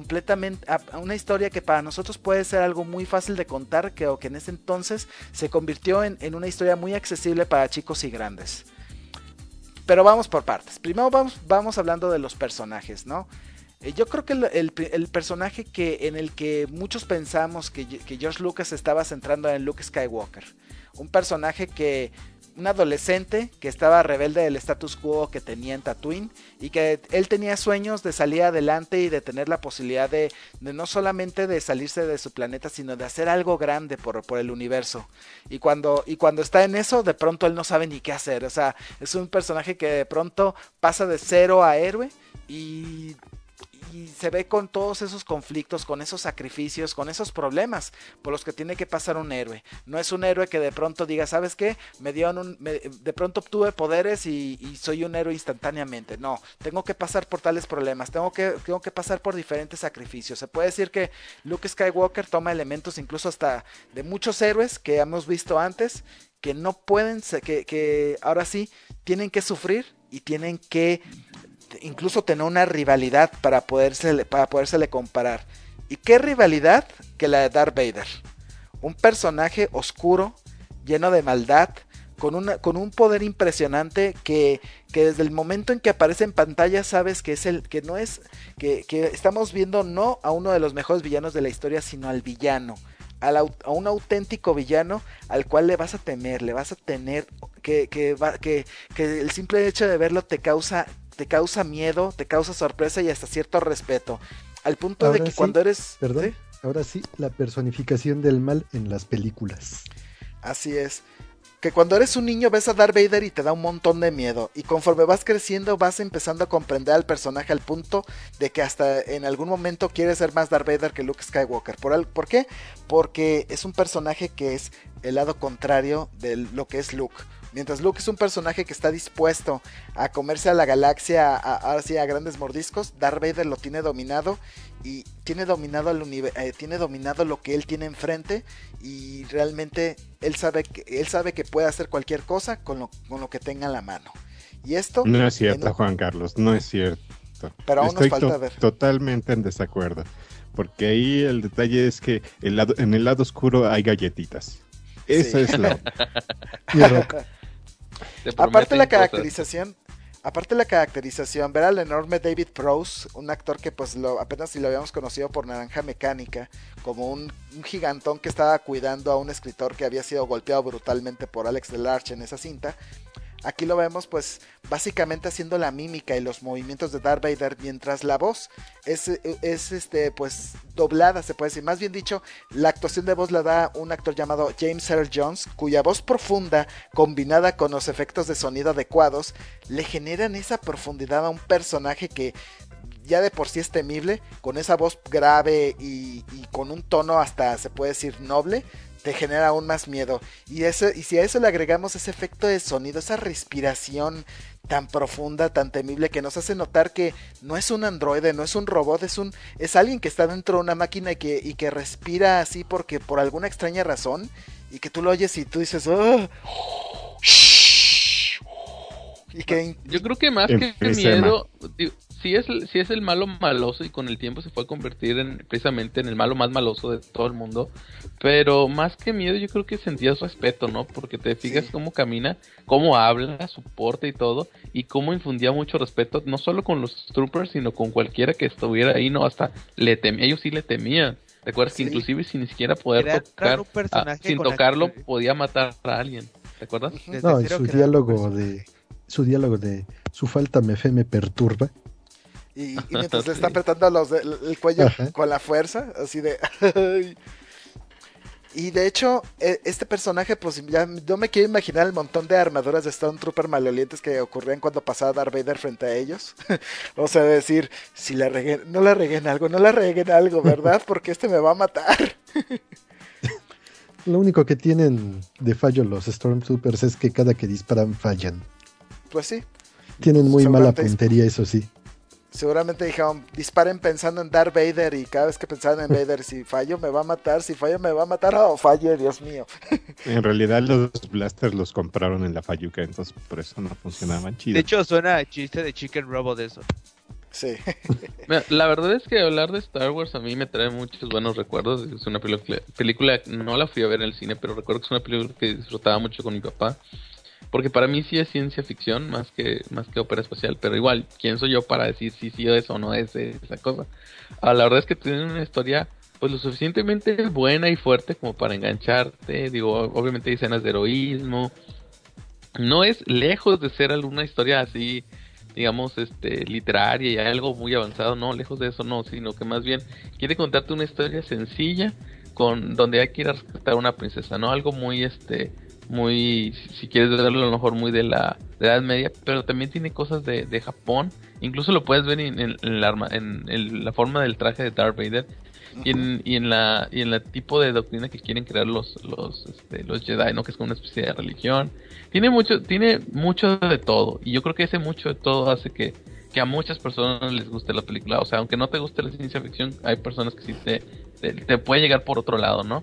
una historia que para nosotros puede ser algo muy fácil de contar, que en ese entonces se convirtió en una historia muy accesible para chicos y grandes. Pero vamos por partes. Primero vamos hablando de los personajes, ¿no? Yo creo que el personaje en el que muchos pensamos que George Lucas estaba centrando en Luke Skywalker. Un personaje un adolescente que estaba rebelde del status quo que tenía en Tatooine y que él tenía sueños de salir adelante y de tener la posibilidad de no solamente de salirse de su planeta, sino de hacer algo grande por el universo. Y cuando está en eso, de pronto él no sabe ni qué hacer. O sea, es un personaje que de pronto pasa de cero a héroe y se ve con todos esos conflictos, con esos sacrificios, con esos problemas por los que tiene que pasar un héroe. No es un héroe que de pronto diga, ¿sabes qué? De pronto obtuve poderes y soy un héroe instantáneamente. No, tengo que pasar por tales problemas, tengo que pasar por diferentes sacrificios. Se puede decir que Luke Skywalker toma elementos incluso hasta de muchos héroes que hemos visto antes, que no pueden, que ahora sí tienen que sufrir y tienen que incluso tener una rivalidad para podérsele comparar. ¿Y qué rivalidad que la de Darth Vader? Un personaje oscuro, lleno de maldad, con un poder impresionante que desde el momento en que aparece en pantalla sabes que que estamos viendo no a uno de los mejores villanos de la historia, sino al villano, a un auténtico villano al cual le vas a temer, le vas a tener que el simple hecho de verlo te causa miedo, te causa sorpresa y hasta cierto respeto, al punto ahora de que sí, cuando eres... Perdón, ¿sí? Ahora sí, la personificación del mal en las películas. Así es. Que cuando eres un niño ves a Darth Vader y te da un montón de miedo. Y conforme vas creciendo vas empezando a comprender al personaje al punto de que hasta en algún momento quieres ser más Darth Vader que Luke Skywalker. ¿Por qué? Porque es un personaje que es el lado contrario de lo que es Luke. Mientras Luke es un personaje que está dispuesto a comerse a la galaxia ahora sí a grandes mordiscos, Darth Vader lo tiene dominado y tiene dominado tiene dominado lo que él tiene enfrente y realmente él sabe que puede hacer cualquier cosa con lo que tenga en la mano. Y esto no es cierto, Juan Carlos, no es cierto. Pero aún nos falta ver. Totalmente en desacuerdo, porque ahí el detalle es que en el lado oscuro hay galletitas. Esa es la... Aparte la caracterización, ver al enorme David Prowse, un actor que pues apenas si lo habíamos conocido por Naranja Mecánica, como un gigantón que estaba cuidando a un escritor que había sido golpeado brutalmente por Alex Delarge en esa cinta. Aquí lo vemos pues básicamente haciendo la mímica y los movimientos de Darth Vader, mientras la voz es pues doblada, se puede decir. Más bien dicho, la actuación de voz la da un actor llamado James Earl Jones, cuya voz profunda, combinada con los efectos de sonido adecuados, le generan esa profundidad a un personaje que ya de por sí es temible, con esa voz grave y con un tono hasta se puede decir noble, te genera aún más miedo. Y si a eso le agregamos ese efecto de sonido, esa respiración tan profunda, tan temible, que nos hace notar que no es un androide, no es un robot, es alguien que está dentro de una máquina y que respira así porque por alguna extraña razón, y que tú lo oyes y tú dices, ¡oh! Yo creo que más que miedo, sí es el malo maloso y con el tiempo se fue a convertir precisamente en el malo más maloso de todo el mundo, pero más que miedo yo creo que sentías respeto, ¿no? Porque te fijas cómo camina, cómo habla, su porte y todo, y cómo infundía mucho respeto, no solo con los troopers, sino con cualquiera que estuviera ahí, ¿no? Hasta ellos sí le temían. ¿Recuerdas que inclusive sin ni siquiera poder tocar, sin tocarlo, podía matar a alguien? ¿Te acuerdas? No, y su diálogo de su falta me perturba. Y mientras le está apretando el cuello con la fuerza, así de... Y de hecho, este personaje, pues ya no me quiero imaginar el montón de armaduras de Stormtrooper malolientes que ocurrían cuando pasaba Darth Vader frente a ellos. O sea, decir, si la regué, no la regué en algo, ¿verdad? Porque me va a matar. Lo único que tienen de fallo los Stormtroopers es que cada que disparan fallan. Pues sí. Tienen muy mala puntería, eso sí. Seguramente dijeron, disparen pensando en Darth Vader, y cada vez que pensaban en Vader, si fallo me va a matar, oh, falle, Dios mío. En realidad los blasters los compraron en la Fayuca, entonces por eso no funcionaban chido. De hecho suena a chiste de Chicken Robot eso. Sí. La verdad es que hablar de Star Wars a mí me trae muchos buenos recuerdos. Es una película, no la fui a ver en el cine, pero recuerdo que es una película que disfrutaba mucho con mi papá. Porque para mí sí es ciencia ficción más que ópera espacial, pero igual, ¿quién soy yo para decir si sí es o no es esa cosa? La verdad es que tiene una historia pues lo suficientemente buena y fuerte como para engancharte. Digo, obviamente hay escenas de heroísmo. No es lejos de ser alguna historia así, digamos, literaria y algo muy avanzado, no, lejos de eso no, sino que más bien quiere contarte una historia sencilla donde hay que ir a rescatar a una princesa, no algo muy muy, si quieres verlo a lo mejor muy de la Edad Media, pero también tiene cosas de Japón. Incluso lo puedes ver en la forma del traje de Darth Vader y en la tipo de doctrina que quieren crear los Jedi, ¿no? Que es como una especie de religión. Tiene mucho de todo, y yo creo que ese mucho de todo hace que a muchas personas les guste la película. O sea, aunque no te guste la ciencia ficción, hay personas que sí te puede llegar por otro lado, ¿no?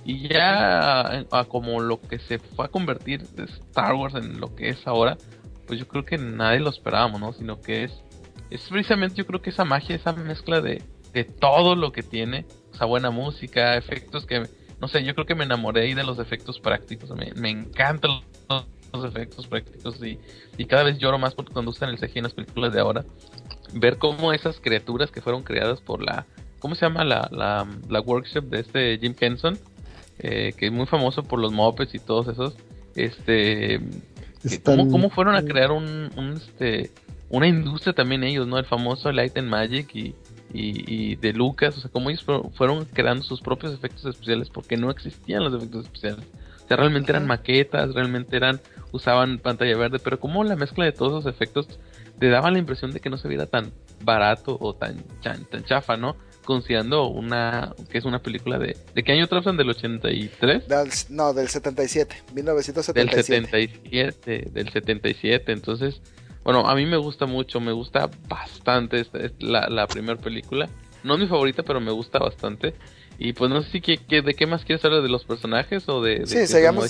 Y ya a como lo que se fue a convertir Star Wars en lo que es ahora, pues yo creo que nadie lo esperábamos, ¿no? Sino que es precisamente, yo creo que esa magia, esa mezcla de todo lo que tiene, esa buena música, efectos que, no sé, yo creo que me enamoré ahí de los efectos prácticos. Me encantan los efectos prácticos y cada vez lloro más porque cuando usan el CGI en las películas de ahora. Ver cómo esas criaturas que fueron creadas por ¿cómo se llama? La workshop de Jim Henson, que es muy famoso por los Muppets y todos esos, cómo fueron a crear una industria también ellos, ¿no? El famoso Light and Magic y de Lucas, o sea, cómo ellos fueron creando sus propios efectos especiales porque no existían los efectos especiales. O sea, realmente eran maquetas, realmente usaban pantalla verde, pero como la mezcla de todos esos efectos te daba la impresión de que no se viera tan barato o tan chafa, ¿no? Considerando que es una película ¿de qué año tratan? ¿Del 83? Del 77, 1977. Del 77, entonces, bueno, a mí me gusta mucho, me gusta bastante la primera película. No es mi favorita, pero me gusta bastante. Y pues no sé si de qué más quieres hablar, de los personajes o de sí, sigamos.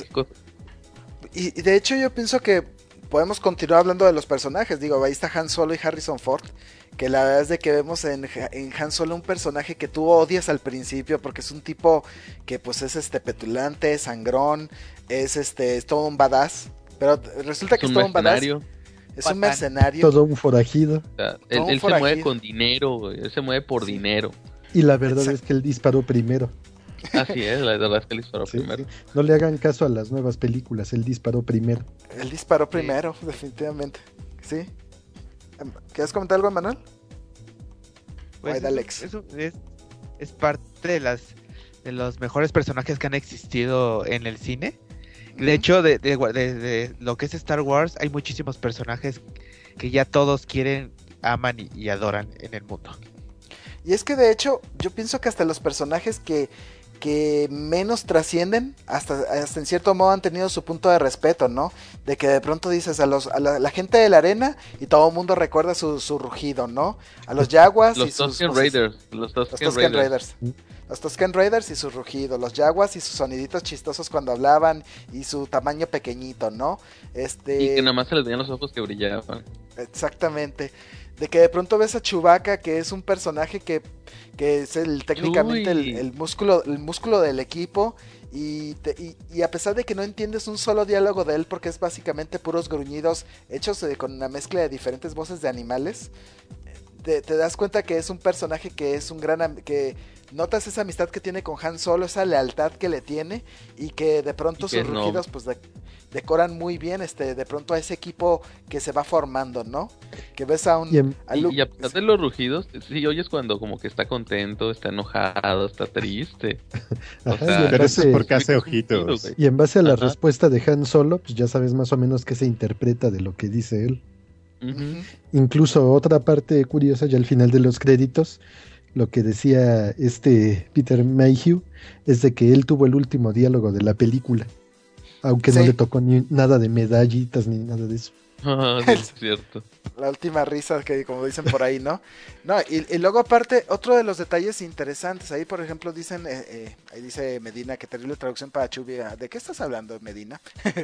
Y de hecho yo pienso que podemos continuar hablando de los personajes. Digo, ahí está Han Solo y Harrison Ford, que la verdad es de que vemos en Han Solo un personaje que tú odias al principio porque es un tipo que pues es petulante, sangrón, es todo un badass, pero resulta que es todo un badass. Es un mercenario. Todo un forajido. O sea, él se mueve con dinero, él se mueve por dinero. Y la verdad es que él disparó primero. Así es, la verdad es que él disparó primero. Sí. No le hagan caso a las nuevas películas, él disparó primero. Él disparó primero, definitivamente. Sí. ¿Quieres comentar algo, Manuel? Pues Alex. Es parte de los mejores personajes que han existido en el cine. De hecho, de lo que es Star Wars, hay muchísimos personajes que ya todos quieren, aman y adoran en el mundo. Y es que de hecho, yo pienso que hasta los personajes que menos trascienden, hasta en cierto modo han tenido su punto de respeto, ¿no? De que de pronto dices a la gente de la arena y todo el mundo recuerda su rugido, ¿no? A los Jaguars y sus... Los Tusken Raiders. Los Tusken Raiders y su rugido, los Jaguars y sus soniditos chistosos cuando hablaban y su tamaño pequeñito, ¿no? Y que nada más se les veían los ojos que brillaban. Exactamente. De que de pronto ves a Chewbacca, que es un personaje que es técnicamente el músculo del equipo, y a pesar de que no entiendes un solo diálogo de él porque es básicamente puros gruñidos hechos con una mezcla de diferentes voces de animales, te das cuenta que es un personaje que es un que notas esa amistad que tiene con Han Solo, esa lealtad que le tiene, y que de pronto sus rugidos pues decoran muy bien de pronto a ese equipo que se va formando, ¿no? Que ves a Luke. Y a pesar de los rugidos, sí oyes cuando como que está contento, está enojado, está triste. Pero eso es porque hace ojitos. Y en base a la respuesta de Han Solo, pues ya sabes más o menos qué se interpreta de lo que dice él. Incluso otra parte curiosa, ya al final de los créditos, lo que decía Peter Mayhew es de que él tuvo el último diálogo de la película, aunque no le tocó nada de medallitas ni nada de eso. Sí, es cierto. La última risa, que como dicen por ahí, ¿no? No, y luego aparte, otro de los detalles interesantes, ahí por ejemplo dicen, ahí dice Medina, que terrible traducción para Chubby. ¿De qué estás hablando, Medina?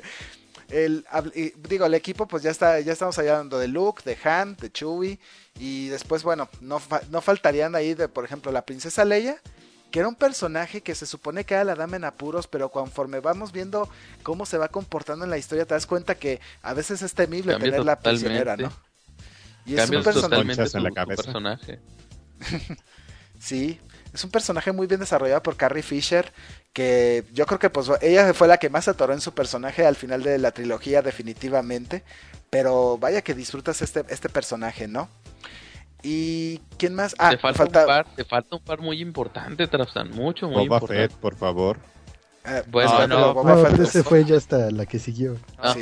El equipo pues ya estamos hablando de Luke, de Han, de Chewie, y después bueno, no faltarían ahí por ejemplo la princesa Leia, que era un personaje que se supone que era la dama en apuros, pero conforme vamos viendo cómo se va comportando en la historia, te das cuenta que a veces es temible tenerla prisionera, ¿no? Y es un personaje. Sí, es un personaje muy bien desarrollado por Carrie Fisher, que yo creo que pues ella fue la que más atoró en su personaje al final de la trilogía definitivamente, pero vaya que disfrutas este personaje, ¿no? ¿Y quién más? Te falta un par muy importante, Trafsan, muy importante. Boba Fett, por favor. Boba Fett ese fue ya hasta la que siguió.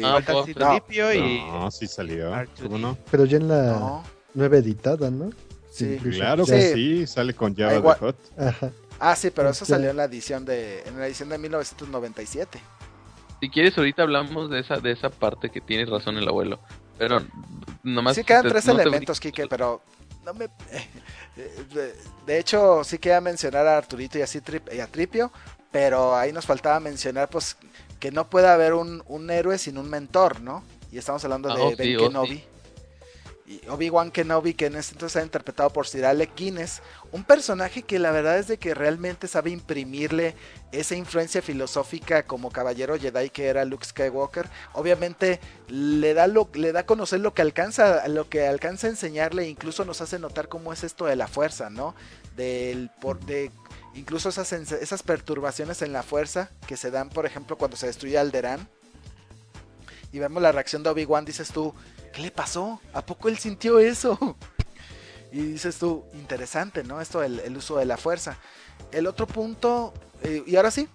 Sí salió. ¿Cómo no? Pero ya en la nueva editada, ¿no? Sí. Claro que sí, sale con Jabba the Hutt. Ajá. Sí, pero eso salió en la edición de 1997. Si quieres ahorita hablamos de esa parte que tiene razón el abuelo, pero nomás sí quedan tres elementos, Kike, pero no me de hecho sí queda mencionar a Arturito y a Tripio, pero ahí nos faltaba mencionar pues que no puede haber un héroe sin un mentor, ¿no? Y estamos hablando de Ben Kenobi. Sí. Y Obi-Wan Kenobi, que en este entonces era interpretado por Sir Alec Guinness, un personaje que la verdad es de que realmente sabe imprimirle esa influencia filosófica como caballero Jedi que era Luke Skywalker. Obviamente le da a conocer lo que alcanza a enseñarle, incluso nos hace notar cómo es esto de la fuerza, ¿no? Incluso esas perturbaciones en la fuerza que se dan, por ejemplo, cuando se destruye Alderaan. Y vemos la reacción de Obi-Wan, dices tú, ¿qué le pasó? ¿A poco él sintió eso? Y dices tú, interesante, ¿no? Esto el uso de la fuerza. El otro punto, y ahora sí,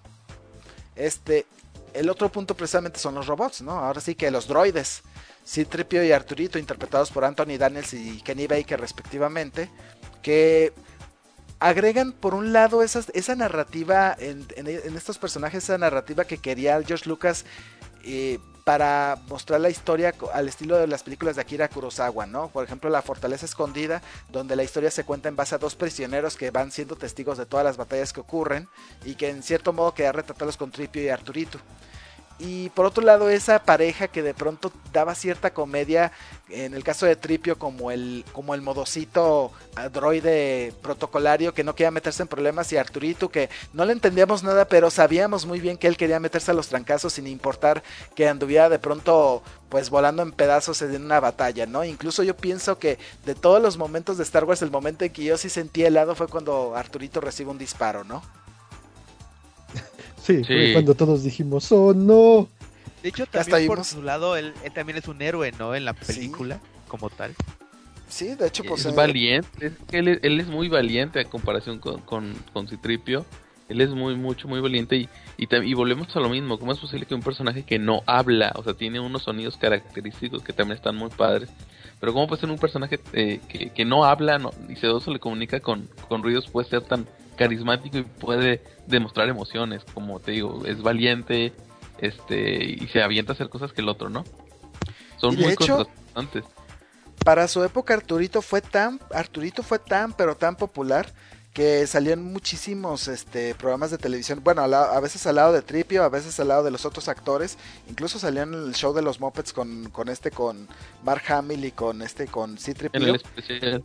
el otro punto precisamente son los robots, ¿no? Ahora sí que los droides, C-3PO y Arturito, interpretados por Anthony Daniels y Kenny Baker respectivamente, que agregan por un lado esa narrativa en estos personajes, esa narrativa que quería George Lucas para mostrar la historia al estilo de las películas de Akira Kurosawa, ¿no? Por ejemplo, La Fortaleza Escondida, donde la historia se cuenta en base a 2 prisioneros que van siendo testigos de todas las batallas que ocurren y que en cierto modo queda retratados con Tripio y Arturito. Y por otro lado, esa pareja que de pronto daba cierta comedia, en el caso de Tripio como el modosito droide protocolario que no quería meterse en problemas, y Arturito que no le entendíamos nada, pero sabíamos muy bien que él quería meterse a los trancazos sin importar que anduviera de pronto pues volando en pedazos en una batalla, ¿no? Incluso yo pienso que de todos los momentos de Star Wars, el momento en que yo sí sentí helado fue cuando Arturito recibe un disparo, ¿no? Sí, fue cuando todos dijimos, ¡oh, no! De hecho, también por su lado, él también es un héroe, ¿no? En la película, como tal. Sí, de hecho, pues... Es valiente, él es muy valiente en comparación con C-3PO. Él es muy valiente y volvemos a lo mismo. ¿Cómo es posible que un personaje que no habla, o sea, tiene unos sonidos característicos que también están muy padres, pero cómo puede ser un personaje que no habla y solo se le comunica con ruidos, puede ser tan carismático y puede demostrar emociones? Como te digo, es valiente, y se avienta a hacer cosas que el otro, ¿no? Son muy contrastantes. Para su época Arturito fue tan pero tan popular que salió en muchísimos programas de televisión, bueno, a veces al lado de Tripio, a veces al lado de los otros actores, incluso salió en el show de los Muppets con Mark Hamill y con C-3PO. En el especial.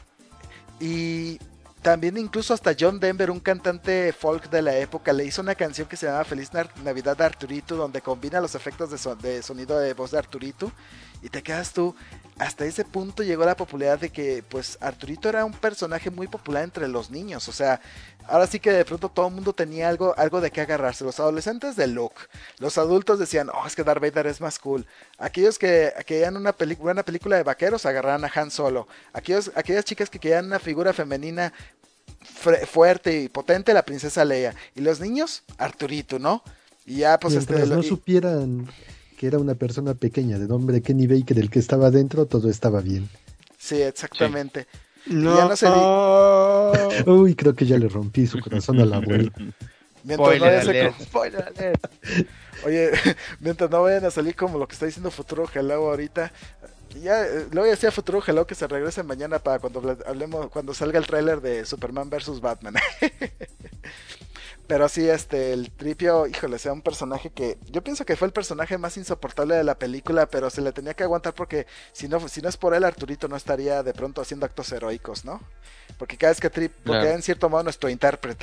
Y también incluso hasta John Denver, un cantante folk de la época, le hizo una canción que se llama Feliz Navidad de Arturito, donde combina los efectos de sonido de voz de Arturito, y te quedas tú, hasta ese punto llegó la popularidad de que pues Arturito era un personaje muy popular entre los niños, o sea, ahora sí que de pronto todo el mundo tenía algo de qué agarrarse, los adolescentes de Luke, los adultos decían, es que Darth Vader es más cool, aquellos que querían una película de vaqueros agarraban a Han Solo, aquellas chicas que querían una figura femenina fuerte y potente, la princesa Leia, y los niños, Arturito, ¿no? Y ya pues no supieran que era una persona pequeña de nombre Kenny Baker el que estaba adentro, todo estaba bien. Sí, exactamente. Sí. No. Ya no se Uy, creo que ya le rompí su corazón al abuelo. Spoiler alert. Oye, mientras no vayan a salir como lo que está diciendo Futuro Hello ahorita, ya luego decía Futuro Hello que se regrese mañana para cuando salga el tráiler de Superman vs Batman. Pero sí, el Tripio, híjole, sea un personaje que yo pienso que fue el personaje más insoportable de la película, pero se le tenía que aguantar porque si no es por él, Arturito no estaría de pronto haciendo actos heroicos, ¿no? Porque cada vez que porque era en cierto modo nuestro intérprete.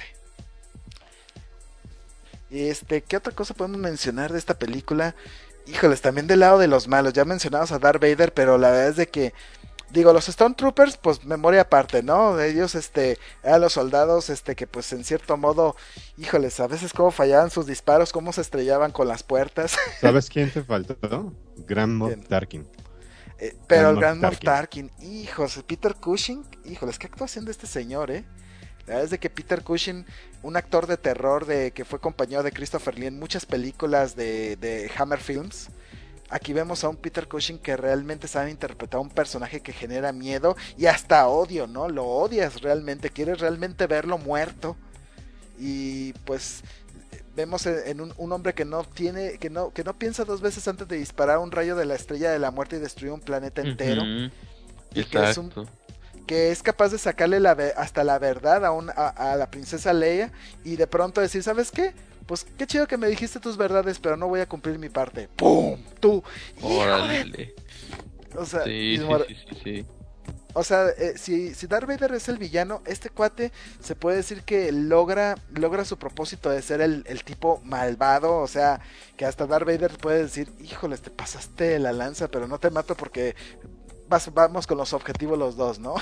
Y ¿qué otra cosa podemos mencionar de esta película? Híjoles, también del lado de los malos, ya mencionamos a Darth Vader, pero la verdad es de que los Stormtroopers, pues memoria aparte, ¿no? Ellos, eran los soldados, que pues en cierto modo, híjoles, a veces cómo fallaban sus disparos, cómo se estrellaban con las puertas. ¿Sabes quién te faltó? Grand Moff Tarkin. Pero el Grand Moff Tarkin, hijos, Peter Cushing, híjoles, qué actuación de este señor, La verdad es de que Peter Cushing, un actor de terror que fue compañero de Christopher Lee en muchas películas de Hammer Films. Aquí vemos a un Peter Cushing que realmente sabe interpretar un personaje que genera miedo y hasta odio, ¿no? Lo odias realmente, quieres realmente verlo muerto. Y pues vemos en un hombre que no piensa dos veces antes de disparar un rayo de la estrella de la muerte y destruir un planeta entero. Y que es que es capaz de sacarle hasta la verdad a la princesa Leia y de pronto decir, ¿sabes qué? Pues qué chido que me dijiste tus verdades, pero no voy a cumplir mi parte. ¡Pum! ¡Tú! ¡Órale! O sea, sí. O sea, si Darth Vader es el villano, este cuate se puede decir que logra su propósito de ser el tipo malvado. O sea, que hasta Darth Vader puede decir, híjole, te pasaste la lanza, pero no te mato porque vamos con los objetivos los dos, ¿no?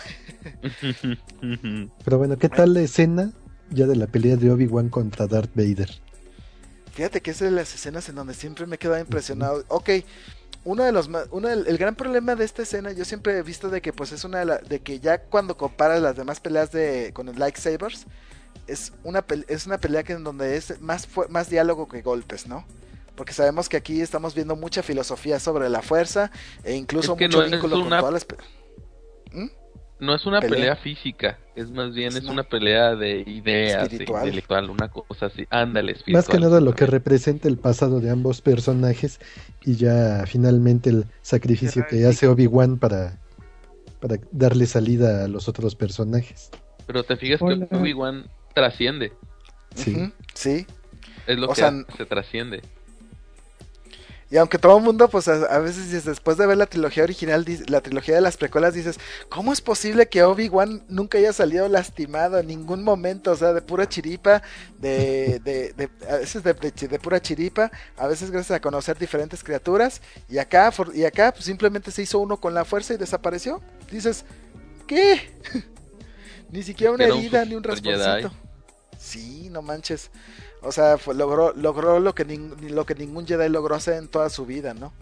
Pero bueno, ¿qué tal la escena ya de la pelea de Obi-Wan contra Darth Vader? Fíjate que es de las escenas en donde siempre me he quedado impresionado. Ok, el gran problema de esta escena, yo siempre he visto de que pues es de que ya cuando comparas las demás peleas con el lightsabers, es una pelea que en donde es más diálogo que golpes, ¿no? Porque sabemos que aquí estamos viendo mucha filosofía sobre la fuerza e incluso mucho vínculo con todas las No es una pelea física, es más bien es una pelea de ideas, intelectual, una cosa así. Ándale, espiritual. Más que nada lo que representa el pasado de ambos personajes y ya finalmente el sacrificio que hace Obi-Wan para darle salida a los otros personajes. Pero te fijas que Obi-Wan trasciende. Sí. Sí. Es lo que se trasciende. Y aunque todo el mundo, pues a veces después de ver la trilogía original, la trilogía de las precuelas, dices, ¿cómo es posible que Obi-Wan nunca haya salido lastimado en ningún momento? O sea, de pura chiripa, a veces de pura chiripa, a veces gracias a conocer diferentes criaturas, y acá pues, simplemente se hizo uno con la fuerza y desapareció. Dices, ¿qué? Ni siquiera una herida, ni un rasponcito. Sí, no manches. O sea, logró lo que ningún Jedi logró hacer en toda su vida, ¿no?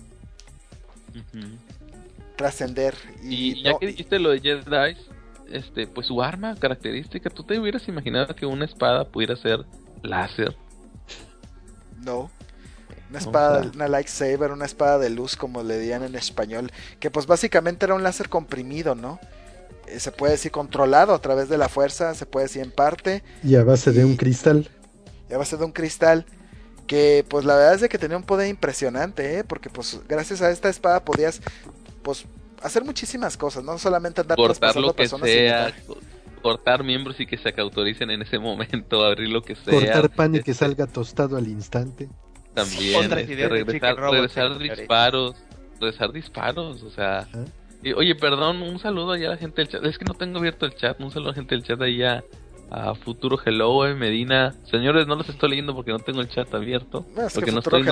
Trascender. Y ya que dijiste lo de Jedi, pues su arma característica, ¿tú te hubieras imaginado que una espada pudiera ser láser? No. Una espada, una lightsaber, una espada de luz, como le dirían en español, que pues básicamente era un láser comprimido, ¿no? Se puede decir controlado a través de la fuerza, se puede decir en parte. Y a base de un cristal. A base de un cristal que pues la verdad es de que tenía un poder impresionante, porque pues gracias a esta espada podías pues hacer muchísimas cosas, no solamente andar cortar lo que sea, cortar miembros y que se cautoricen en ese momento, abrir lo que sea, cortar pan y que salga tostado al instante. También regresar disparos, o sea, oye, perdón, un saludo allá a la gente del chat, es que no tengo abierto el chat, un saludo a la gente del chat allá. A Futuro Hello, Medina. Señores, no los estoy leyendo porque no tengo el chat abierto. Porque no estoy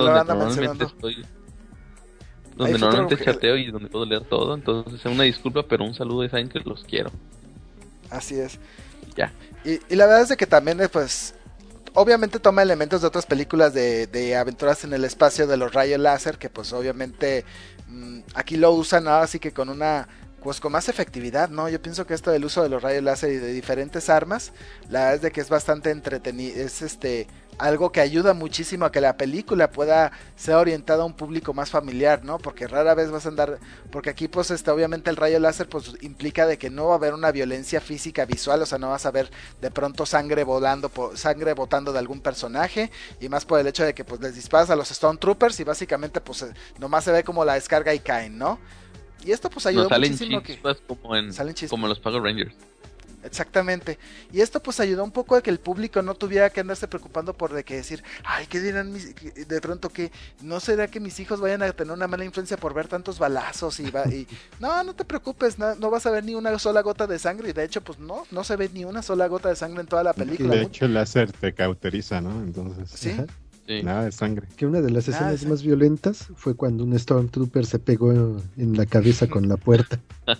donde normalmente chateo y donde puedo leer todo. Entonces, una disculpa, pero un saludo y saben que los quiero. Así es. Ya. Y la verdad es de que también, pues, obviamente toma elementos de otras películas de aventuras en el espacio de los rayos láser, que pues obviamente aquí lo usan así que con más efectividad, ¿no? Yo pienso que esto del uso de los rayos láser y de diferentes armas, la verdad es de que es bastante entretenido, es algo que ayuda muchísimo a que la película pueda ser orientada a un público más familiar, ¿no? Porque rara vez vas a andar, porque aquí pues obviamente el rayo láser pues implica de que no va a haber una violencia física visual, o sea, no vas a ver de pronto sangre botando de algún personaje, y más por el hecho de que pues les disparas a los Stormtroopers y básicamente pues nomás se ve como la descarga y caen, ¿no? Y esto pues ayudó muchísimo como en los Power Rangers. Exactamente. Y esto pues ayudó un poco a que el público no tuviera que andarse preocupando por de que decir, ay, ¿qué dirán de pronto que no será que mis hijos vayan a tener una mala influencia por ver tantos balazos y no te preocupes, no vas a ver ni una sola gota de sangre, y de hecho pues no se ve ni una sola gota de sangre en toda la película. De hecho el láser te cauteriza, ¿no? Entonces, sí. Nada de sangre. Que una de las escenas más violentas fue cuando un Stormtrooper se pegó en la cabeza con la puerta.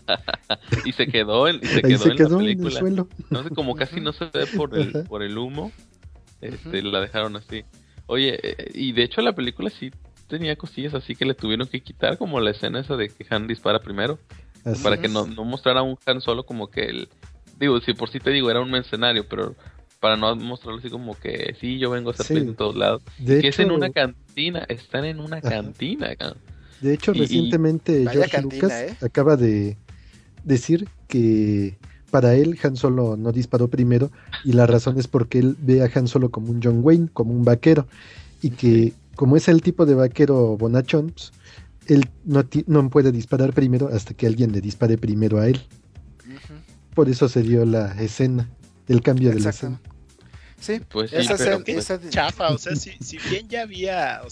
Y se quedó en la película. En el suelo. No sé, como casi no se ve por el humo, la dejaron así. Oye, y de hecho la película sí tenía cosillas así que le tuvieron que quitar, como la escena esa de que Han dispara primero, para que no mostrara a un Han Solo como que si por sí te digo era un mercenario, pero para no mostrarlo así como que sí, yo vengo a hacer en todos lados. Que hecho, es en una cantina, están en una cantina acá. De hecho, recientemente George Lucas acaba de decir que para él Han Solo no disparó primero, y la razón es porque él ve a Han Solo como un John Wayne, como un vaquero, y que como es el tipo de vaquero bonachón, pues, él no puede disparar primero hasta que alguien le dispare primero a él. por eso se dio la escena, el cambio de la escena. Sí, pues sí, esa pero escena, pues, chafa, o sea, si bien ya había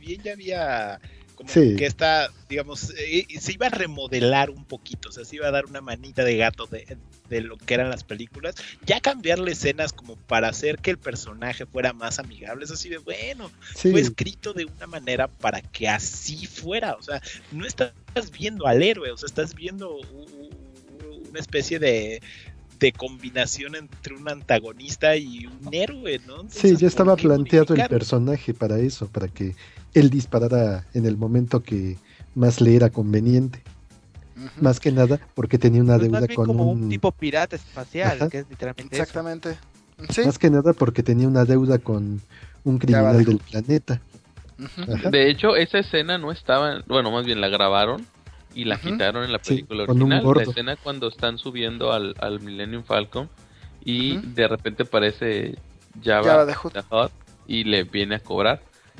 como Sí. que esta, digamos, se iba a remodelar un poquito, o sea, se iba a dar una manita de gato de lo que eran las películas, ya cambiarle escenas como para hacer que el personaje fuera más amigable, es así de bueno, Sí. fue escrito de una manera para que así fuera, o sea, no estás viendo al héroe, o sea, estás viendo una especie de combinación entre un antagonista y un héroe, ¿no? Entonces, Sí, ya estaba ¿por qué planteado el modificar? personaje para eso, para que él disparara en el momento que más le era conveniente. Más que nada porque tenía una Pues más deuda bien con como un... un tipo pirata espacial, Ajá. que es literalmente exactamente. Sí, Más que nada porque tenía una deuda con un criminal Jabba the del Hutt. planeta. Ajá. de hecho, esa escena no estaba, bueno, más bien la grabaron y la quitaron en la Sí, película con un original. La gordo. escena cuando están subiendo al Millennium Falcon y Ujú. de repente aparece Jabba Jabba the Hutt. the Hutt y le viene a cobrar.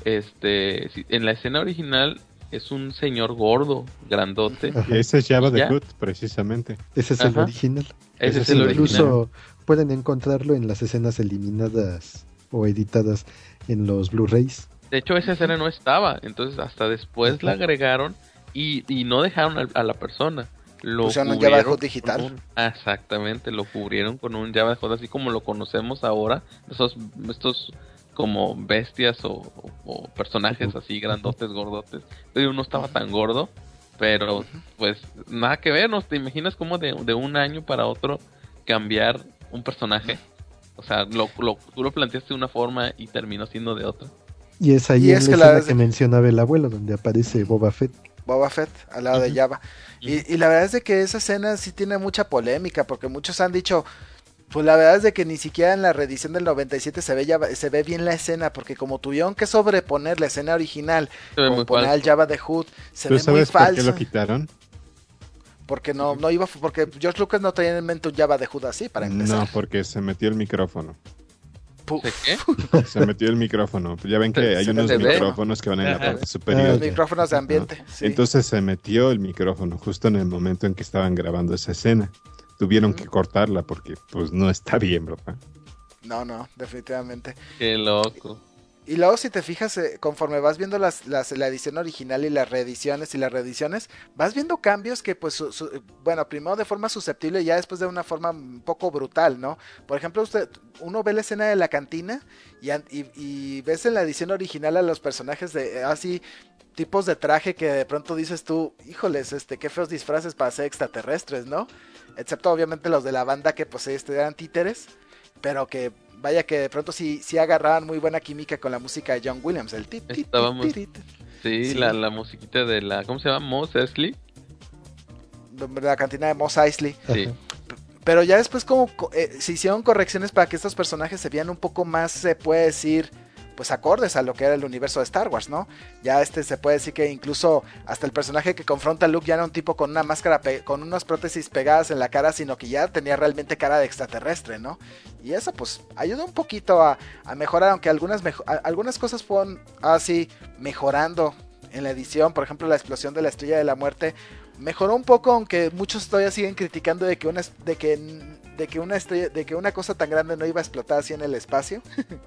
Sí, en la escena original es un señor gordo, grandote. Ajá. Y ese es Jabba Y the ya. Hutt, precisamente. Ese es el Ajá. original. Ese es el Incluso pueden encontrarlo en las escenas eliminadas o editadas en los Blu-rays. De hecho, esa escena no estaba, entonces hasta después la agregaron y no dejaron a la persona. Lo Pusieron un Jabba the cubrieron Hutt digital. con exactamente, lo cubrieron con un Jabba the Hutt así como lo conocemos ahora, estos como bestias o personajes así grandotes, gordotes. Pero no estaba tan gordo, pero pues nada que ver, ¿no? ¿Te imaginas cómo de un año para otro cambiar un personaje? O sea, tú lo planteaste de una forma y terminó siendo de otra. Y es ahí Y en es la que la escena verdad que mencionaba el abuelo, donde aparece Boba Fett. Boba Fett al lado de Jabba. Y la verdad es de que esa escena sí tiene mucha polémica, porque muchos han dicho, pues la verdad es de que ni siquiera en la reedición del 97 se ve bien la escena, porque como tuvieron que sobreponer la escena original, Se ve como muy poner al falso. Jabba the Hutt, se ¿Tú ve muy sabes por qué falso. lo quitaron? Porque no iba, porque George Lucas no traía en mente un Jabba the Hutt así, para empezar. No, porque se metió el micrófono. Puf. ¿De qué? Se metió el micrófono. Ya ven que hay Se unos metió el micrófonos que van en la Ajá. parte superior. Los micrófonos de ambiente, ¿no? sí. Entonces se metió el micrófono justo en el momento en que estaban grabando esa escena. Tuvieron que cortarla porque pues no está bien, ¿verdad? No, definitivamente. Qué loco. Y luego si te fijas, conforme vas viendo la edición original y las reediciones, vas viendo cambios que pues, bueno, primero de forma susceptible y ya después de una forma un poco brutal, ¿no? Por ejemplo, uno ve la escena de la cantina y ves en la edición original a los personajes de así tipos de traje que de pronto dices tú, híjoles, qué feos disfraces para ser extraterrestres, ¿no? Excepto obviamente los de la banda que pues eran títeres, pero que vaya que de pronto sí agarraban muy buena química con la música de John Williams, el Estábamos... Sí, la musiquita de la... ¿Cómo se llama? Mos Eisley. La cantina de Mos Eisley. Sí. Pero ya después como se hicieron correcciones para que estos personajes se vean un poco más, se puede decir, pues acordes a lo que era el universo de Star Wars, ¿no? Ya se puede decir que incluso hasta el personaje que confronta a Luke ya era un tipo con una máscara, con unas prótesis pegadas en la cara, sino que ya tenía realmente cara de extraterrestre, ¿no? Y eso pues ayuda un poquito a mejorar, aunque algunas cosas fueron así mejorando en la edición. Por ejemplo, la explosión de la Estrella de la Muerte mejoró un poco, aunque muchos todavía siguen criticando de que una cosa tan grande no iba a explotar así en el espacio.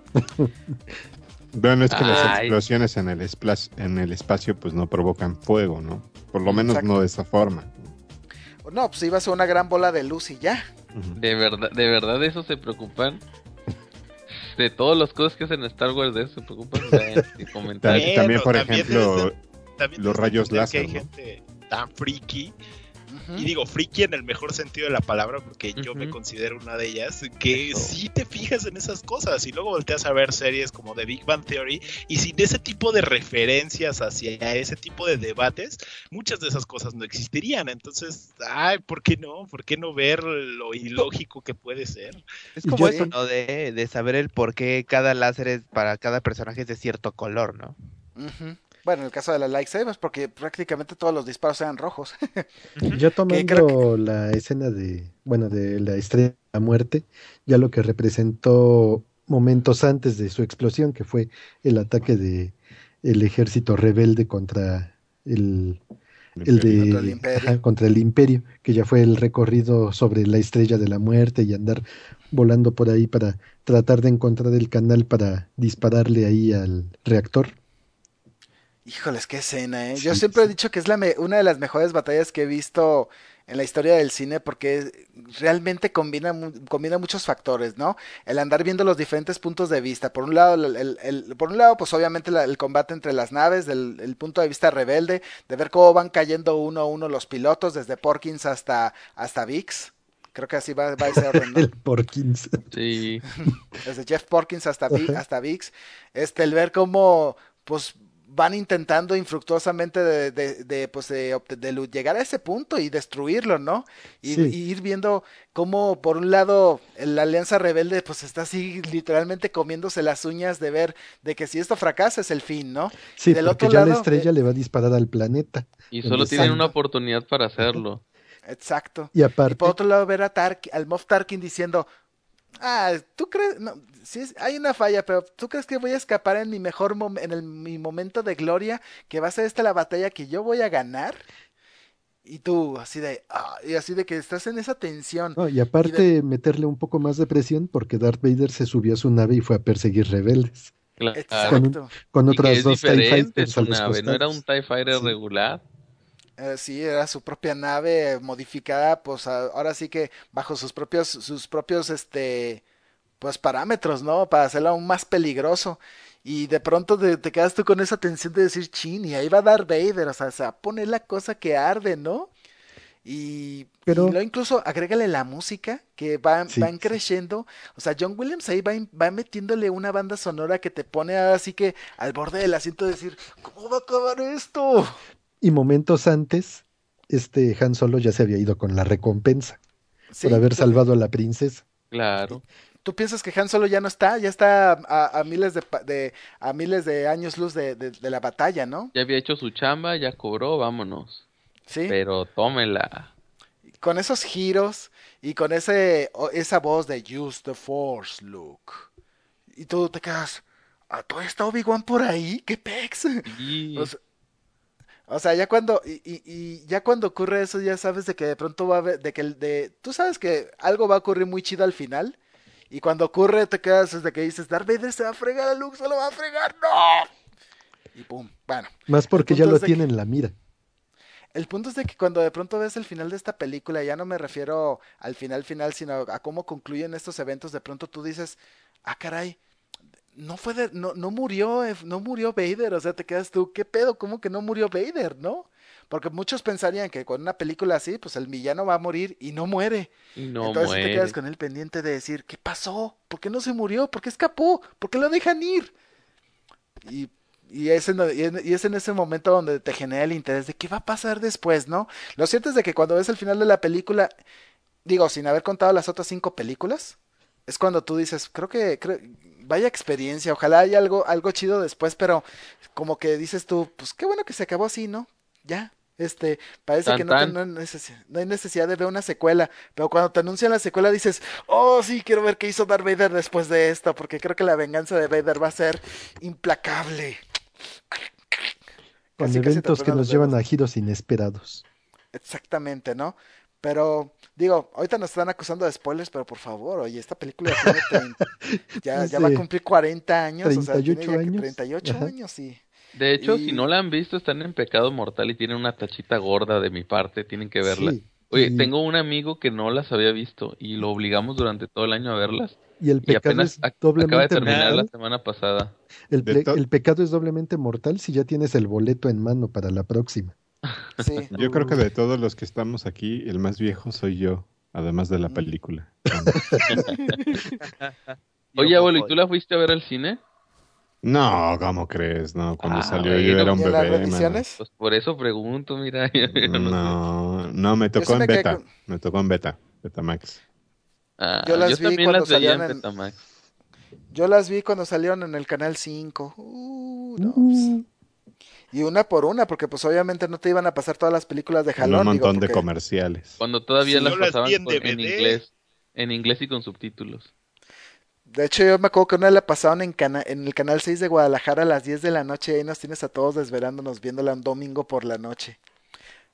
Bueno, es que las explosiones en el espacio pues no provocan fuego, ¿no? Por lo menos no de esa forma. No, pues iba a ser una gran bola de luz y ya. De verdad de eso se preocupan. De todas las cosas que hacen en Star Wars, de eso se preocupan. También, por ejemplo, los rayos láser, láser, hay ¿no? gente tan friki. Y digo friki en el mejor sentido de la palabra, porque yo me considero una de ellas, que sí te fijas en esas cosas y luego volteas a ver series como The Big Bang Theory y sin ese tipo de referencias hacia ese tipo de debates, muchas de esas cosas no existirían. Entonces, ¿por qué no? ¿Por qué no ver lo ilógico que puede ser? Es como eso, ¿no? De saber el por qué cada láser para cada personaje es de cierto color, ¿no? Bueno, en el caso de la lightsabers, porque prácticamente todos los disparos eran rojos. Ya tomando la escena de la Estrella de la Muerte, ya lo que representó momentos antes de su explosión, que fue el ataque de el ejército rebelde contra el El de Contra el Imperio. ajá, contra el Imperio, que ya fue el recorrido sobre la Estrella de la Muerte y andar volando por ahí para tratar de encontrar el canal para dispararle ahí al reactor. Híjoles, qué escena, ¿eh? Yo Sí, siempre he sí. dicho que es una de las mejores batallas que he visto en la historia del cine porque realmente combina muchos factores, ¿no? El andar viendo los diferentes puntos de vista. Por un lado, por un lado, pues obviamente el combate entre las naves, el punto de vista rebelde, de ver cómo van cayendo uno a uno los pilotos, desde Porkins hasta Vix. Creo que así va ese orden, ¿no? El Porkins. Sí. Desde Jeff Porkins Ajá. hasta Vix. El ver cómo, pues, van intentando infructuosamente llegar a ese punto y destruirlo, ¿no? Y Sí, ir viendo cómo, por un lado, la Alianza Rebelde, pues, está así literalmente comiéndose las uñas de ver de que si esto fracasa es el fin, ¿no? Y sí, del porque otro ya la lado, estrella le va a disparar al planeta Y donde solo tienen una están. oportunidad para hacerlo. exacto. Y Y por aparte, otro lado, ver a al Moff Tarkin diciendo, ¿tú crees? No, sí, hay una falla, pero ¿tú crees que voy a escapar en mi mi momento de gloria? Que va a ser esta la batalla que yo voy a ganar. Y tú, y así de que estás en esa tensión. no, y Y de, aparte meterle un poco más de presión porque Darth Vader se subió a su nave y fue a perseguir rebeldes Claro. con, exacto. con Y que otras es dos TIE diferente Fighters a su los nave, no era un costados. TIE Fighter Sí, regular. Sí, era su propia nave modificada, pues ahora sí que bajo sus propios, pues parámetros, ¿no? Para hacerlo aún más peligroso. Y de pronto te quedas tú con esa tensión de decir, chin, y ahí va Darth Vader, o sea, se va a poner la cosa que arde, ¿no? Y pero luego incluso agrégale la música que van sí, creciendo. O sea, John Williams ahí va metiéndole una banda sonora que te pone así que al borde del asiento de decir, ¿cómo va a acabar esto? y momentos antes, Han Solo ya se había ido con la recompensa por Sí, haber salvado a la princesa. Claro. tú piensas que Han Solo ya está a miles a miles de años luz de la batalla, ¿no? Ya había hecho su chamba, ya cobró, vámonos. Sí, Pero tómela. con esos giros y con esa voz de Use the Force, Luke. Y tú te quedas, ¿todavía está Obi-Wan por ahí? ¿Qué pex? O Y sea, ya y ya cuando ocurre eso, ya sabes de que de pronto va a haber, tú sabes que algo va a ocurrir muy chido al final. Y cuando ocurre, te quedas desde que dices, Darth Vader se va a fregar a Luke, se lo va a fregar, ¡no! Y pum, bueno. Más El porque ya punto lo es de tiene que, en la mira. el punto es de que cuando de pronto ves el final de esta película, ya no me refiero al final, sino a cómo concluyen estos eventos, de pronto tú dices, caray, no murió Vader, o sea, te quedas tú, ¿qué pedo? ¿Cómo que no murió Vader, no? Porque muchos pensarían que con una película así, pues el villano va a morir y no muere. no Entonces sí te quedas muere. con el pendiente de decir, ¿qué pasó? ¿Por qué no se murió? ¿Por qué escapó? ¿Por qué lo dejan ir? Y, y es en ese momento donde te genera el interés de qué va a pasar después, ¿no? Lo cierto es de que cuando ves el final de la película, digo, sin haber contado las otras 5 películas, es cuando tú dices, vaya experiencia, ojalá haya algo chido después, pero como que dices tú, pues qué bueno que se acabó así, ¿no? Ya, parece que Tan tan. no hay necesidad de ver una secuela, pero cuando te anuncian la secuela dices, oh sí, quiero ver qué hizo Darth Vader después de esto, porque creo que la venganza de Vader va a ser implacable. Con Casi casi te eventos que truenan nos los llevan dedos. a giros inesperados. Exactamente, ¿no? Pero, digo, ahorita nos están acusando de spoilers, pero por favor, oye, esta película tiene Es ya va a de cumplir 40 años, o sea, tiene 38 ya que años. 38 Ajá. años De hecho, si no y la han visto, están en pecado mortal y tienen una tachita gorda de mi parte. Tienen que verla. Sí. Oye, tengo un amigo que no las había visto y lo obligamos durante todo el año a verlas. Y el Y pecado apenas es acaba de doblemente terminar la mortal. semana pasada. El pecado es doblemente mortal si ya tienes el boleto en mano para la próxima. sí. Yo creo que de todos los que estamos aquí, el más viejo soy yo, además de la película. Oye, abuelo, ¿y tú la fuiste a ver al cine? No, ¿cómo crees? No, cuando salió yo bueno, era un ¿Y en las bebé, mano. revisiones? pues por eso pregunto, mira, yo no sé. No, me Yo tocó sí en me quedé beta. Me tocó en beta. Betamax. Yo Yo las vi también cuando las veía salieron en Betamax. yo las vi cuando salieron en el canal 5. No, pues. Uh, Y una por una, porque pues obviamente no te iban a pasar todas las películas de Con un jalón, digo, montón de porque comerciales. Cuando todavía sí. las Yo las vi pasaban en en DVD. inglés y con subtítulos. De hecho, yo me acuerdo que una la pasaron en el canal 6 de Guadalajara a las 10 de la noche y ahí nos tienes a todos desvelándonos viéndola un domingo por la noche.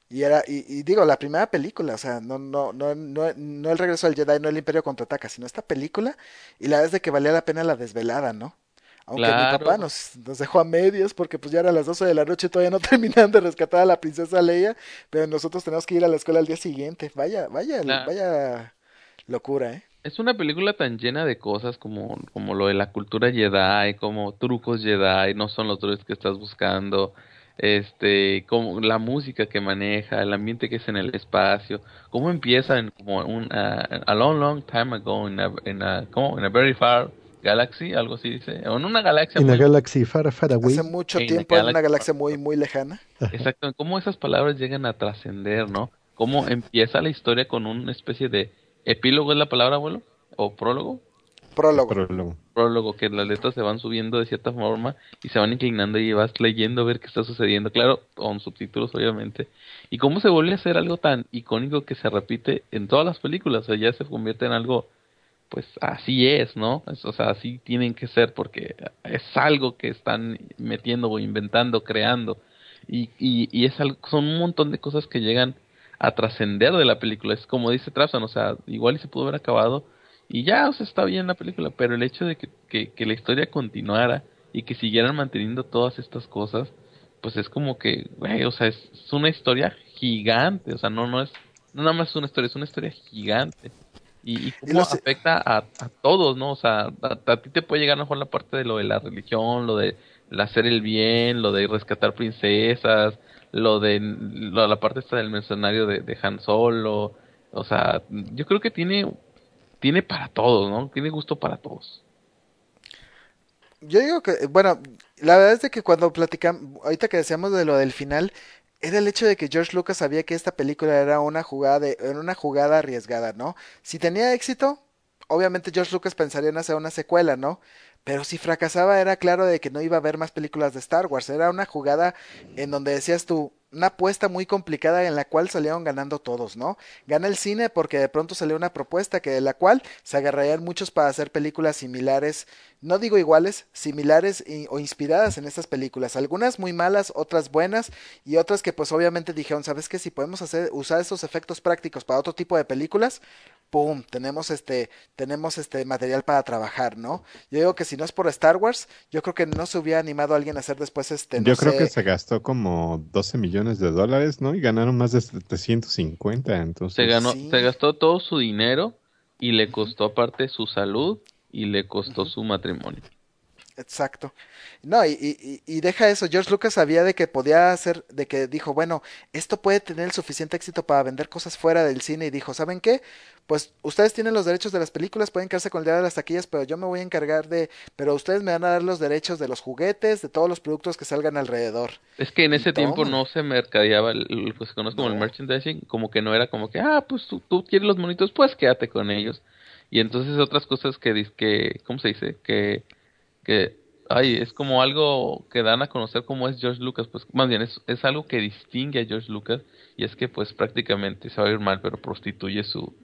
Y digo, la primera película, o sea, no el regreso al Jedi, no el Imperio contraataca, sino esta película, y la verdad es de que valía la pena la desvelada, ¿no? Aunque mi Claro. papá nos dejó a medias porque pues ya era las 12 de la noche y todavía no terminaban de rescatar a la princesa Leia, pero nosotros tenemos que ir a la escuela al día siguiente. La- Vaya locura, ¿eh? Es una película tan llena de cosas como lo de la cultura Jedi, como trucos Jedi, no son los droids que estás buscando, como la música que maneja, el ambiente que es en el espacio, cómo empieza en como a long, long time ago in a very far galaxy, algo así dice, o en una galaxia In a muy galaxy far, far away. Hace mucho en tiempo en una galaxy. galaxia muy, muy lejana. Exacto, cómo esas palabras llegan a trascender, ¿no? Cómo empieza la historia con una especie de epílogo, ¿es la palabra, abuelo? ¿O prólogo? Prólogo. Prólogo, que las letras se van subiendo de cierta forma y se van inclinando y vas leyendo a ver qué está sucediendo, claro, con subtítulos obviamente. Y cómo se vuelve a hacer algo tan icónico que se repite en todas las películas, o sea, ya se convierte en algo, pues así es, ¿no? O sea, así tienen que ser porque es algo que están metiendo o inventando, creando. Y es algo, son un montón de cosas que llegan a trascender de la película. Es como dice Trapson, o sea, igual y se pudo haber acabado y ya, o sea, está bien la película, pero el hecho de que la historia continuara y que siguieran manteniendo todas estas cosas, pues es como que, güey, o sea, es una historia gigante, o sea, no nada más es una historia gigante. Y cómo afecta a todos, ¿no? O sea, a ti te puede llegar a lo mejor la parte de lo de la religión, lo de hacer el bien, lo de rescatar princesas, la parte esta del mercenario de Han Solo. O sea, yo creo que tiene para todos, ¿no? Tiene gusto para todos. Yo digo que, bueno, la verdad es de que cuando platicamos, ahorita que decíamos de lo del final, era el hecho de que George Lucas sabía que esta película era una jugada arriesgada, ¿no? Si tenía éxito, obviamente George Lucas pensaría en hacer una secuela, ¿no? Pero si fracasaba era claro de que no iba a haber más películas de Star Wars. Era una jugada en donde decías tú, una apuesta muy complicada en la cual salieron ganando todos, ¿no? Gana el cine porque de pronto salió una propuesta que de la cual se agarrarían muchos para hacer películas similares, no digo iguales, similares o inspiradas en estas películas. Algunas muy malas, otras buenas y otras que pues obviamente dijeron, ¿sabes qué? Si podemos usar esos efectos prácticos para otro tipo de películas, ¡pum! Tenemos este material para trabajar, ¿no? Yo digo que si no es por Star Wars, yo creo que no se hubiera animado a alguien a hacer después no Yo creo sé. que se gastó como 12 millones de dólares, ¿no? Y ganaron más de 750, entonces... Se gastó todo su dinero y le costó aparte su salud y le costó su matrimonio. Exacto. No, y deja eso, George Lucas sabía de que podía hacer, de que dijo, bueno, esto puede tener el suficiente éxito para vender cosas fuera del cine y dijo, ¿saben qué? Pues ustedes tienen los derechos de las películas, pueden quedarse con el día de las taquillas, pero yo me voy a encargar pero ustedes me van a dar los derechos de los juguetes, de todos los productos que salgan alrededor. Es que en ese tiempo toma. no se mercadeaba lo que se conoce como el merchandising, como que no era como que, pues tú quieres los monitos, pues quédate con ellos. Y entonces otras cosas ¿cómo se dice? Es como algo que dan a conocer cómo es George Lucas, pues más bien es algo que distingue a George Lucas y es que pues prácticamente se va a ir mal, pero prostituye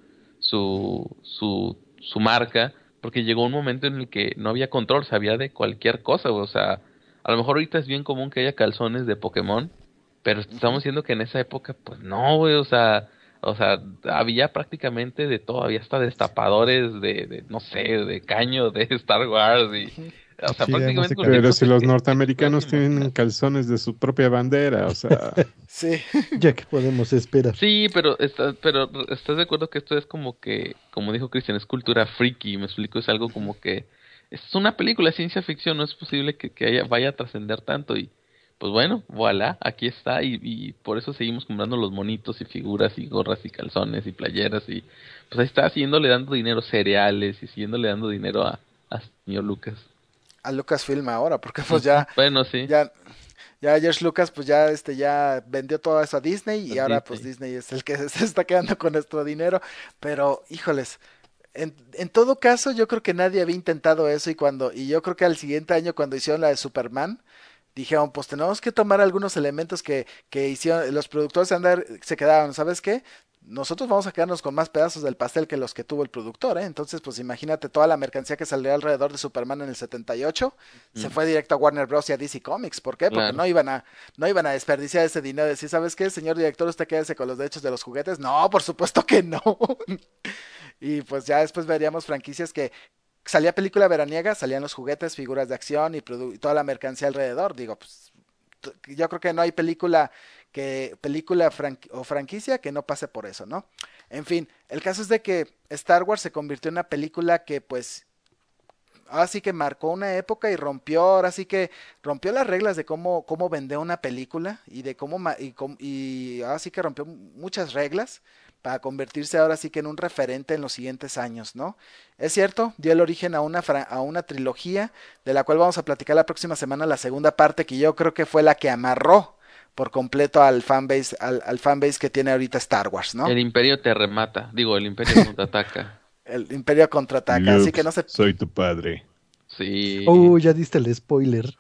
su marca, porque llegó un momento en el que no había control, sabía de cualquier cosa, güey. O sea, a lo mejor ahorita es bien común que haya calzones de Pokémon, pero estamos diciendo que en esa época, pues no, güey, o sea, había prácticamente de todo, había hasta destapadores de no sé, de caño de Star Wars y, o sea, Sí, prácticamente... pero si los norteamericanos tienen calzones de su propia bandera, o sea... Sí. Ya que podemos esperar. Sí, pero estás de acuerdo que esto es como que, como dijo Cristian, es cultura freaky, me explico, es algo como que es una película de ciencia ficción, no es posible que vaya a trascender tanto y pues bueno, voilà, aquí está y por eso seguimos comprando los monitos y figuras y gorras y calzones y playeras y pues ahí está, siguiéndole dando dinero cereales y siguiéndole dando dinero a señor Lucas. A Lucasfilm ahora, porque pues ya... Bueno, sí. Ya George Lucas pues ya vendió todo eso a Disney y ahora pues Disney es el que se está quedando con nuestro dinero, pero híjoles, en todo caso yo creo que nadie había intentado eso y yo creo que al siguiente año cuando hicieron la de Superman, dijeron pues tenemos que tomar algunos elementos que hicieron, los productores se quedaron, ¿sabes qué? nosotros vamos a quedarnos con más pedazos del pastel que los que tuvo el productor, ¿eh? Entonces, pues imagínate toda la mercancía que salió alrededor de Superman en el 78, se fue directo a Warner Bros. Y a DC Comics. ¿Por qué? Porque Claro. no iban a desperdiciar ese dinero, decir, ¿sabes qué, señor director, usted quédese con los derechos de los juguetes? No, por supuesto que no. Y pues ya después veríamos franquicias que salía película veraniega, salían los juguetes, figuras de acción y toda la mercancía alrededor. Digo, pues yo creo que no hay o franquicia que no pase por eso, ¿no? En fin, el caso es de que Star Wars se convirtió en una película que pues ahora sí que marcó una época y ahora sí que rompió las reglas de cómo vender una película y de y ahora sí que rompió muchas reglas para convertirse ahora sí que en un referente en los siguientes años, ¿no? Es cierto, dio el origen a una trilogía de la cual vamos a platicar la próxima semana, la segunda parte, que yo creo que fue la que amarró por completo al fanbase, al fanbase que tiene ahorita Star Wars, ¿no? El Imperio te remata, digo, el Imperio contraataca. El Imperio contraataca, Luke, así que no se... soy tu padre. Sí. Ya diste el spoiler.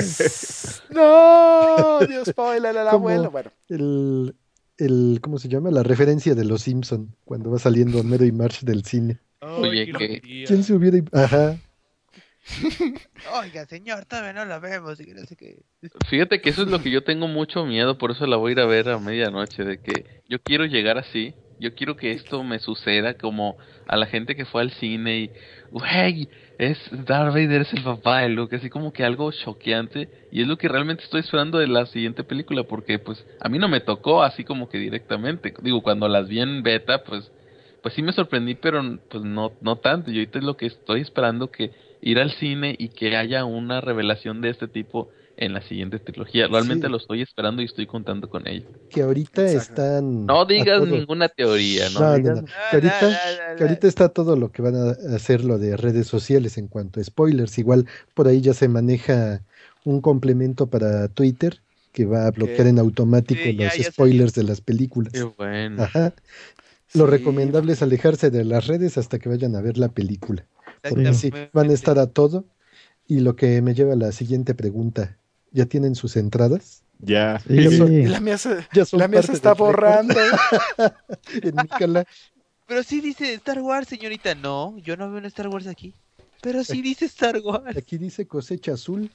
No, Dios, spoiler al abuelo. Bueno, ¿cómo se llama? La referencia de los Simpson cuando va saliendo Homero y Marge del cine. Oye, que... ¿Quién se hubiera... Ajá. Oiga, señor, todavía no la vemos. Y que no sé qué. Fíjate que eso es lo que yo tengo mucho miedo, por eso la voy a ir a ver a medianoche, de que yo quiero llegar así, yo quiero que esto me suceda como a la gente que fue al cine y, güey, Darth Vader es el papá de Luke, así como que algo choqueante, y es lo que realmente estoy esperando de la siguiente película, porque pues a mí no me tocó así como que directamente, digo, cuando las vi en beta, pues sí me sorprendí, pero pues no tanto, y ahorita es lo que estoy esperando, que ir al cine y que haya una revelación de este tipo en la siguiente trilogía. Realmente Sí. lo estoy esperando y estoy contando con ello. Que ahorita Exacto. están... No a digas todo. ninguna teoría, ¿no? No, digas... no. Que ahorita está todo lo que van a hacer lo de redes sociales en cuanto a spoilers. Igual por ahí ya se maneja un complemento para Twitter que va a bloquear en automático Sí, los ya spoilers de las películas. Qué bueno. Ajá. Lo Sí. recomendable es alejarse de las redes hasta que vayan a ver la película. Porque sí, van a estar a todo. Y lo que me lleva a la siguiente pregunta. ¿Ya tienen sus entradas? Ya. Sí. y la mía se parte está del récord. borrando. En mi cala. Pero sí dice Star Wars, señorita. No, yo no veo un Star Wars aquí. Pero sí dice Star Wars. Aquí dice cosecha azul.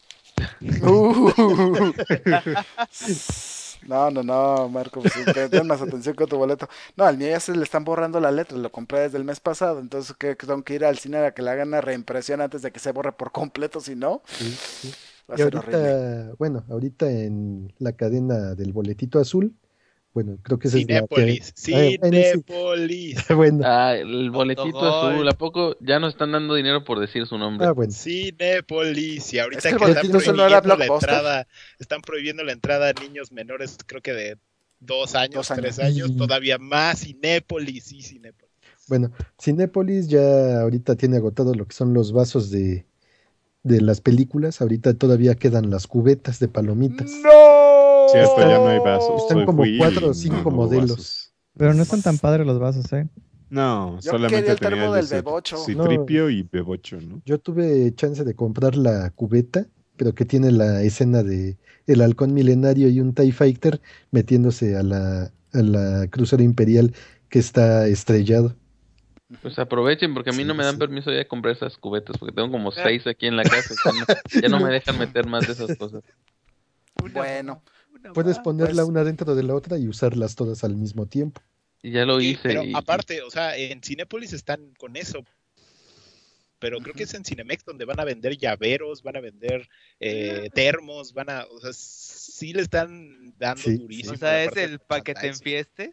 No, Marco, pues, ten más atención con tu boleto. No, al mío ya se le están borrando la letra, lo compré desde el mes pasado, entonces que tengo que ir al cine a que le hagan una reimpresión antes de que se borre por completo, si no, Sí. va a Y ser horrible. ahorita en la cadena del boletito azul, bueno, creo que esa es la Cinépolis. que... Cinépolis. Bueno, Ah, el boletito Autogol. azul, ¿a poco ya nos están dando dinero por decir su nombre? bueno. Cinépolis. Y ahorita Es que el que están boletito azul no era prohibiendo la Blockbuster. entrada, están prohibiendo la entrada a niños menores, creo que de 2 años, 2 años. 3 años, Y- todavía más. Cinépolis, sí, Cinépolis. Bueno, Cinépolis ya ahorita tiene agotado lo que son los vasos de las películas. Ahorita todavía quedan las cubetas de palomitas. ¡No! Cierto, ya no hay vasos. Están Hoy como fui 4 o y 5 no hubo modelos. vasos. Pero no están tan padres los vasos, ¿eh? No, Yo solamente quería el tenía termo de del Bebocho. Citripio y Bebocho, ¿no? Yo tuve chance de comprar la cubeta, pero que tiene la escena de el halcón milenario y un TIE Fighter metiéndose a la crucero imperial que está estrellado. Pues aprovechen porque a mí Sí, no me dan sí. permiso de comprar esas cubetas porque tengo como 6 aquí en la casa. Ya no me dejan meter más de esas cosas. Bueno, Puedes ponerla Pues- una dentro de la otra y usarlas todas al mismo tiempo. Y ya lo Sí, hice. pero y- aparte, o sea, en Cinépolis están con eso. Pero creo que es en Cinemex donde van a vender llaveros, van a vender termos, o sea, sí le están dando Sí, durísimo. O sea, la es parte el pa' que te merchandising. enfiestes.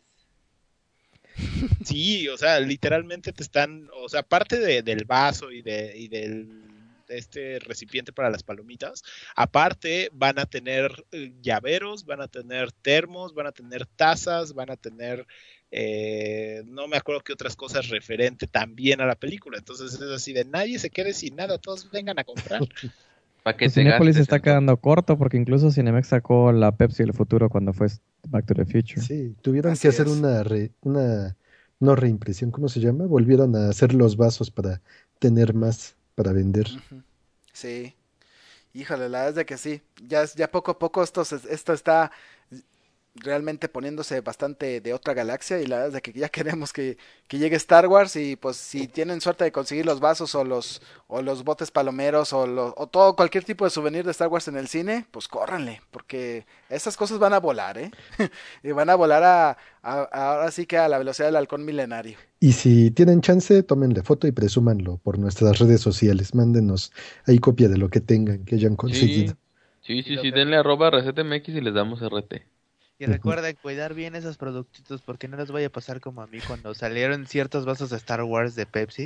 Sí, o sea, literalmente te están, o sea, aparte del vaso y de este recipiente para las palomitas, aparte van a tener llaveros, van a tener termos, van a tener tazas, van a tener, no me acuerdo qué otras cosas referente también a la película. Entonces es así de nadie se quede sin nada, todos vengan a comprar. Para que Pues te Cinépolis gastes está en todo. quedando corto porque incluso Cinemex sacó la Pepsi del futuro cuando fue Back to the Future. Sí, tuvieron Así que hacer es. una no reimpresión, ¿cómo se llama? Volvieron a hacer los vasos para tener más para vender. ujú, sí. Híjole, la verdad es de que sí. Ya poco a poco esto está realmente poniéndose bastante de otra galaxia, y la verdad es de que ya queremos que llegue Star Wars, y pues si tienen suerte de conseguir los vasos o los botes palomeros o todo cualquier tipo de souvenir de Star Wars en el cine, pues córranle, porque esas cosas van a volar, y van a volar ahora sí que a la velocidad del halcón milenario. Y si tienen chance, tómenle foto y presúmanlo por nuestras redes sociales. Mándenos ahí copia de lo que tengan, que hayan conseguido. Sí, denle @resetmx y les damos RT. Y recuerden cuidar bien esos productitos porque no les vaya a pasar como a mí cuando salieron ciertos vasos de Star Wars de Pepsi.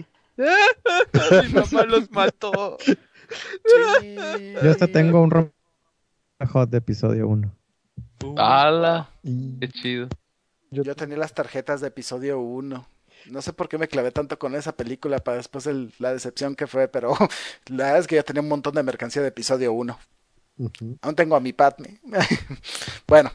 Mi mamá los mató. Sí. Yo hasta tengo un hot de episodio 1. ¡Hala! ¡Qué chido! Yo tenía las tarjetas de episodio 1. No sé por qué me clavé tanto con esa película para después la decepción que fue, pero la verdad es que ya tenía un montón de mercancía de episodio 1. Aún tengo a mi Padme. Bueno,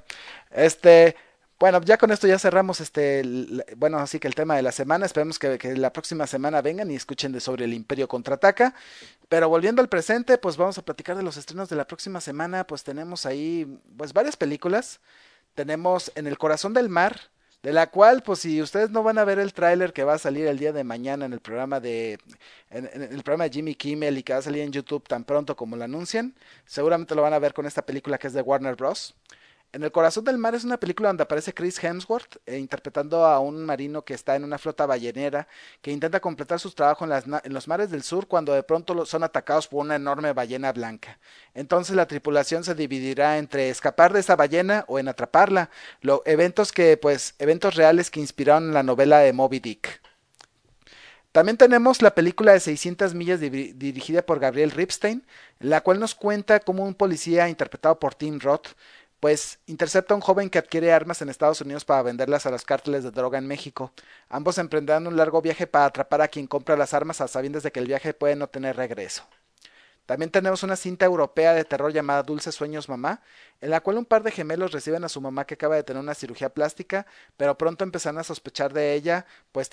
bueno, ya con esto ya cerramos bueno, así que el tema de la semana. Esperemos que la próxima semana vengan y escuchen sobre el Imperio Contraataca. Pero volviendo al presente, pues vamos a platicar de los estrenos de la próxima semana. Pues tenemos ahí pues varias películas. Tenemos En el Corazón del Mar, de la cual, pues si ustedes no van a ver el tráiler que va a salir el día de mañana en el programa en el programa de Jimmy Kimmel, y que va a salir en YouTube tan pronto como lo anuncien, seguramente lo van a ver con esta película que es de Warner Bros. En el Corazón del Mar es una película donde aparece Chris Hemsworth interpretando a un marino que está en una flota ballenera que intenta completar su trabajo en los mares del sur, cuando de pronto son atacados por una enorme ballena blanca. Entonces la tripulación se dividirá entre escapar de esa ballena o en atraparla, eventos reales que inspiraron la novela de Moby Dick. También tenemos la película de 600 millas dirigida por Gabriel Ripstein, la cual nos cuenta cómo un policía interpretado por Tim Roth pues intercepta a un joven que adquiere armas en Estados Unidos para venderlas a los cárteles de droga en México. Ambos emprenderán un largo viaje para atrapar a quien compra las armas, a sabiendas de que el viaje puede no tener regreso. También tenemos una cinta europea de terror llamada Dulces Sueños Mamá, en la cual un par de gemelos reciben a su mamá que acaba de tener una cirugía plástica, pero pronto empezarán a sospechar de ella, pues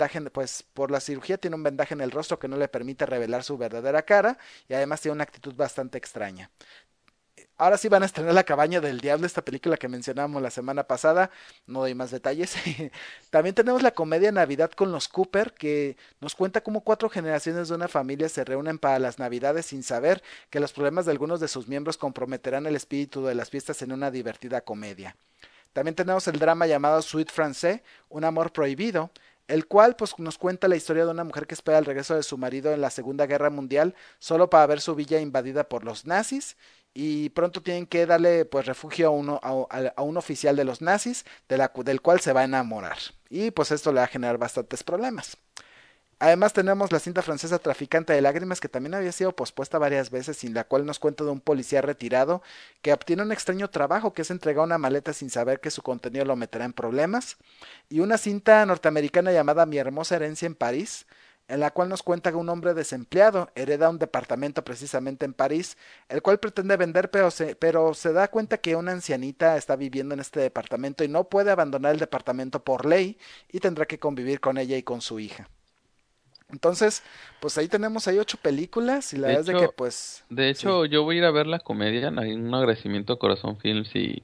por la cirugía tiene un vendaje en el rostro que no le permite revelar su verdadera cara, y además tiene una actitud bastante extraña. Ahora sí van a estrenar La Cabaña del Diablo, esta película que mencionamos la semana pasada, no doy más detalles. También tenemos la comedia Navidad con los Cooper, que nos cuenta cómo 4 generaciones de una familia se reúnen para las Navidades sin saber que los problemas de algunos de sus miembros comprometerán el espíritu de las fiestas en una divertida comedia. También tenemos el drama llamado Suite Francais, un amor prohibido, el cual pues nos cuenta la historia de una mujer que espera el regreso de su marido en la Segunda Guerra Mundial solo para ver su villa invadida por los nazis, y pronto tienen que darle pues refugio a un oficial de los nazis del cual se va a enamorar, y pues esto le va a generar bastantes problemas. Además tenemos la cinta francesa Traficante de Lágrimas, que también había sido pospuesta varias veces, y la cual nos cuenta de un policía retirado que obtiene un extraño trabajo, que es entregar una maleta sin saber que su contenido lo meterá en problemas. Y una cinta norteamericana llamada Mi Hermosa Herencia en París, en la cual nos cuenta que un hombre desempleado hereda un departamento precisamente en París, el cual pretende vender, pero se da cuenta que una ancianita está viviendo en este departamento y no puede abandonar el departamento por ley, y tendrá que convivir con ella y con su hija. Entonces, pues ahí tenemos 8 películas, y la verdad es de que pues... De hecho, sí. Yo voy a ir a ver la comedia, hay un agradecimiento a Corazón Films y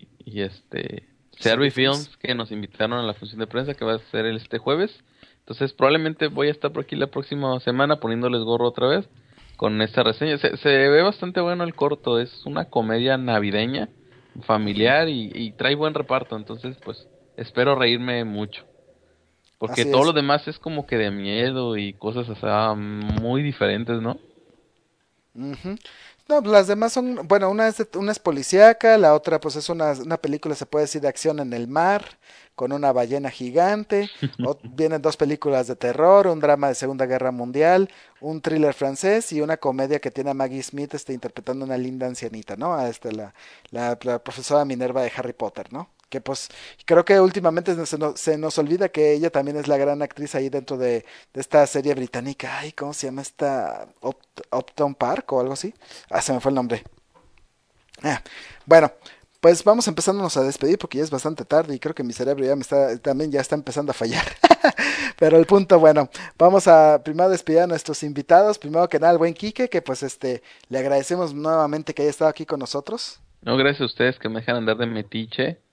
Servi Films, que nos invitaron a la función de prensa que va a ser este jueves. Entonces probablemente voy a estar por aquí la próxima semana poniéndoles gorro otra vez con esta reseña. Se ve bastante bueno el corto, es una comedia navideña, familiar, y trae buen reparto, entonces pues espero reírme mucho. Porque todo lo demás es como que de miedo y cosas muy diferentes, ¿no? Uh-huh. No, las demás son, bueno, una es policíaca, la otra pues es una película, se puede decir, de acción en el mar, con una ballena gigante. Vienen 2 películas de terror, un drama de Segunda Guerra Mundial, un thriller francés y una comedia que tiene a Maggie Smith interpretando a una linda ancianita, ¿no? A la profesora Minerva de Harry Potter, ¿no? Que pues creo que últimamente se nos olvida que ella también es la gran actriz ahí dentro de esta serie británica. Ay, ¿cómo se llama esta? Upton Park o algo así. Se me fue el nombre. Bueno, pues vamos empezándonos a despedir porque ya es bastante tarde y creo que mi cerebro también está empezando a fallar. Pero el punto, bueno, vamos a primero despedir a nuestros invitados. Primero que nada, el buen Quique, que pues le agradecemos nuevamente que haya estado aquí con nosotros. No, gracias a ustedes que me dejan andar de metiche.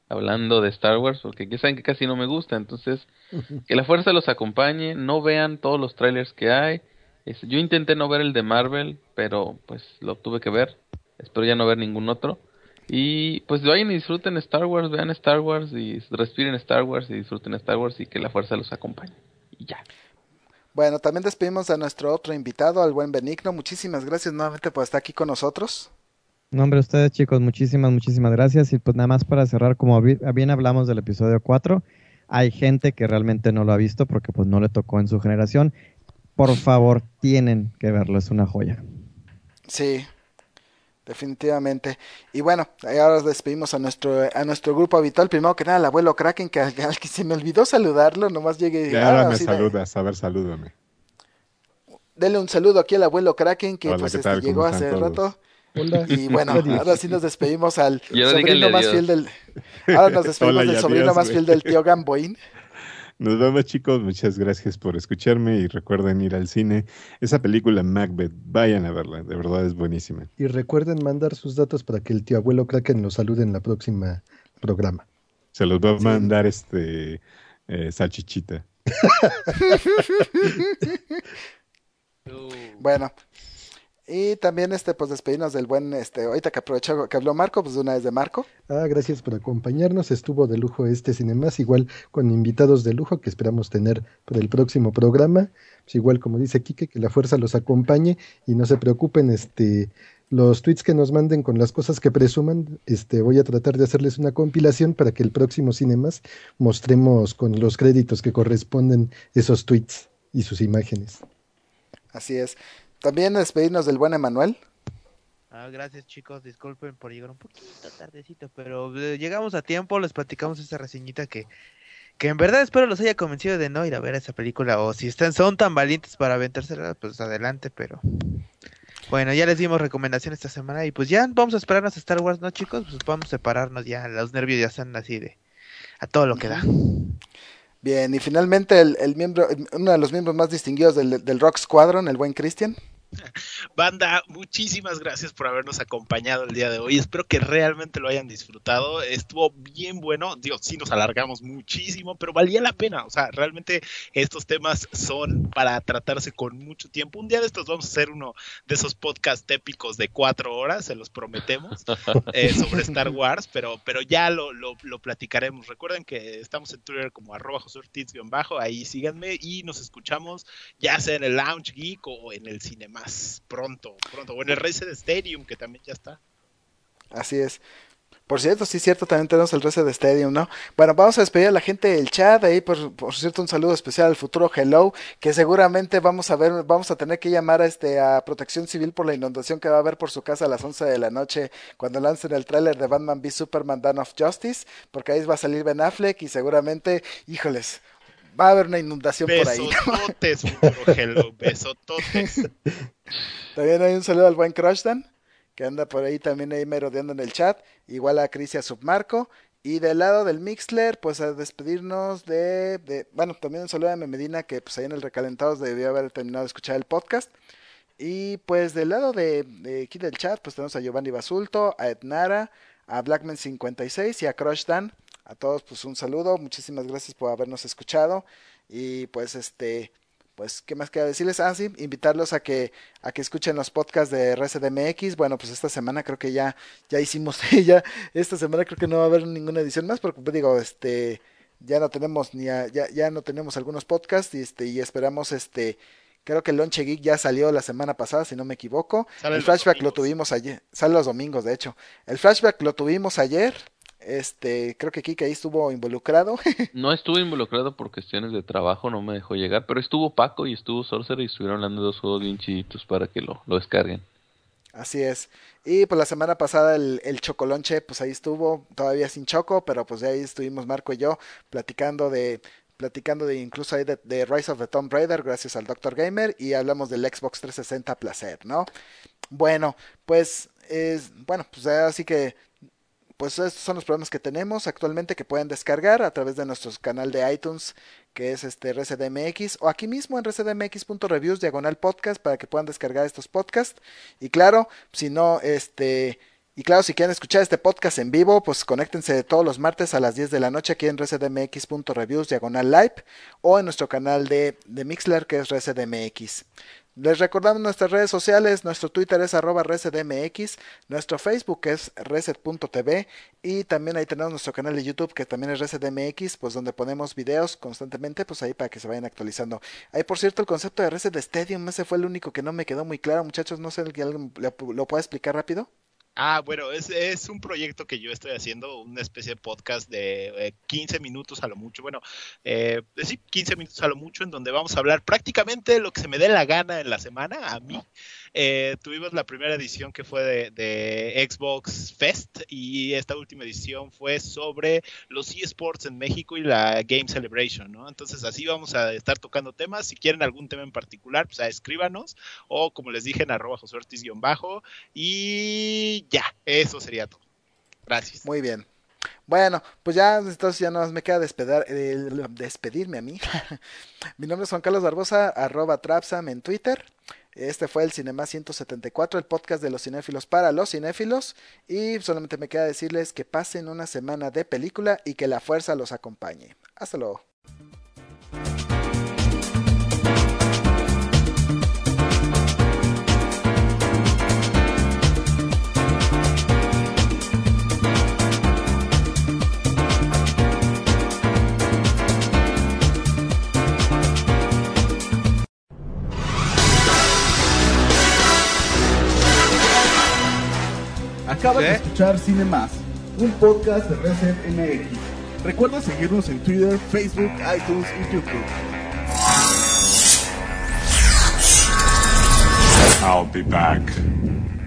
hablando de Star Wars, porque ya saben que casi no me gusta, entonces que la fuerza los acompañe, no vean todos los trailers que hay. Yo intenté no ver el de Marvel, pero pues lo tuve que ver, espero ya no ver ningún otro. Y pues vayan y disfruten Star Wars, vean Star Wars y respiren Star Wars y disfruten Star Wars y que la fuerza los acompañe. Y ya. Bueno, también despedimos a nuestro otro invitado, al buen Benigno. Muchísimas gracias nuevamente por estar aquí con nosotros. No, hombre, ustedes chicos, muchísimas gracias. Y pues nada más para cerrar, como bien hablamos del episodio 4, hay gente que realmente no lo ha visto porque pues no le tocó en su generación. Por favor, tienen que verlo, es una joya. Sí, definitivamente. Y bueno, ahora despedimos a nuestro grupo habitual. Primero que nada, al abuelo Kraken, que al que se me olvidó saludarlo, nomás llegué. Ya ahora me saludas, a ver, salúdame. Dele un saludo aquí al abuelo Kraken, que Hola, pues ¿qué tal? llegó hace todos? rato. Hola. Y bueno, ahora sí nos despedimos al sobrino sobrino más fiel del... Ahora nos despedimos del sobrino más fiel del tío Gamboín. Nos vemos, chicos, muchas gracias por escucharme y recuerden ir al cine. Esa película Macbeth, vayan a verla, de verdad es buenísima. Y recuerden mandar sus datos para que el tío abuelo Kraken los salude en la próxima programa. Se los va a mandar salchichita. Bueno, y también pues despedirnos del buen, ahorita que aprovechó que habló Marco, pues de una vez de Marco. Gracias por acompañarnos, estuvo de lujo este Cinemas, igual con invitados de lujo que esperamos tener para el próximo programa. Pues igual como dice Quique, que la fuerza los acompañe y no se preocupen, los tweets que nos manden con las cosas que presuman, voy a tratar de hacerles una compilación para que el próximo Cinemas mostremos con los créditos que corresponden esos tweets y sus imágenes. Así es. También despedirnos del buen Emanuel. Gracias chicos, disculpen por llegar un poquito tardecito, pero llegamos a tiempo, les platicamos esta reseñita que en verdad espero los haya convencido de no ir a ver esa película, o si son tan valientes para aventársela, pues adelante, pero bueno, ya les dimos recomendación esta semana y pues ya vamos a esperarnos a Star Wars, ¿no chicos? Pues vamos a separarnos ya, los nervios ya están así de a todo lo que da. Bien, y finalmente uno de los miembros más distinguidos del Rock Squadron, el buen Cristian. Banda, muchísimas gracias por habernos acompañado el día de hoy. Espero que realmente lo hayan disfrutado. Estuvo bien bueno. Digo, sí nos alargamos muchísimo, pero valía la pena. O sea, realmente estos temas son para tratarse con mucho tiempo. Un día de estos vamos a hacer uno de esos podcasts épicos de 4 horas, se los prometemos, sobre Star Wars, pero ya lo platicaremos. Recuerden que estamos en Twitter como @josortiz_, ahí síganme y nos escuchamos ya sea en el Lounge Geek o en el Cinema pronto, o en el Reset Stadium, que también ya está. Así es. Por cierto, sí es cierto, también tenemos el Reset Stadium, ¿no? Bueno, vamos a despedir a la gente del chat, ahí por cierto un saludo especial al futuro Hello, que seguramente vamos a tener que llamar a Protección Civil por la inundación que va a haber por su casa a las 11 de la noche, cuando lancen el tráiler de Batman v Superman Dawn of Justice, porque ahí va a salir Ben Affleck y seguramente, híjoles, va a haber una inundación por ahí, ¿no? Besototes, futuro Hello, besototes. También hay un saludo al buen Crushdan, que anda por ahí también ahí merodeando en el chat, igual a Crisia Submarco, y del lado del Mixler, pues a despedirnos bueno, también un saludo a Medina, que pues ahí en el Recalentados debió haber terminado de escuchar el podcast, y pues del lado de aquí del chat, pues tenemos a Giovanni Basulto, a Etnara, a Blackman56 y a Crushdan. A todos pues un saludo, muchísimas gracias por habernos escuchado y pues pues qué más queda decirles, sí, invitarlos a que escuchen los podcasts de RCDMX. Bueno, pues esta semana creo que ya hicimos esta semana creo que no va a haber ninguna edición más porque digo, ya no tenemos ya no tenemos algunos podcasts y esperamos creo que el Lonche Geek ya salió la semana pasada, si no me equivoco. El Flashback lo tuvimos ayer, sale los domingos de hecho. El Flashback lo tuvimos ayer. Creo que Kike ahí estuvo involucrado. No estuve involucrado por cuestiones de trabajo, no me dejó llegar, pero estuvo Paco y estuvo Sorcerer y estuvieron hablando de 2 juegos bien chiditos para que lo descarguen. Así es. Y pues la semana pasada el Chocolonche, pues ahí estuvo, todavía sin Choco, pero pues ahí estuvimos Marco y yo platicando de incluso ahí de Rise of the Tomb Raider, gracias al Dr. Gamer, y hablamos del Xbox 360 placer, ¿no? Bueno, pues así que pues estos son los programas que tenemos actualmente que pueden descargar a través de nuestro canal de iTunes, que es RCDMX, o aquí mismo en rcdmx.reviews/podcast para que puedan descargar estos podcasts. Y claro, si no, Y claro, si quieren escuchar este podcast en vivo, pues conéctense todos los martes a las 10 de la noche aquí en resetmx.reviews/live o en nuestro canal de Mixler, que es resetmx. Les recordamos nuestras redes sociales. Nuestro Twitter es @resetmx, nuestro Facebook es reset.tv y también ahí tenemos nuestro canal de YouTube, que también es resetmx, pues donde ponemos videos constantemente, pues ahí para que se vayan actualizando. Ahí, por cierto, el concepto de Reset Stadium, ese fue el único que no me quedó muy claro, muchachos. No sé si alguien lo puede explicar rápido. Bueno, es un proyecto que yo estoy haciendo, una especie de podcast de 15 minutos a lo mucho, 15 minutos a lo mucho, en donde vamos a hablar prácticamente de lo que se me dé la gana en la semana, a mí. Tuvimos la primera edición que fue de Xbox Fest, y esta última edición fue sobre los eSports en México y la Game Celebration, ¿no? Entonces así vamos a estar tocando temas. Si quieren algún tema en particular, pues escríbanos, o como les dije, en @josuortiz_, y ya, eso sería todo. Gracias. Muy bien. Bueno, pues ya, entonces ya nada más me queda despedirme a mí. Mi nombre es Juan Carlos Barbosa, @Trapsam en Twitter. Este fue el Cinema 174, el podcast de los cinéfilos para los cinéfilos. Y solamente me queda decirles que pasen una semana de película y que la fuerza los acompañe. Hasta luego. Acabas de escuchar Cine Más, un podcast de Reset MX. Recuerda seguirnos en Twitter, Facebook, iTunes y YouTube. I'll be back.